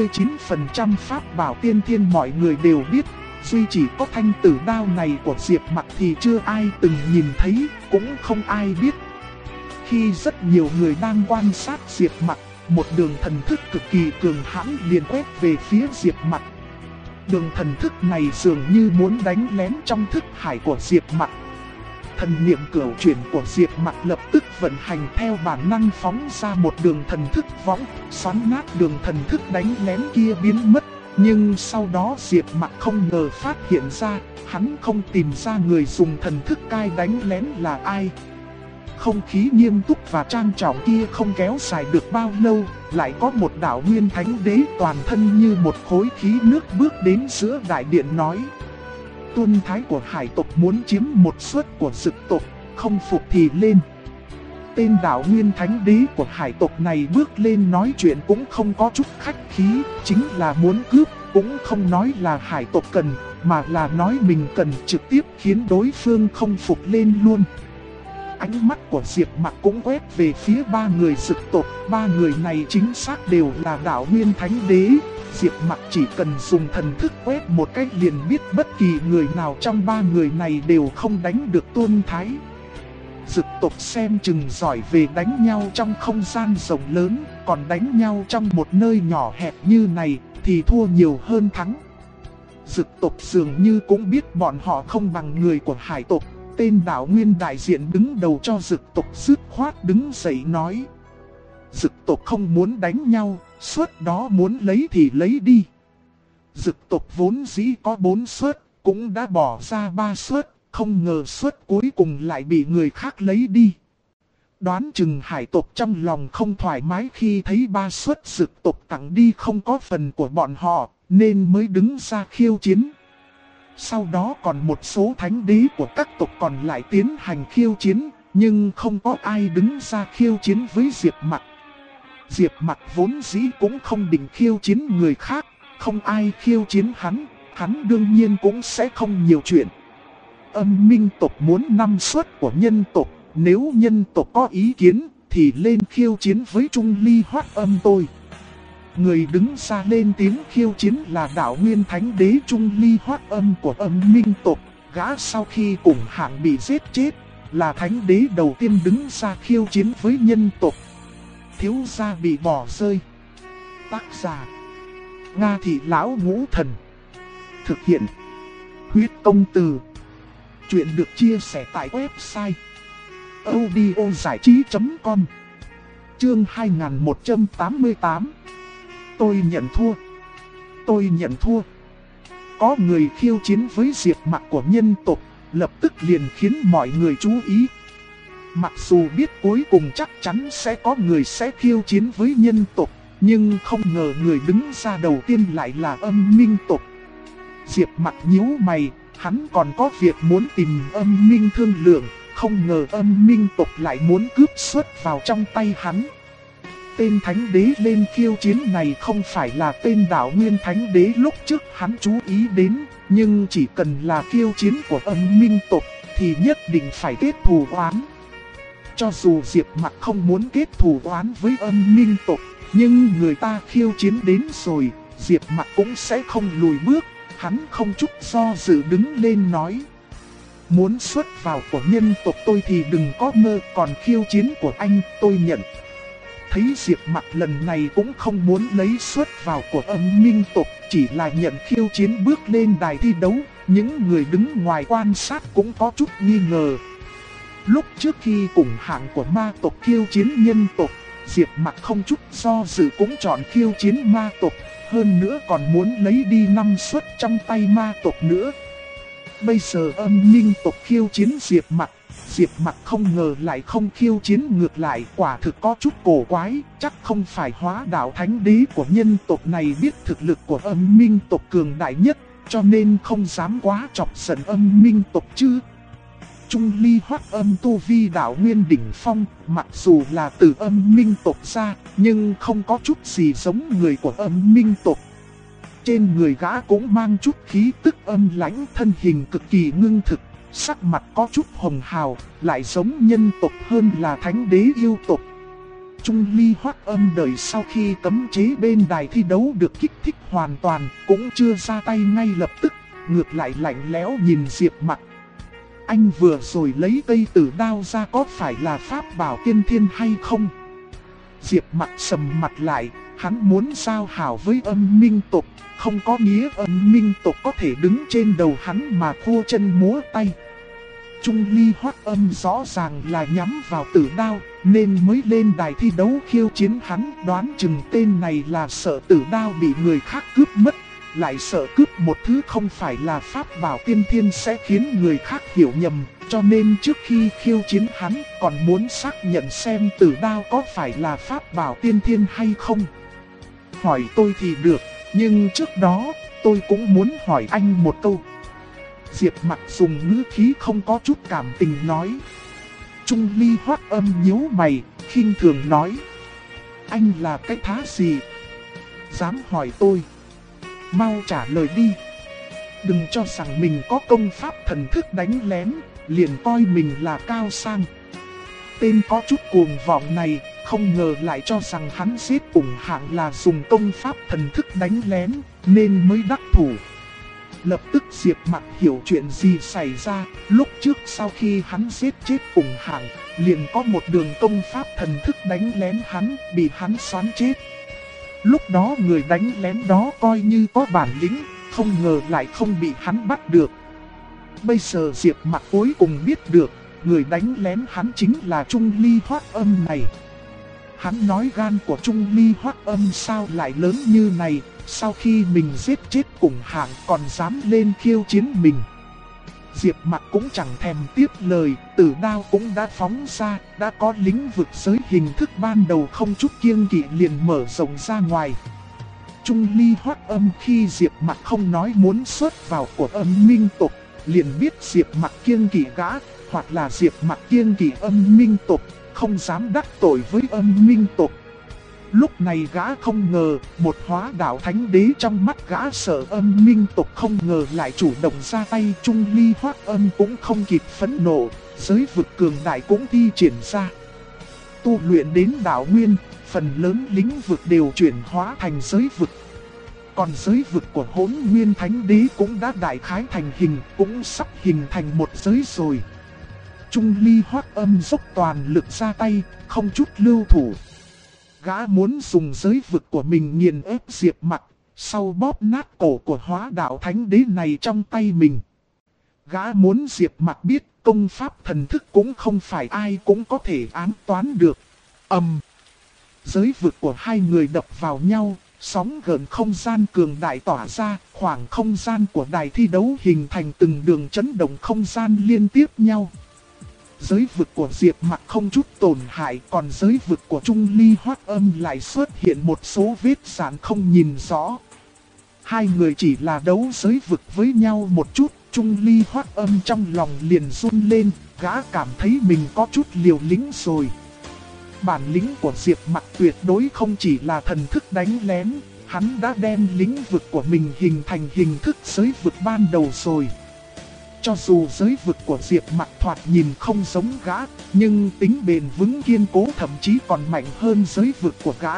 99% pháp bảo tiên thiên mọi người đều biết. Duy chỉ có thanh tử đao này của Diệp Mặc thì chưa ai từng nhìn thấy, cũng không ai biết. Khi rất nhiều người đang quan sát Diệp Mặc, một đường thần thức cực kỳ cường hãn liền quét về phía Diệp Mặc. Đường thần thức này dường như muốn đánh lén trong thức hải của Diệp Mặc. Thần niệm cửu chuyển của Diệp Mặc lập tức vận hành theo bản năng phóng ra một đường thần thức võng, xoắn nát đường thần thức đánh lén kia biến mất. Nhưng sau đó Diệp Mặc không ngờ phát hiện ra, hắn không tìm ra người dùng thần thức cai đánh lén là ai. Không khí nghiêm túc và trang trọng kia không kéo dài được bao lâu, lại có một đạo Nguyên Thánh Đế toàn thân như một khối khí nước bước đến giữa đại điện nói: Tuân thái của hải tộc muốn chiếm một suất của dực tộc, không phục thì lên. Tên đạo Nguyên Thánh Đế của hải tộc này bước lên nói chuyện cũng không có chút khách khí, chính là muốn cướp, cũng không nói là hải tộc cần, mà là nói mình cần, trực tiếp khiến đối phương không phục lên luôn. Ánh mắt của Diệp Mặc cũng quét về phía ba người dực tộc, ba người này chính xác đều là đạo Nguyên Thánh Đế. Diệp Mặc chỉ cần dùng thần thức quét một cách liền biết bất kỳ người nào trong ba người này đều không đánh được Tuân Thái. Dực tộc xem chừng giỏi về đánh nhau trong không gian rộng lớn, còn đánh nhau trong một nơi nhỏ hẹp như này thì thua nhiều hơn thắng. Dực tộc dường như cũng biết bọn họ không bằng người của hải tộc. Tên đạo Nguyên đại diện đứng đầu cho dực tộc dứt khoát đứng dậy nói: Dực tộc không muốn đánh nhau, suất đó muốn lấy thì lấy đi. Dực tộc vốn dĩ có 4 suất, cũng đã bỏ ra 3 suất, không ngờ suất cuối cùng lại bị người khác lấy đi. Đoán chừng hải tộc trong lòng không thoải mái khi thấy 3 suất dực tộc tặng đi không có phần của bọn họ, nên mới đứng ra khiêu chiến. Sau đó còn một số thánh đế của các tộc còn lại tiến hành khiêu chiến, nhưng không có ai đứng ra khiêu chiến với Diệp Mặc. Diệp Mặc vốn dĩ cũng không định khiêu chiến người khác, không ai khiêu chiến hắn đương nhiên cũng sẽ không nhiều chuyện. Âm minh tộc muốn 5 suất của nhân tộc, nếu nhân tộc có ý kiến thì lên khiêu chiến với Trung Ly Hoắc Âm tôi. Người đứng ra lên tiếng khiêu chiến là đạo Nguyên Thánh Đế Trung Ly Hoắc Âm của Âm minh tộc. Gã sau khi cùng hạng bị giết chết, là thánh đế đầu tiên đứng ra khiêu chiến với nhân tộc. Thiếu gia bị bỏ rơi. Tác giả: Nga Thị Lão Ngũ Thần. Thực hiện: Huyết Công Từ. Chuyện được chia sẻ tại website audiozảichí.com. Chương 2188. Tôi nhận thua. Tôi nhận thua. có người khiêu chiến với Diệp Mặc của nhân tộc, lập tức liền khiến mọi người chú ý. Mặc dù biết cuối cùng chắc chắn sẽ có người sẽ khiêu chiến với nhân tộc, nhưng không ngờ người đứng ra đầu tiên lại là Âm Minh tộc. Diệp Mặc nhíu mày, hắn còn có việc muốn tìm Âm Minh thương lượng, không ngờ Âm Minh tộc lại muốn cướp xuất vào trong tay hắn. Tên Thánh Đế lên khiêu chiến này không phải là tên Đạo Nguyên Thánh Đế lúc trước hắn chú ý đến, nhưng chỉ cần là khiêu chiến của Âm Minh tộc thì nhất định phải kết thù oán. Cho dù Diệp Mặc không muốn kết thù oán với Âm Minh tộc, nhưng người ta khiêu chiến đến rồi, Diệp Mặc cũng sẽ không lùi bước. Hắn không chút do dự đứng lên nói: muốn xuất vào của nhân tộc tôi thì đừng có mơ, còn khiêu chiến của anh tôi nhận. Thấy Diệp Mặc lần này cũng không muốn lấy xuất vào của Âm Minh tộc, chỉ là nhận khiêu chiến bước lên đài thi đấu, những người đứng ngoài quan sát cũng có chút nghi ngờ. Lúc trước khi cùng hạng của ma tộc khiêu chiến nhân tộc, Diệp Mặc không chút do dự cũng chọn khiêu chiến ma tộc, hơn nữa còn muốn lấy đi 5 suất trong tay ma tộc nữa. Bây giờ Âm Minh tộc khiêu chiến Diệp Mặc không ngờ lại không khiêu chiến ngược lại, quả thực có chút cổ quái, chắc không phải Hóa Đạo Thánh Đế của nhân tộc này biết thực lực của Âm Minh tộc cường đại nhất, cho nên không dám quá chọc giận Âm Minh tộc chứ. Trung Ly Hoắc Âm tu vi đạo nguyên đỉnh phong, mặc dù là từ Âm Minh tộc ra, nhưng không có chút gì giống người của Âm Minh tộc. Trên người gã cũng mang chút khí tức âm lãnh, thân hình cực kỳ ngưng thực, sắc mặt có chút hồng hào, lại giống nhân tộc hơn là Thánh Đế yêu tộc. Trung Ly Hoắc Âm đời sau khi cấm chế bên đài thi đấu được kích thích hoàn toàn, cũng chưa ra tay ngay lập tức, ngược lại lạnh lẽo nhìn Diệp Mặc. Anh vừa rồi lấy cây tử đao ra có phải là pháp bảo tiên thiên hay không? Diệp Mặc sầm mặt lại, hắn muốn giao hảo với Âm Minh tộc, không có nghĩa Âm Minh tộc có thể đứng trên đầu hắn mà khua chân múa tay. Trung Ly Hoắc Âm rõ ràng là nhắm vào tử đao, nên mới lên đài thi đấu khiêu chiến hắn, đoán chừng tên này là sợ tử đao bị người khác cướp mất, lại sợ cướp một thứ không phải là pháp bảo tiên thiên sẽ khiến người khác hiểu nhầm, cho nên trước khi khiêu chiến hắn còn muốn xác nhận xem tử đao có phải là pháp bảo tiên thiên hay không. Hỏi tôi thì được, nhưng trước đó tôi cũng muốn hỏi anh một câu. Diệp Mặc dùng ngữ khí không có chút cảm tình nói. Trung Ly Hoắc Âm nhíu mày, khinh thường nói: anh là cái thá gì? Dám hỏi tôi? Mau trả lời đi. Đừng cho rằng mình có công pháp thần thức đánh lén, liền coi mình là cao sang. Tên có chút cuồng vọng này, không ngờ lại cho rằng hắn giết cùng hạng là dùng công pháp thần thức đánh lén, nên mới đắc thủ. Lập tức Diệp Mặc hiểu chuyện gì xảy ra, lúc trước sau khi hắn giết chết cùng hạng, liền có một đường công pháp thần thức đánh lén hắn, bị hắn xoắn chết. Lúc đó người đánh lén đó coi như có bản lĩnh, không ngờ lại không bị hắn bắt được. Bây giờ Diệp Mặc cuối cùng biết được, người đánh lén hắn chính là Trung Ly Hoắc Âm này. Hắn nói gan của Trung Ly Hoắc Âm sao lại lớn như này, sau khi mình giết chết cùng hạng còn dám lên khiêu chiến mình. Diệp Mặc cũng chẳng thèm tiếp lời, tử đao cũng đã phóng ra, đã có lĩnh vực giới hình thức ban đầu không chút kiêng kỵ liền mở rộng ra ngoài. Trung Ly Hoắc Âm khi Diệp Mặc không nói muốn xuất vào của Âm Minh tộc, liền biết Diệp Mặc kiêng kỵ gã, hoặc là Diệp Mặc kiêng kỵ Âm Minh tộc, không dám đắc tội với Âm Minh tộc. Lúc này gã không ngờ, một Hóa Đạo Thánh Đế trong mắt gã sợ Âm Minh tộc không ngờ lại chủ động ra tay. Trung Ly Hoắc Âm cũng không kịp phẫn nộ, giới vực cường đại cũng thi triển ra. Tu luyện đến đạo nguyên, phần lớn lĩnh vực đều chuyển hóa thành giới vực. Còn giới vực của Hỗn Nguyên Thánh Đế cũng đã đại khái thành hình, cũng sắp hình thành một giới rồi. Trung Ly Hoắc Âm dốc toàn lực ra tay, không chút lưu thủ. Gã muốn dùng giới vực của mình nghiền ép Diệp Mặc, sau bóp nát cổ của Hóa Đạo Thánh Đế này trong tay mình. Gã muốn Diệp Mặc biết công pháp thần thức cũng không phải ai cũng có thể ám toán được. Giới vực của hai người đập vào nhau, Sóng gợn không gian cường đại tỏa ra, khoảng không gian của đài thi đấu hình thành từng đường chấn động không gian liên tiếp nhau. Giới vực của Diệp Mặc không chút tổn hại, còn giới vực của Trung Ly Hoắc Âm lại xuất hiện một số vết rạn không nhìn rõ. Hai người chỉ là đấu giới vực với nhau một chút, Trung Ly Hoắc Âm trong lòng liền run lên, gã cảm thấy mình có chút liều lĩnh rồi. Bản lĩnh của Diệp Mặc tuyệt đối không chỉ là thần thức đánh lén, hắn đã đem lĩnh vực của mình hình thành hình thức giới vực ban đầu rồi. Cho dù giới vực của Diệp Mặc thoạt nhìn không giống gã, nhưng tính bền vững kiên cố thậm chí còn mạnh hơn giới vực của gã.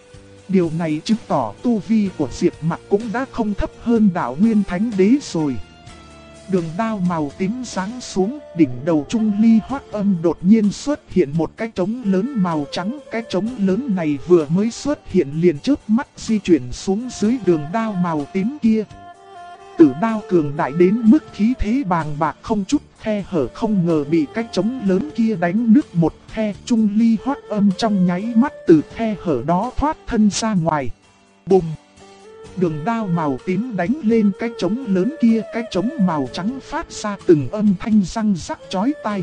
Điều này chứng tỏ tu vi của Diệp Mặc cũng đã không thấp hơn đạo Nguyên Thánh Đế rồi. Đường đao màu tím giáng xuống, đỉnh đầu Trung Ly Hoắc Âm đột nhiên xuất hiện một cái trống lớn màu trắng. Cái trống lớn này vừa mới xuất hiện liền chớp mắt di chuyển xuống dưới đường đao màu tím kia. Tử đao cường đại đến mức khí thế bàng bạc không chút khe hở, không ngờ bị cái trống lớn kia đánh nứt một khe. Trung Ly Hoắc Âm trong nháy mắt từ khe hở đó thoát thân ra ngoài. Bùm! Đường đao màu tím đánh lên cái trống lớn kia, cái trống màu trắng phát ra từng âm thanh răng rắc chói tai.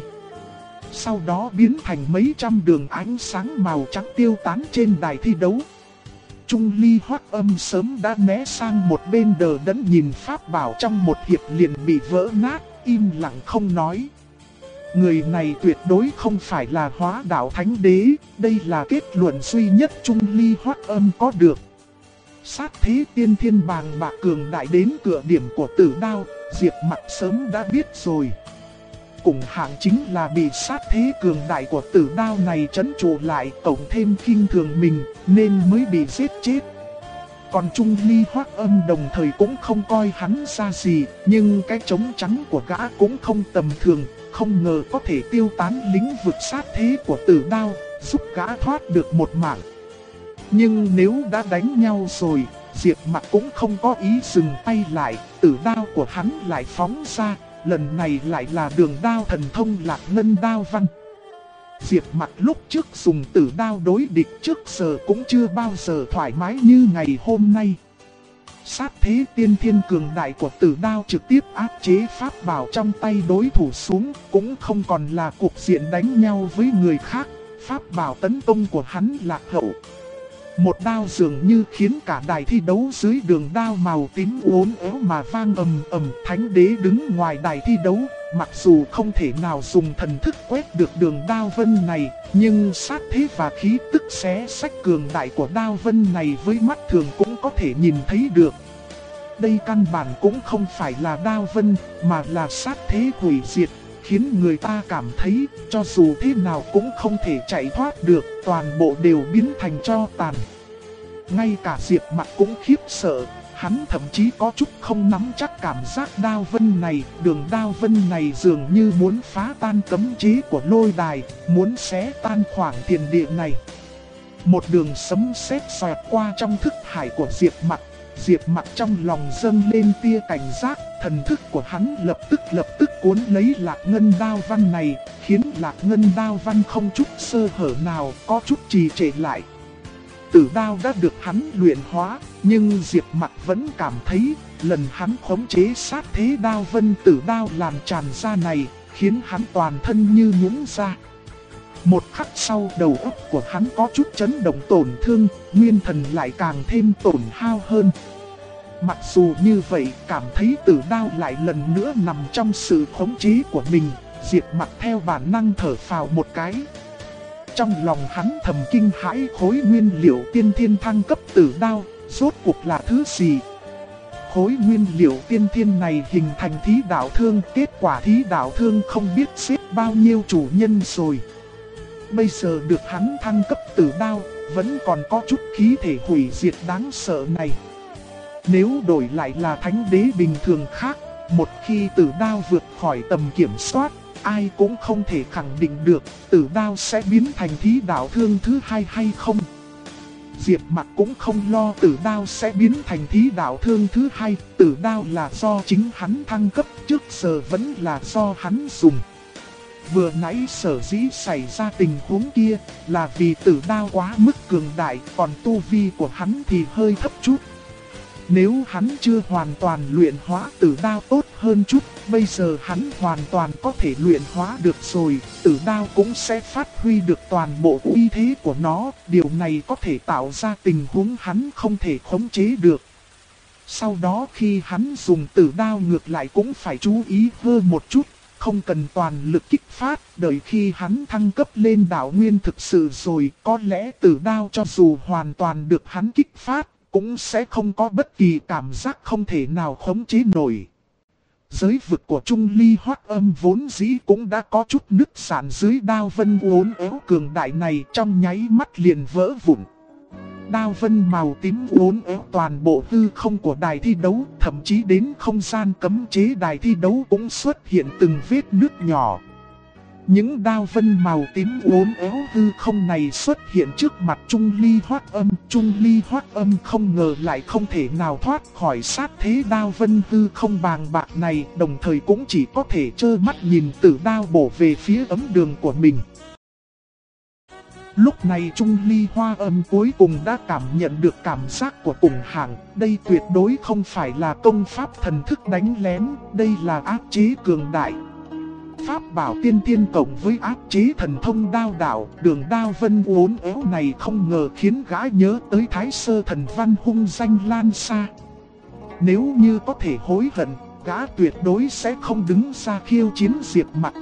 Sau đó biến thành mấy trăm đường ánh sáng màu trắng tiêu tán trên đài thi đấu. Trung Ly Hoắc Âm sớm đã né sang một bên đờ đẫn nhìn pháp bảo trong một hiệp liền bị vỡ nát, im lặng không nói. Người này tuyệt đối không phải là Hóa Đạo Thánh Đế, đây là kết luận duy nhất Trung Ly Hoắc Âm có được. Sát thế tiên thiên bàng bạc cường đại đến cửa điểm của tử đao, Diệp Mặc sớm đã biết rồi. Cùng hạng chính là bị sát thế cường đại của tử đao này trấn trụ lại, cộng thêm khinh thường mình, nên mới bị giết chết. Còn Trung Ly Hoắc Âm đồng thời cũng không coi hắn ra gì, nhưng cái trống trắng của gã cũng không tầm thường, không ngờ có thể tiêu tán lĩnh vực sát thế của tử đao, giúp gã thoát được một mạng. Nhưng nếu đã đánh nhau rồi, Diệp Mặc cũng không có ý dừng tay lại, tử đao của hắn lại phóng ra, lần này lại là đường đao thần thông Lạc Ngân Đao Văn. Diệp Mặc lúc trước dùng tử đao đối địch trước giờ cũng chưa bao giờ thoải mái như ngày hôm nay. Sát thế tiên thiên cường đại của tử đao trực tiếp áp chế pháp bảo trong tay đối thủ xuống, cũng không còn là cuộc diện đánh nhau với người khác, pháp bảo tấn công của hắn lạc hậu. Một đao dường như khiến cả đài thi đấu dưới đường đao màu tím uốn éo mà vang ầm ầm. Thánh Đế đứng ngoài đài thi đấu, mặc dù không thể nào dùng thần thức quét được đường đao vân này, nhưng sát thế và khí tức xé sách cường đại của đao vân này với mắt thường cũng có thể nhìn thấy được. Đây căn bản cũng không phải là đao vân, mà là sát thế hủy diệt, khiến người ta cảm thấy cho dù thế nào cũng không thể chạy thoát được, toàn bộ đều biến thành tro tàn. Ngay cả Diệp Mặc cũng khiếp sợ, hắn thậm chí có chút không nắm chắc cảm giác đao vân này, đường đao vân này dường như muốn phá tan cấm chế của lôi đài, muốn xé tan khoảng thiên địa này. Một đường sấm sét xoẹt qua trong thức hải của Diệp Mặc trong lòng dâng lên tia cảnh giác, thần thức của hắn lập tức cuốn lấy Lạc Ngân Đao Văn này, khiến Lạc Ngân Đao Văn không chút sơ hở nào, có chút trì trệ lại. Tử đao đã được hắn luyện hóa, nhưng Diệp Mặc vẫn cảm thấy lần hắn khống chế sát thế đao vân tử đao làm tràn ra này, khiến hắn toàn thân như nhũn ra. Một khắc sau, đầu óc của hắn có chút chấn động tổn thương, nguyên thần lại càng thêm tổn hao hơn. Mặc dù như vậy, cảm thấy tử đao lại lần nữa nằm trong sự khống chế của mình, Diệp Mặc theo bản năng thở phào một cái. Trong lòng hắn thầm kinh hãi, khối nguyên liệu tiên thiên thăng cấp tử đao, rốt cuộc là thứ gì? Khối nguyên liệu tiên thiên này hình thành thí đạo thương, kết quả thí đạo thương không biết xếp bao nhiêu chủ nhân rồi. Bây giờ được hắn thăng cấp tử đao, vẫn còn có chút khí thể hủy diệt đáng sợ này. Nếu đổi lại là thánh đế bình thường khác, một khi tử đao vượt khỏi tầm kiểm soát, ai cũng không thể khẳng định được tử đao sẽ biến thành thí đạo thương thứ hai hay không. Diệp Mặc cũng không lo tử đao sẽ biến thành thí đạo thương thứ hai, tử đao là do chính hắn thăng cấp, trước giờ vẫn là do hắn dùng. Vừa nãy sở dĩ xảy ra tình huống kia là vì tử đao quá mức cường đại, còn tu vi của hắn thì hơi thấp chút. Nếu hắn chưa hoàn toàn luyện hóa tử đao tốt hơn chút, bây giờ hắn hoàn toàn có thể luyện hóa được rồi, tử đao cũng sẽ phát huy được toàn bộ uy thế của nó, điều này có thể tạo ra tình huống hắn không thể khống chế được. Sau đó khi hắn dùng tử đao ngược lại cũng phải chú ý hơn một chút, không cần toàn lực kích phát, đợi khi hắn thăng cấp lên đạo nguyên thực sự rồi, có lẽ tử đao cho dù hoàn toàn được hắn kích phát, cũng sẽ không có bất kỳ cảm giác không thể nào khống chế nổi. Giới vực của Trung Ly Hoắc Âm vốn dĩ cũng đã có chút nứt sản dưới đao vân uốn éo cường đại này, trong nháy mắt liền vỡ vụn. Đao vân màu tím uốn éo toàn bộ hư không của đài thi đấu, thậm chí đến không gian cấm chế đài thi đấu cũng xuất hiện từng vết nứt nhỏ. Những đao vân màu tím uốn éo hư không này xuất hiện trước mặt Trung Ly Hoắc Âm. Trung Ly Hoắc Âm không ngờ lại không thể nào thoát khỏi sát thế đao vân hư không bàng bạc này, đồng thời cũng chỉ có thể trơ mắt nhìn tử đao bổ về phía ấm đường của mình. Lúc này Trung Ly Hoắc Âm cuối cùng đã cảm nhận được cảm giác của cùng hạng, đây tuyệt đối không phải là công pháp thần thức đánh lén, đây là áp chế cường đại. Pháp bảo tiên thiên cộng với áp chế thần thông đao đạo, đường đao vân uốn éo này không ngờ khiến gã nhớ tới Thái Sơ Thần Văn hung danh lan xa. Nếu như có thể hối hận, gã tuyệt đối sẽ không đứng ra khiêu chiến Diệp Mặc.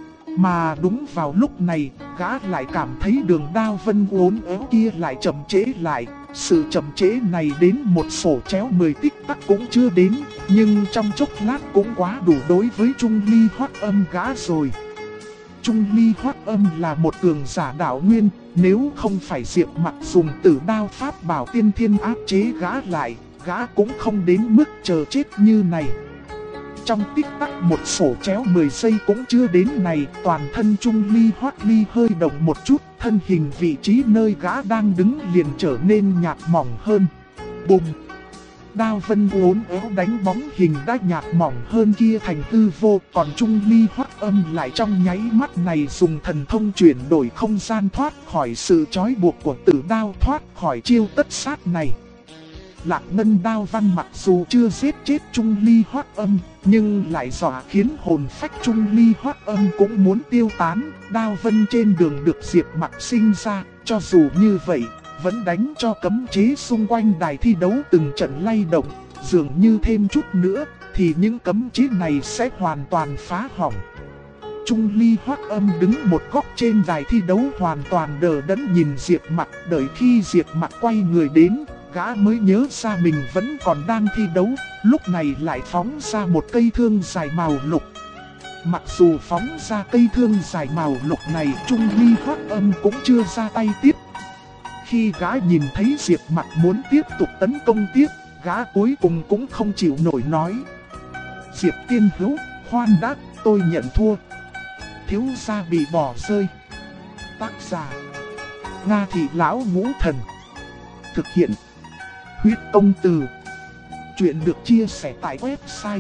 Mà đúng vào lúc này, gã lại cảm thấy đường đao vân uốn éo kia lại chậm trễ lại. Sự chậm trễ này đến một sổ chéo 10 tích tắc cũng chưa đến, nhưng trong chốc lát cũng quá đủ đối với Trung Ly Hoắc Âm gã rồi. Trung Ly Hoắc Âm là một cường giả đạo nguyên, nếu không phải Diệp Mặc dùng tử đao pháp bảo tiên thiên áp chế gã lại, gã cũng không đến mức chờ chết như này. Trong tích tắc một sổ chéo 10 giây cũng chưa đến này, toàn thân Trung Ly Hoắc Ly hơi động một chút, thân hình vị trí nơi gã đang đứng liền trở nên nhạt mỏng hơn. Bùm! Đao vân uốn éo đánh bóng hình đã nhạt mỏng hơn kia thành hư vô, còn Trung Ly Hoắc Âm lại trong nháy mắt này dùng thần thông chuyển đổi không gian thoát khỏi sự trói buộc của tử đao, thoát khỏi chiêu tất sát này. Lạc ngân đao văn mặc dù chưa giết chết Trung Ly Hoắc Âm, nhưng lại dọa khiến hồn phách Trung Ly Hoắc Âm cũng muốn tiêu tán. Đao vân trên đường được Diệp Mặc sinh ra, cho dù như vậy, vẫn đánh cho cấm chế xung quanh đài thi đấu từng trận lay động. Dường như thêm chút nữa, thì những cấm chế này sẽ hoàn toàn phá hỏng. Trung Ly Hoắc Âm đứng một góc trên đài thi đấu hoàn toàn đờ đẫn nhìn Diệp Mặc, đợi khi Diệp Mặc quay người đến, gã mới nhớ ra mình vẫn còn đang thi đấu, lúc này lại phóng ra một cây thương dài màu lục. Mặc dù phóng ra cây thương dài màu lục này, Trung Ly Hoắc Âm cũng chưa ra tay tiếp. Khi gã nhìn thấy Diệp Mặc muốn tiếp tục tấn công tiếp, gã cuối cùng cũng không chịu nổi nói: Diệp tiên hữu, khoan đã, tôi nhận thua. Thiếu gia bị bỏ rơi. Tác giả: Nga Thị Lão Ngũ Thần. Thực hiện: Huyết Công Từ. Chuyện được chia sẻ tại website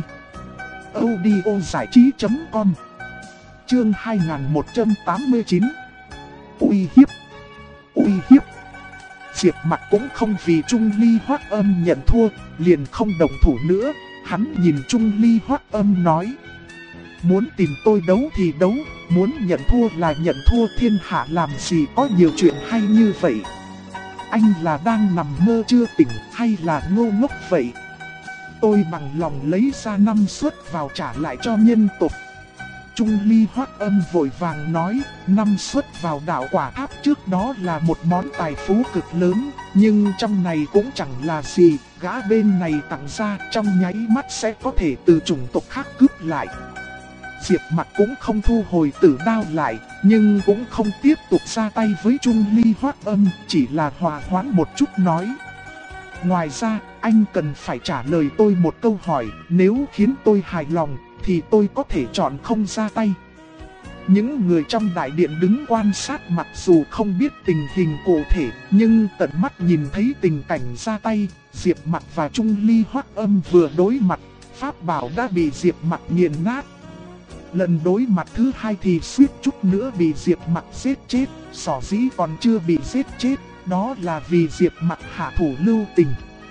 audiozảichí.com. Chương 2189. Uy hiếp. Uy hiếp. Diệp Mặc cũng không vì Trung Ly Hoắc Âm nhận thua, liền không đồng thủ nữa. Hắn nhìn Trung Ly Hoắc Âm nói: muốn tìm tôi đấu thì đấu, muốn nhận thua là nhận thua, thiên hạ làm gì có nhiều chuyện hay như vậy. Anh là đang nằm mơ chưa tỉnh hay là ngô ngốc vậy? Tôi bằng lòng lấy ra 5 suất vào trả lại cho nhân tộc. Trung Ly Hoắc Âm vội vàng nói, 5 suất vào đạo quả tháp trước đó là một món tài phú cực lớn, nhưng trong này cũng chẳng là gì, gã bên này tặng ra trong nháy mắt sẽ có thể từ chủng tộc khác cướp lại. Diệp Mặc cũng không thu hồi tử đao lại, nhưng cũng không tiếp tục ra tay với Trung Ly Hoắc Âm, chỉ là hòa hoãn một chút nói: ngoài ra, anh cần phải trả lời tôi một câu hỏi, nếu khiến tôi hài lòng, thì tôi có thể chọn không ra tay. Những người trong đại điện đứng quan sát mặc dù không biết tình hình cụ thể, nhưng tận mắt nhìn thấy tình cảnh ra tay, Diệp Mặc và Trung Ly Hoắc Âm vừa đối mặt, pháp bảo đã bị Diệp Mặc nghiền nát. Lần đối mặt thứ hai thì suýt chút nữa bị Diệp Mặc giết chết, sở dĩ còn chưa bị giết chết, đó là vì Diệp Mặc hạ thủ lưu tình.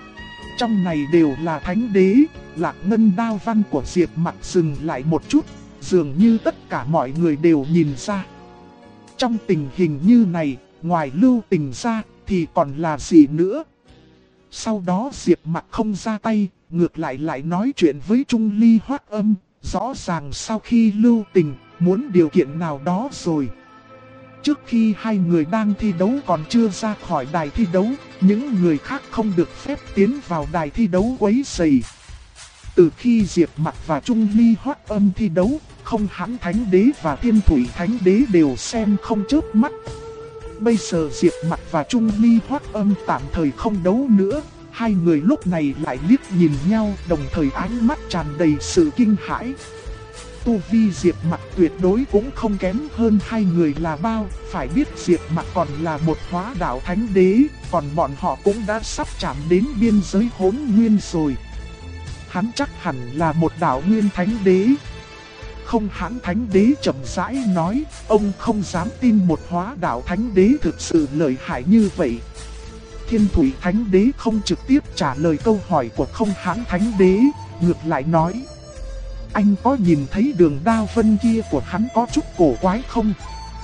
Trong này đều là thánh đế, Lạc Ngân đao văn của Diệp Mặc dừng lại một chút, dường như tất cả mọi người đều nhìn ra. Trong tình hình như này, ngoài lưu tình ra thì còn là gì nữa? Sau đó Diệp Mặc không ra tay, ngược lại nói chuyện với Trung Ly Hoắc Âm, rõ ràng sau khi lưu tình, muốn điều kiện nào đó rồi. Trước khi hai người đang thi đấu còn chưa ra khỏi đài thi đấu, những người khác không được phép tiến vào đài thi đấu quấy rầy. Từ khi Diệp Mặc và Trung Ly Hoắc Âm thi đấu, không Hãn Thánh Đế và Thiên Thủy Thánh Đế đều xem không chớp mắt. Bây giờ Diệp Mặc và Trung Ly Hoắc Âm tạm thời không đấu nữa, hai người lúc này lại liếc nhìn nhau, đồng thời ánh mắt tràn đầy sự kinh hãi. Tu vi Diệp Mặc tuyệt đối cũng không kém hơn hai người là bao, phải biết Diệp Mặc còn là một hóa đạo thánh đế, còn bọn họ cũng đã sắp chạm đến biên giới hỗn nguyên rồi. Hắn chắc hẳn là một đạo nguyên thánh đế. Không Hãn Thánh Đế chậm rãi nói, ông không dám tin một hóa đạo thánh đế thực sự lợi hại như vậy. Thiên Thủy Thánh Đế không trực tiếp trả lời câu hỏi của Không Hãn Thánh Đế, ngược lại nói: anh có nhìn thấy đường đao vân kia của hắn có chút cổ quái không?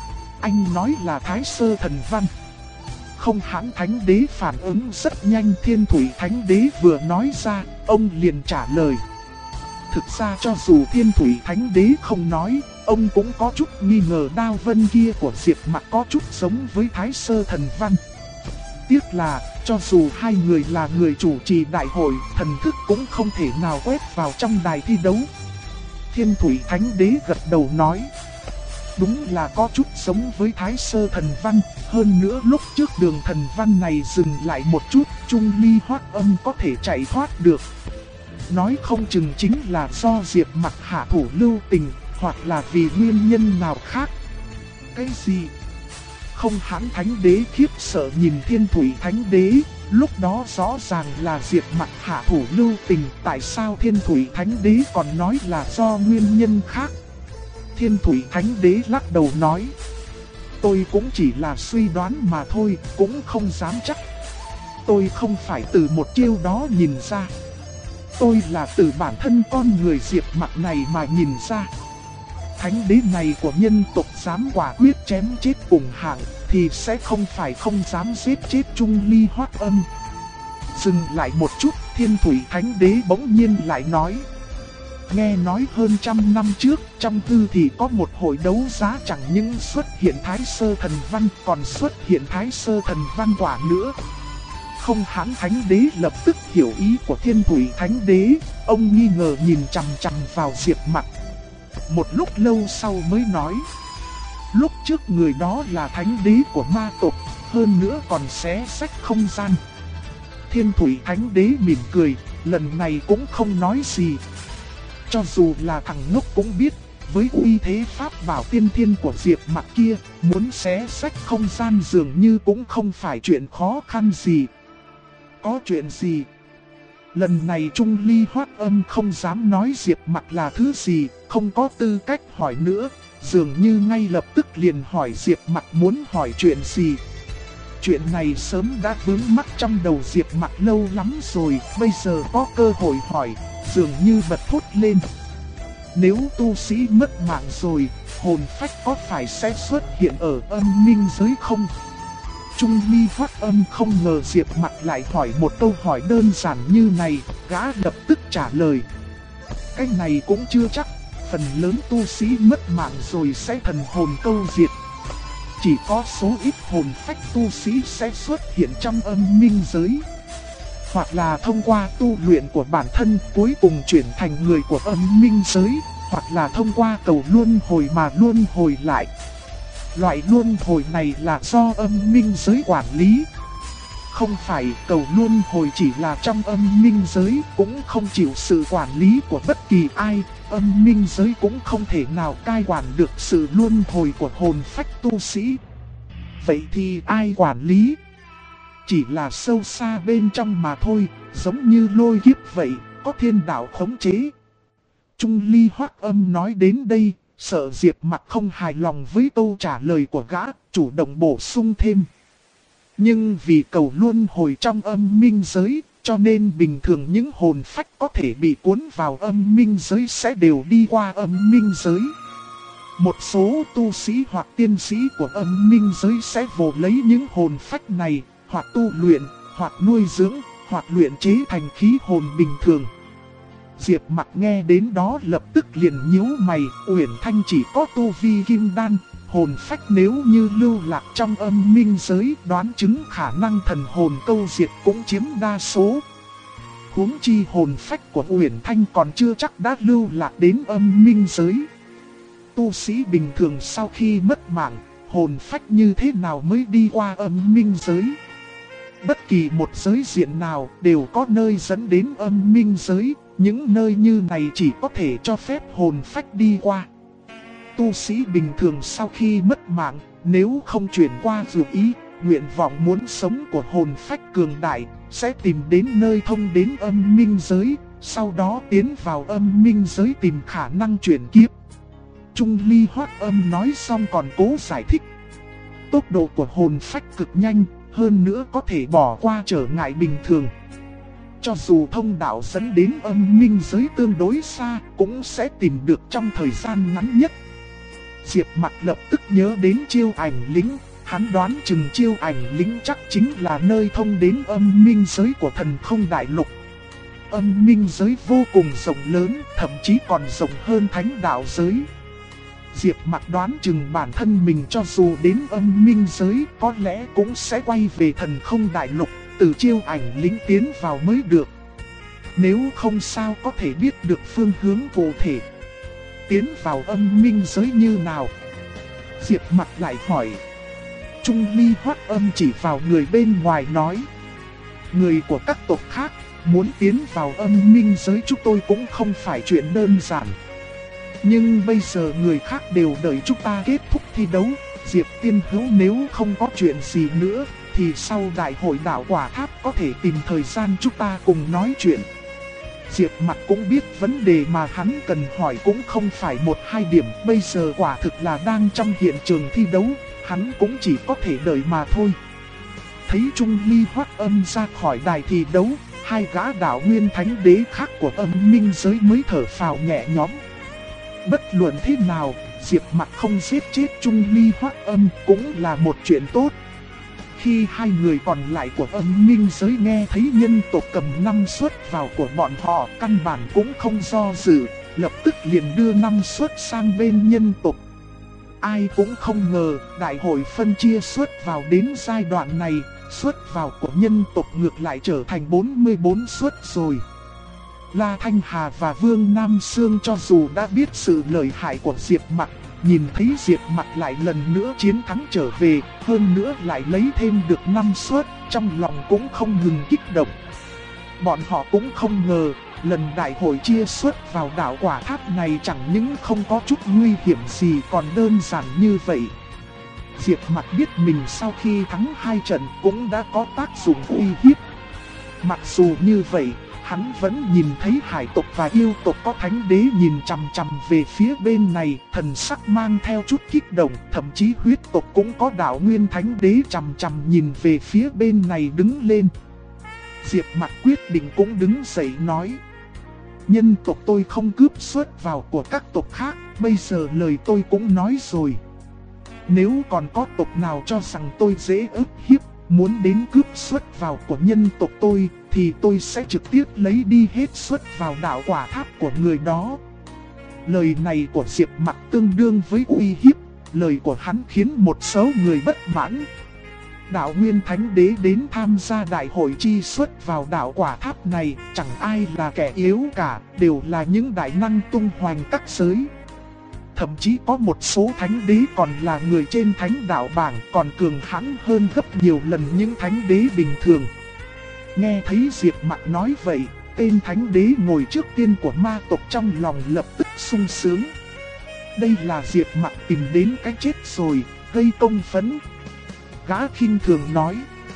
Anh nói là Thái Sơ Thần Văn. Không Hãn Thánh Đế phản ứng rất nhanh, Thiên Thủy Thánh Đế vừa nói ra, ông liền trả lời. Thực ra cho dù Thiên Thủy Thánh Đế không nói, ông cũng có chút nghi ngờ đao vân kia của Diệp Mặc có chút giống với Thái Sơ Thần Văn. Tiếc là, cho dù hai người là người chủ trì đại hội, thần thức cũng không thể nào quét vào trong đài thi đấu. Thiên Thủy Thánh Đế gật đầu nói: đúng là có chút giống với Thái Sơ Thần Văn, hơn nữa lúc trước đường thần văn này dừng lại một chút, Trung Ly Hoắc Âm có thể chạy thoát được. Nói không chừng chính là do Diệp Mặc hạ thủ lưu tình, hoặc là vì nguyên nhân nào khác. Cái gì? Không Hãn Thánh Đế khiếp sợ nhìn Thiên Thủy Thánh Đế, lúc đó rõ ràng là Diệp Mặc hạ thủ lưu tình, tại sao Thiên Thủy Thánh Đế còn nói là do nguyên nhân khác? Thiên Thủy Thánh Đế lắc đầu nói: tôi cũng chỉ là suy đoán mà thôi, cũng không dám chắc. Tôi không phải từ một chiêu đó nhìn ra. Tôi là từ bản thân con người Diệp Mặc này mà nhìn ra. Thánh đế này của nhân tộc dám quả quyết chém chết cùng hạng, thì sẽ không phải không dám giết chết Trung Ly Hoắc Âm. Dừng lại một chút, Thiên Thủy Thánh Đế bỗng nhiên lại nói: nghe nói hơn trăm năm trước, trong tư thì có một hội đấu giá chẳng những xuất hiện Thái Sơ Thần Văn, còn xuất hiện Thái Sơ Thần Văn quả nữa. Không Hãn Thánh Đế lập tức hiểu ý của Thiên Thủy Thánh Đế, ông nghi ngờ nhìn chằm chằm vào Diệp Mặc. Một lúc lâu sau mới nói: lúc trước người đó là thánh đế của ma tộc, hơn nữa còn xé sách không gian. Thiên Thủy Thánh Đế mỉm cười, lần này cũng không nói gì. Cho dù là thằng ngốc cũng biết, với uy thế pháp bảo tiên thiên của Diệp Mặc kia, muốn xé sách không gian dường như cũng không phải chuyện khó khăn gì. Có chuyện gì? Lần này Trung Ly Hoắc Âm không dám nói Diệp Mặc là thứ gì, không có tư cách hỏi nữa, dường như ngay lập tức liền hỏi Diệp Mặc muốn hỏi chuyện gì. Chuyện này sớm đã vướng mắc trong đầu Diệp Mặc lâu lắm rồi, bây giờ có cơ hội hỏi, dường như bật thốt lên. Nếu tu sĩ mất mạng rồi, hồn phách có phải sẽ xuất hiện ở âm minh giới không? Trung Ly Hoắc Âm không ngờ Diệp Mặc lại hỏi một câu hỏi đơn giản như này, gã lập tức trả lời: cái này cũng chưa chắc, phần lớn tu sĩ mất mạng rồi sẽ thần hồn câu diệt. Chỉ có số ít hồn phách tu sĩ sẽ xuất hiện trong âm minh giới, hoặc là thông qua tu luyện của bản thân cuối cùng chuyển thành người của âm minh giới, hoặc là thông qua cầu luân hồi mà luân hồi lại. Loại luân hồi này là do âm minh giới quản lý. Không phải cầu luân hồi chỉ là trong âm minh giới, cũng không chịu sự quản lý của bất kỳ ai. Âm minh giới cũng không thể nào cai quản được sự luân hồi của hồn phách tu sĩ. Vậy thì ai quản lý? Chỉ là sâu xa bên trong mà thôi, giống như lôi kiếp vậy, có thiên đạo khống chế. Trung Ly Hoắc Âm nói đến đây, sợ Diệp Mặc không hài lòng với câu trả lời của gã, chủ động bổ sung thêm. Nhưng vì cầu luân hồi trong âm minh giới, cho nên bình thường những hồn phách có thể bị cuốn vào âm minh giới sẽ đều đi qua âm minh giới. Một số tu sĩ hoặc tiên sĩ của âm minh giới sẽ vồ lấy những hồn phách này, hoặc tu luyện, hoặc nuôi dưỡng, hoặc luyện chế thành khí hồn bình thường. Diệp Mặc nghe đến đó lập tức liền nhíu mày, Uyển Thanh chỉ có tu vi kim đan, hồn phách nếu như lưu lạc trong âm minh giới, đoán chứng khả năng thần hồn câu diệt cũng chiếm đa số. Huống chi hồn phách của Uyển Thanh còn chưa chắc đã lưu lạc đến âm minh giới. Tu sĩ bình thường sau khi mất mạng, hồn phách như thế nào mới đi qua âm minh giới? Bất kỳ một giới diện nào đều có nơi dẫn đến âm minh giới, những nơi như này chỉ có thể cho phép hồn phách đi qua. Tu sĩ bình thường sau khi mất mạng, nếu không chuyển qua dù ý, nguyện vọng muốn sống của hồn phách cường đại, sẽ tìm đến nơi thông đến âm minh giới, sau đó tiến vào âm minh giới tìm khả năng chuyển kiếp. Trung Ly Hoát Âm nói xong còn cố giải thích. Tốc độ của hồn phách cực nhanh, hơn nữa có thể bỏ qua trở ngại bình thường. Cho dù thông đạo dẫn đến âm minh giới tương đối xa, cũng sẽ tìm được trong thời gian ngắn nhất. Diệp Mặc lập tức nhớ đến Chiêu Ảnh Lĩnh, hắn đoán chừng Chiêu Ảnh Lĩnh chắc chính là nơi thông đến âm minh giới của Thần Không Đại Lục. Âm minh giới vô cùng rộng lớn, thậm chí còn rộng hơn Thánh Đạo giới. Diệp Mặc đoán chừng bản thân mình cho dù đến âm minh giới có lẽ cũng sẽ quay về Thần Không Đại Lục, từ Chiêu Ảnh Lĩnh tiến vào mới được. Nếu không sao có thể biết được phương hướng cụ thể. Tiến vào âm minh giới như nào? Diệp Mặc lại hỏi. Trung Ly Hoát Âm chỉ vào người bên ngoài nói. Người của các tộc khác muốn tiến vào âm minh giới chúng tôi cũng không phải chuyện đơn giản. Nhưng bây giờ người khác đều đợi chúng ta kết thúc thi đấu. Diệp Tiên Hữu nếu không có chuyện gì nữa thì sau đại hội đạo quả tháp có thể tìm thời gian chúng ta cùng nói chuyện. Diệp Mặc cũng biết vấn đề mà hắn cần hỏi cũng không phải một hai điểm. Bây giờ quả thực là đang trong hiện trường thi đấu, hắn cũng chỉ có thể đợi mà thôi. Thấy Trung Ly Hoát Âm ra khỏi đài thi đấu, hai gã đạo nguyên thánh đế khác của âm minh giới mới thở phào nhẹ nhõm. Bất luận thế nào, Diệp Mặc không giết chết Trung Ly Hoát Âm cũng là một chuyện tốt. Khi hai người còn lại của âm minh giới nghe thấy nhân tộc cầm 5 suất vào của bọn họ, căn bản cũng không do dự, lập tức liền đưa 5 suất sang bên nhân tộc. Ai cũng không ngờ, đại hội phân chia suất vào đến giai đoạn này, suất vào của nhân tộc ngược lại trở thành 44 suất rồi. La Thanh Hà và Vương Nam Sương cho dù đã biết sự lợi hại của Diệp Mặc, nhìn thấy Diệp Mặc lại lần nữa chiến thắng trở về, hơn nữa lại lấy thêm được 5 suất, trong lòng cũng không ngừng kích động. Bọn họ cũng không ngờ, lần đại hội chia suất vào đạo quả tháp này chẳng những không có chút nguy hiểm gì còn đơn giản như vậy. Diệp Mặc biết mình sau khi thắng 2 trận cũng đã có tác dụng uy hiếp. Mặc dù như vậy, hắn vẫn nhìn thấy hải tộc và yêu tộc có thánh đế nhìn chằm chằm về phía bên này, thần sắc mang theo chút kích động, thậm chí huyết tộc cũng có đạo nguyên thánh đế chằm chằm nhìn về phía bên này đứng lên. Diệp Mặc quyết định cũng đứng dậy nói. Nhân tộc tôi không cướp suất vào của các tộc khác, bây giờ lời tôi cũng nói rồi. Nếu còn có tộc nào cho rằng tôi dễ ức hiếp, muốn đến cướp suất vào của nhân tộc tôi, thì tôi sẽ trực tiếp lấy đi hết suất vào đạo quả tháp của người đó. Lời này của Diệp Mặc tương đương với uy hiếp, lời của hắn khiến một số người bất mãn. Đạo Nguyên Thánh Đế đến tham gia đại hội chi suất vào đạo quả tháp này, chẳng ai là kẻ yếu cả, đều là những đại năng tung hoành các giới. Thậm chí có một số thánh đế còn là người trên thánh đạo bảng, còn cường hãn hơn gấp nhiều lần những thánh đế bình thường. Nghe thấy Diệp Mặc nói vậy, tên thánh đế ngồi trước tiên của ma tộc trong lòng lập tức sung sướng. Đây là Diệp Mặc tìm đến cái chết rồi, gây công phẫn. Gã khinh thường nói.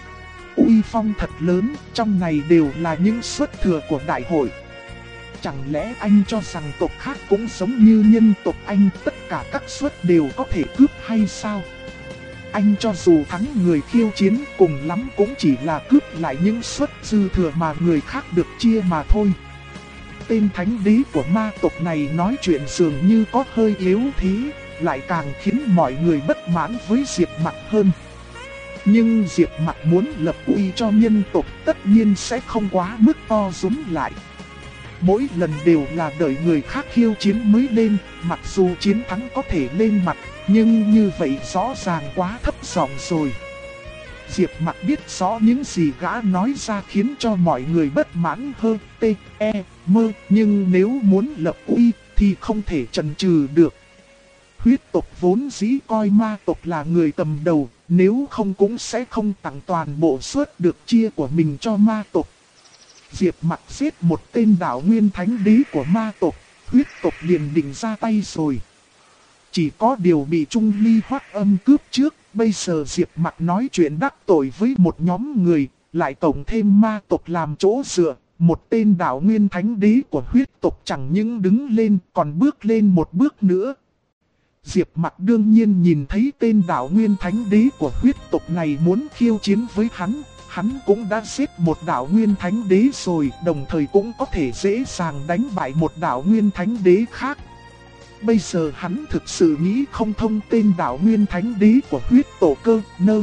Uy phong thật lớn, trong này đều là những suất thừa của đại hội. Chẳng lẽ anh cho rằng tộc khác cũng giống như nhân tộc anh, tất cả các suất đều có thể cướp hay sao? Anh cho dù thắng người khiêu chiến cùng lắm cũng chỉ là cướp lại những suất dư thừa mà người khác được chia mà thôi. Tên thánh đế của ma tộc này nói chuyện dường như có hơi yếu thế, lại càng khiến mọi người bất mãn với Diệp Mặc hơn. Nhưng Diệp Mặc muốn lập uy cho nhân tộc tất nhiên sẽ không quá mức to dúm lại. Mỗi lần đều là đợi người khác khiêu chiến mới lên, mặc dù chiến thắng có thể lên mặt, nhưng như vậy rõ ràng quá thấp giọng rồi. Diệp Mặc biết rõ những gì gã nói ra khiến cho mọi người bất mãn hơn mơ, nhưng nếu muốn lập uy thì không thể chần chừ được. Huyết tộc vốn dĩ coi ma tộc là người cầm đầu, nếu không cũng sẽ không tặng toàn bộ suất được chia của mình cho ma tộc. Diệp Mặc giết một tên đạo nguyên thánh đế của ma tộc, huyết tộc liền định ra tay rồi. Chỉ có điều bị Trung Ly Hoắc Âm cướp trước, bây giờ Diệp Mặc nói chuyện đắc tội với một nhóm người, lại tổng thêm ma tộc làm chỗ dựa. Một tên đạo nguyên thánh đế của huyết tộc chẳng những đứng lên còn bước lên một bước nữa. Diệp Mặc đương nhiên nhìn thấy tên đạo nguyên thánh đế của huyết tộc này muốn khiêu chiến với hắn cũng đã giết một đạo nguyên thánh đế rồi, đồng thời cũng có thể dễ dàng đánh bại một đạo nguyên thánh đế khác. Bây giờ hắn thực sự nghĩ không thông tên đạo nguyên thánh đế của huyết tổ cơ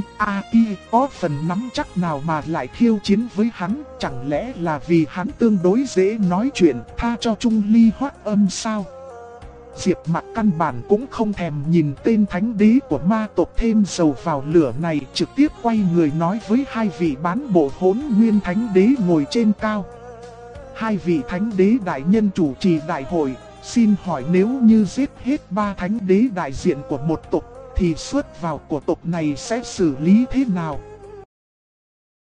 có phần nắm chắc nào mà lại khiêu chiến với hắn, chẳng lẽ là vì hắn tương đối dễ nói chuyện tha cho Trung Ly Hoắc Âm sao? Diệp Mặc căn bản cũng không thèm nhìn tên thánh đế của ma tộc thêm dầu vào lửa này, trực tiếp quay người nói với hai vị bán bộ Hỗn Nguyên thánh đế ngồi trên cao. Hai vị thánh đế đại nhân chủ trì đại hội, xin hỏi nếu như giết hết ba thánh đế đại diện của một tộc thì suất vào của tộc này sẽ xử lý thế nào?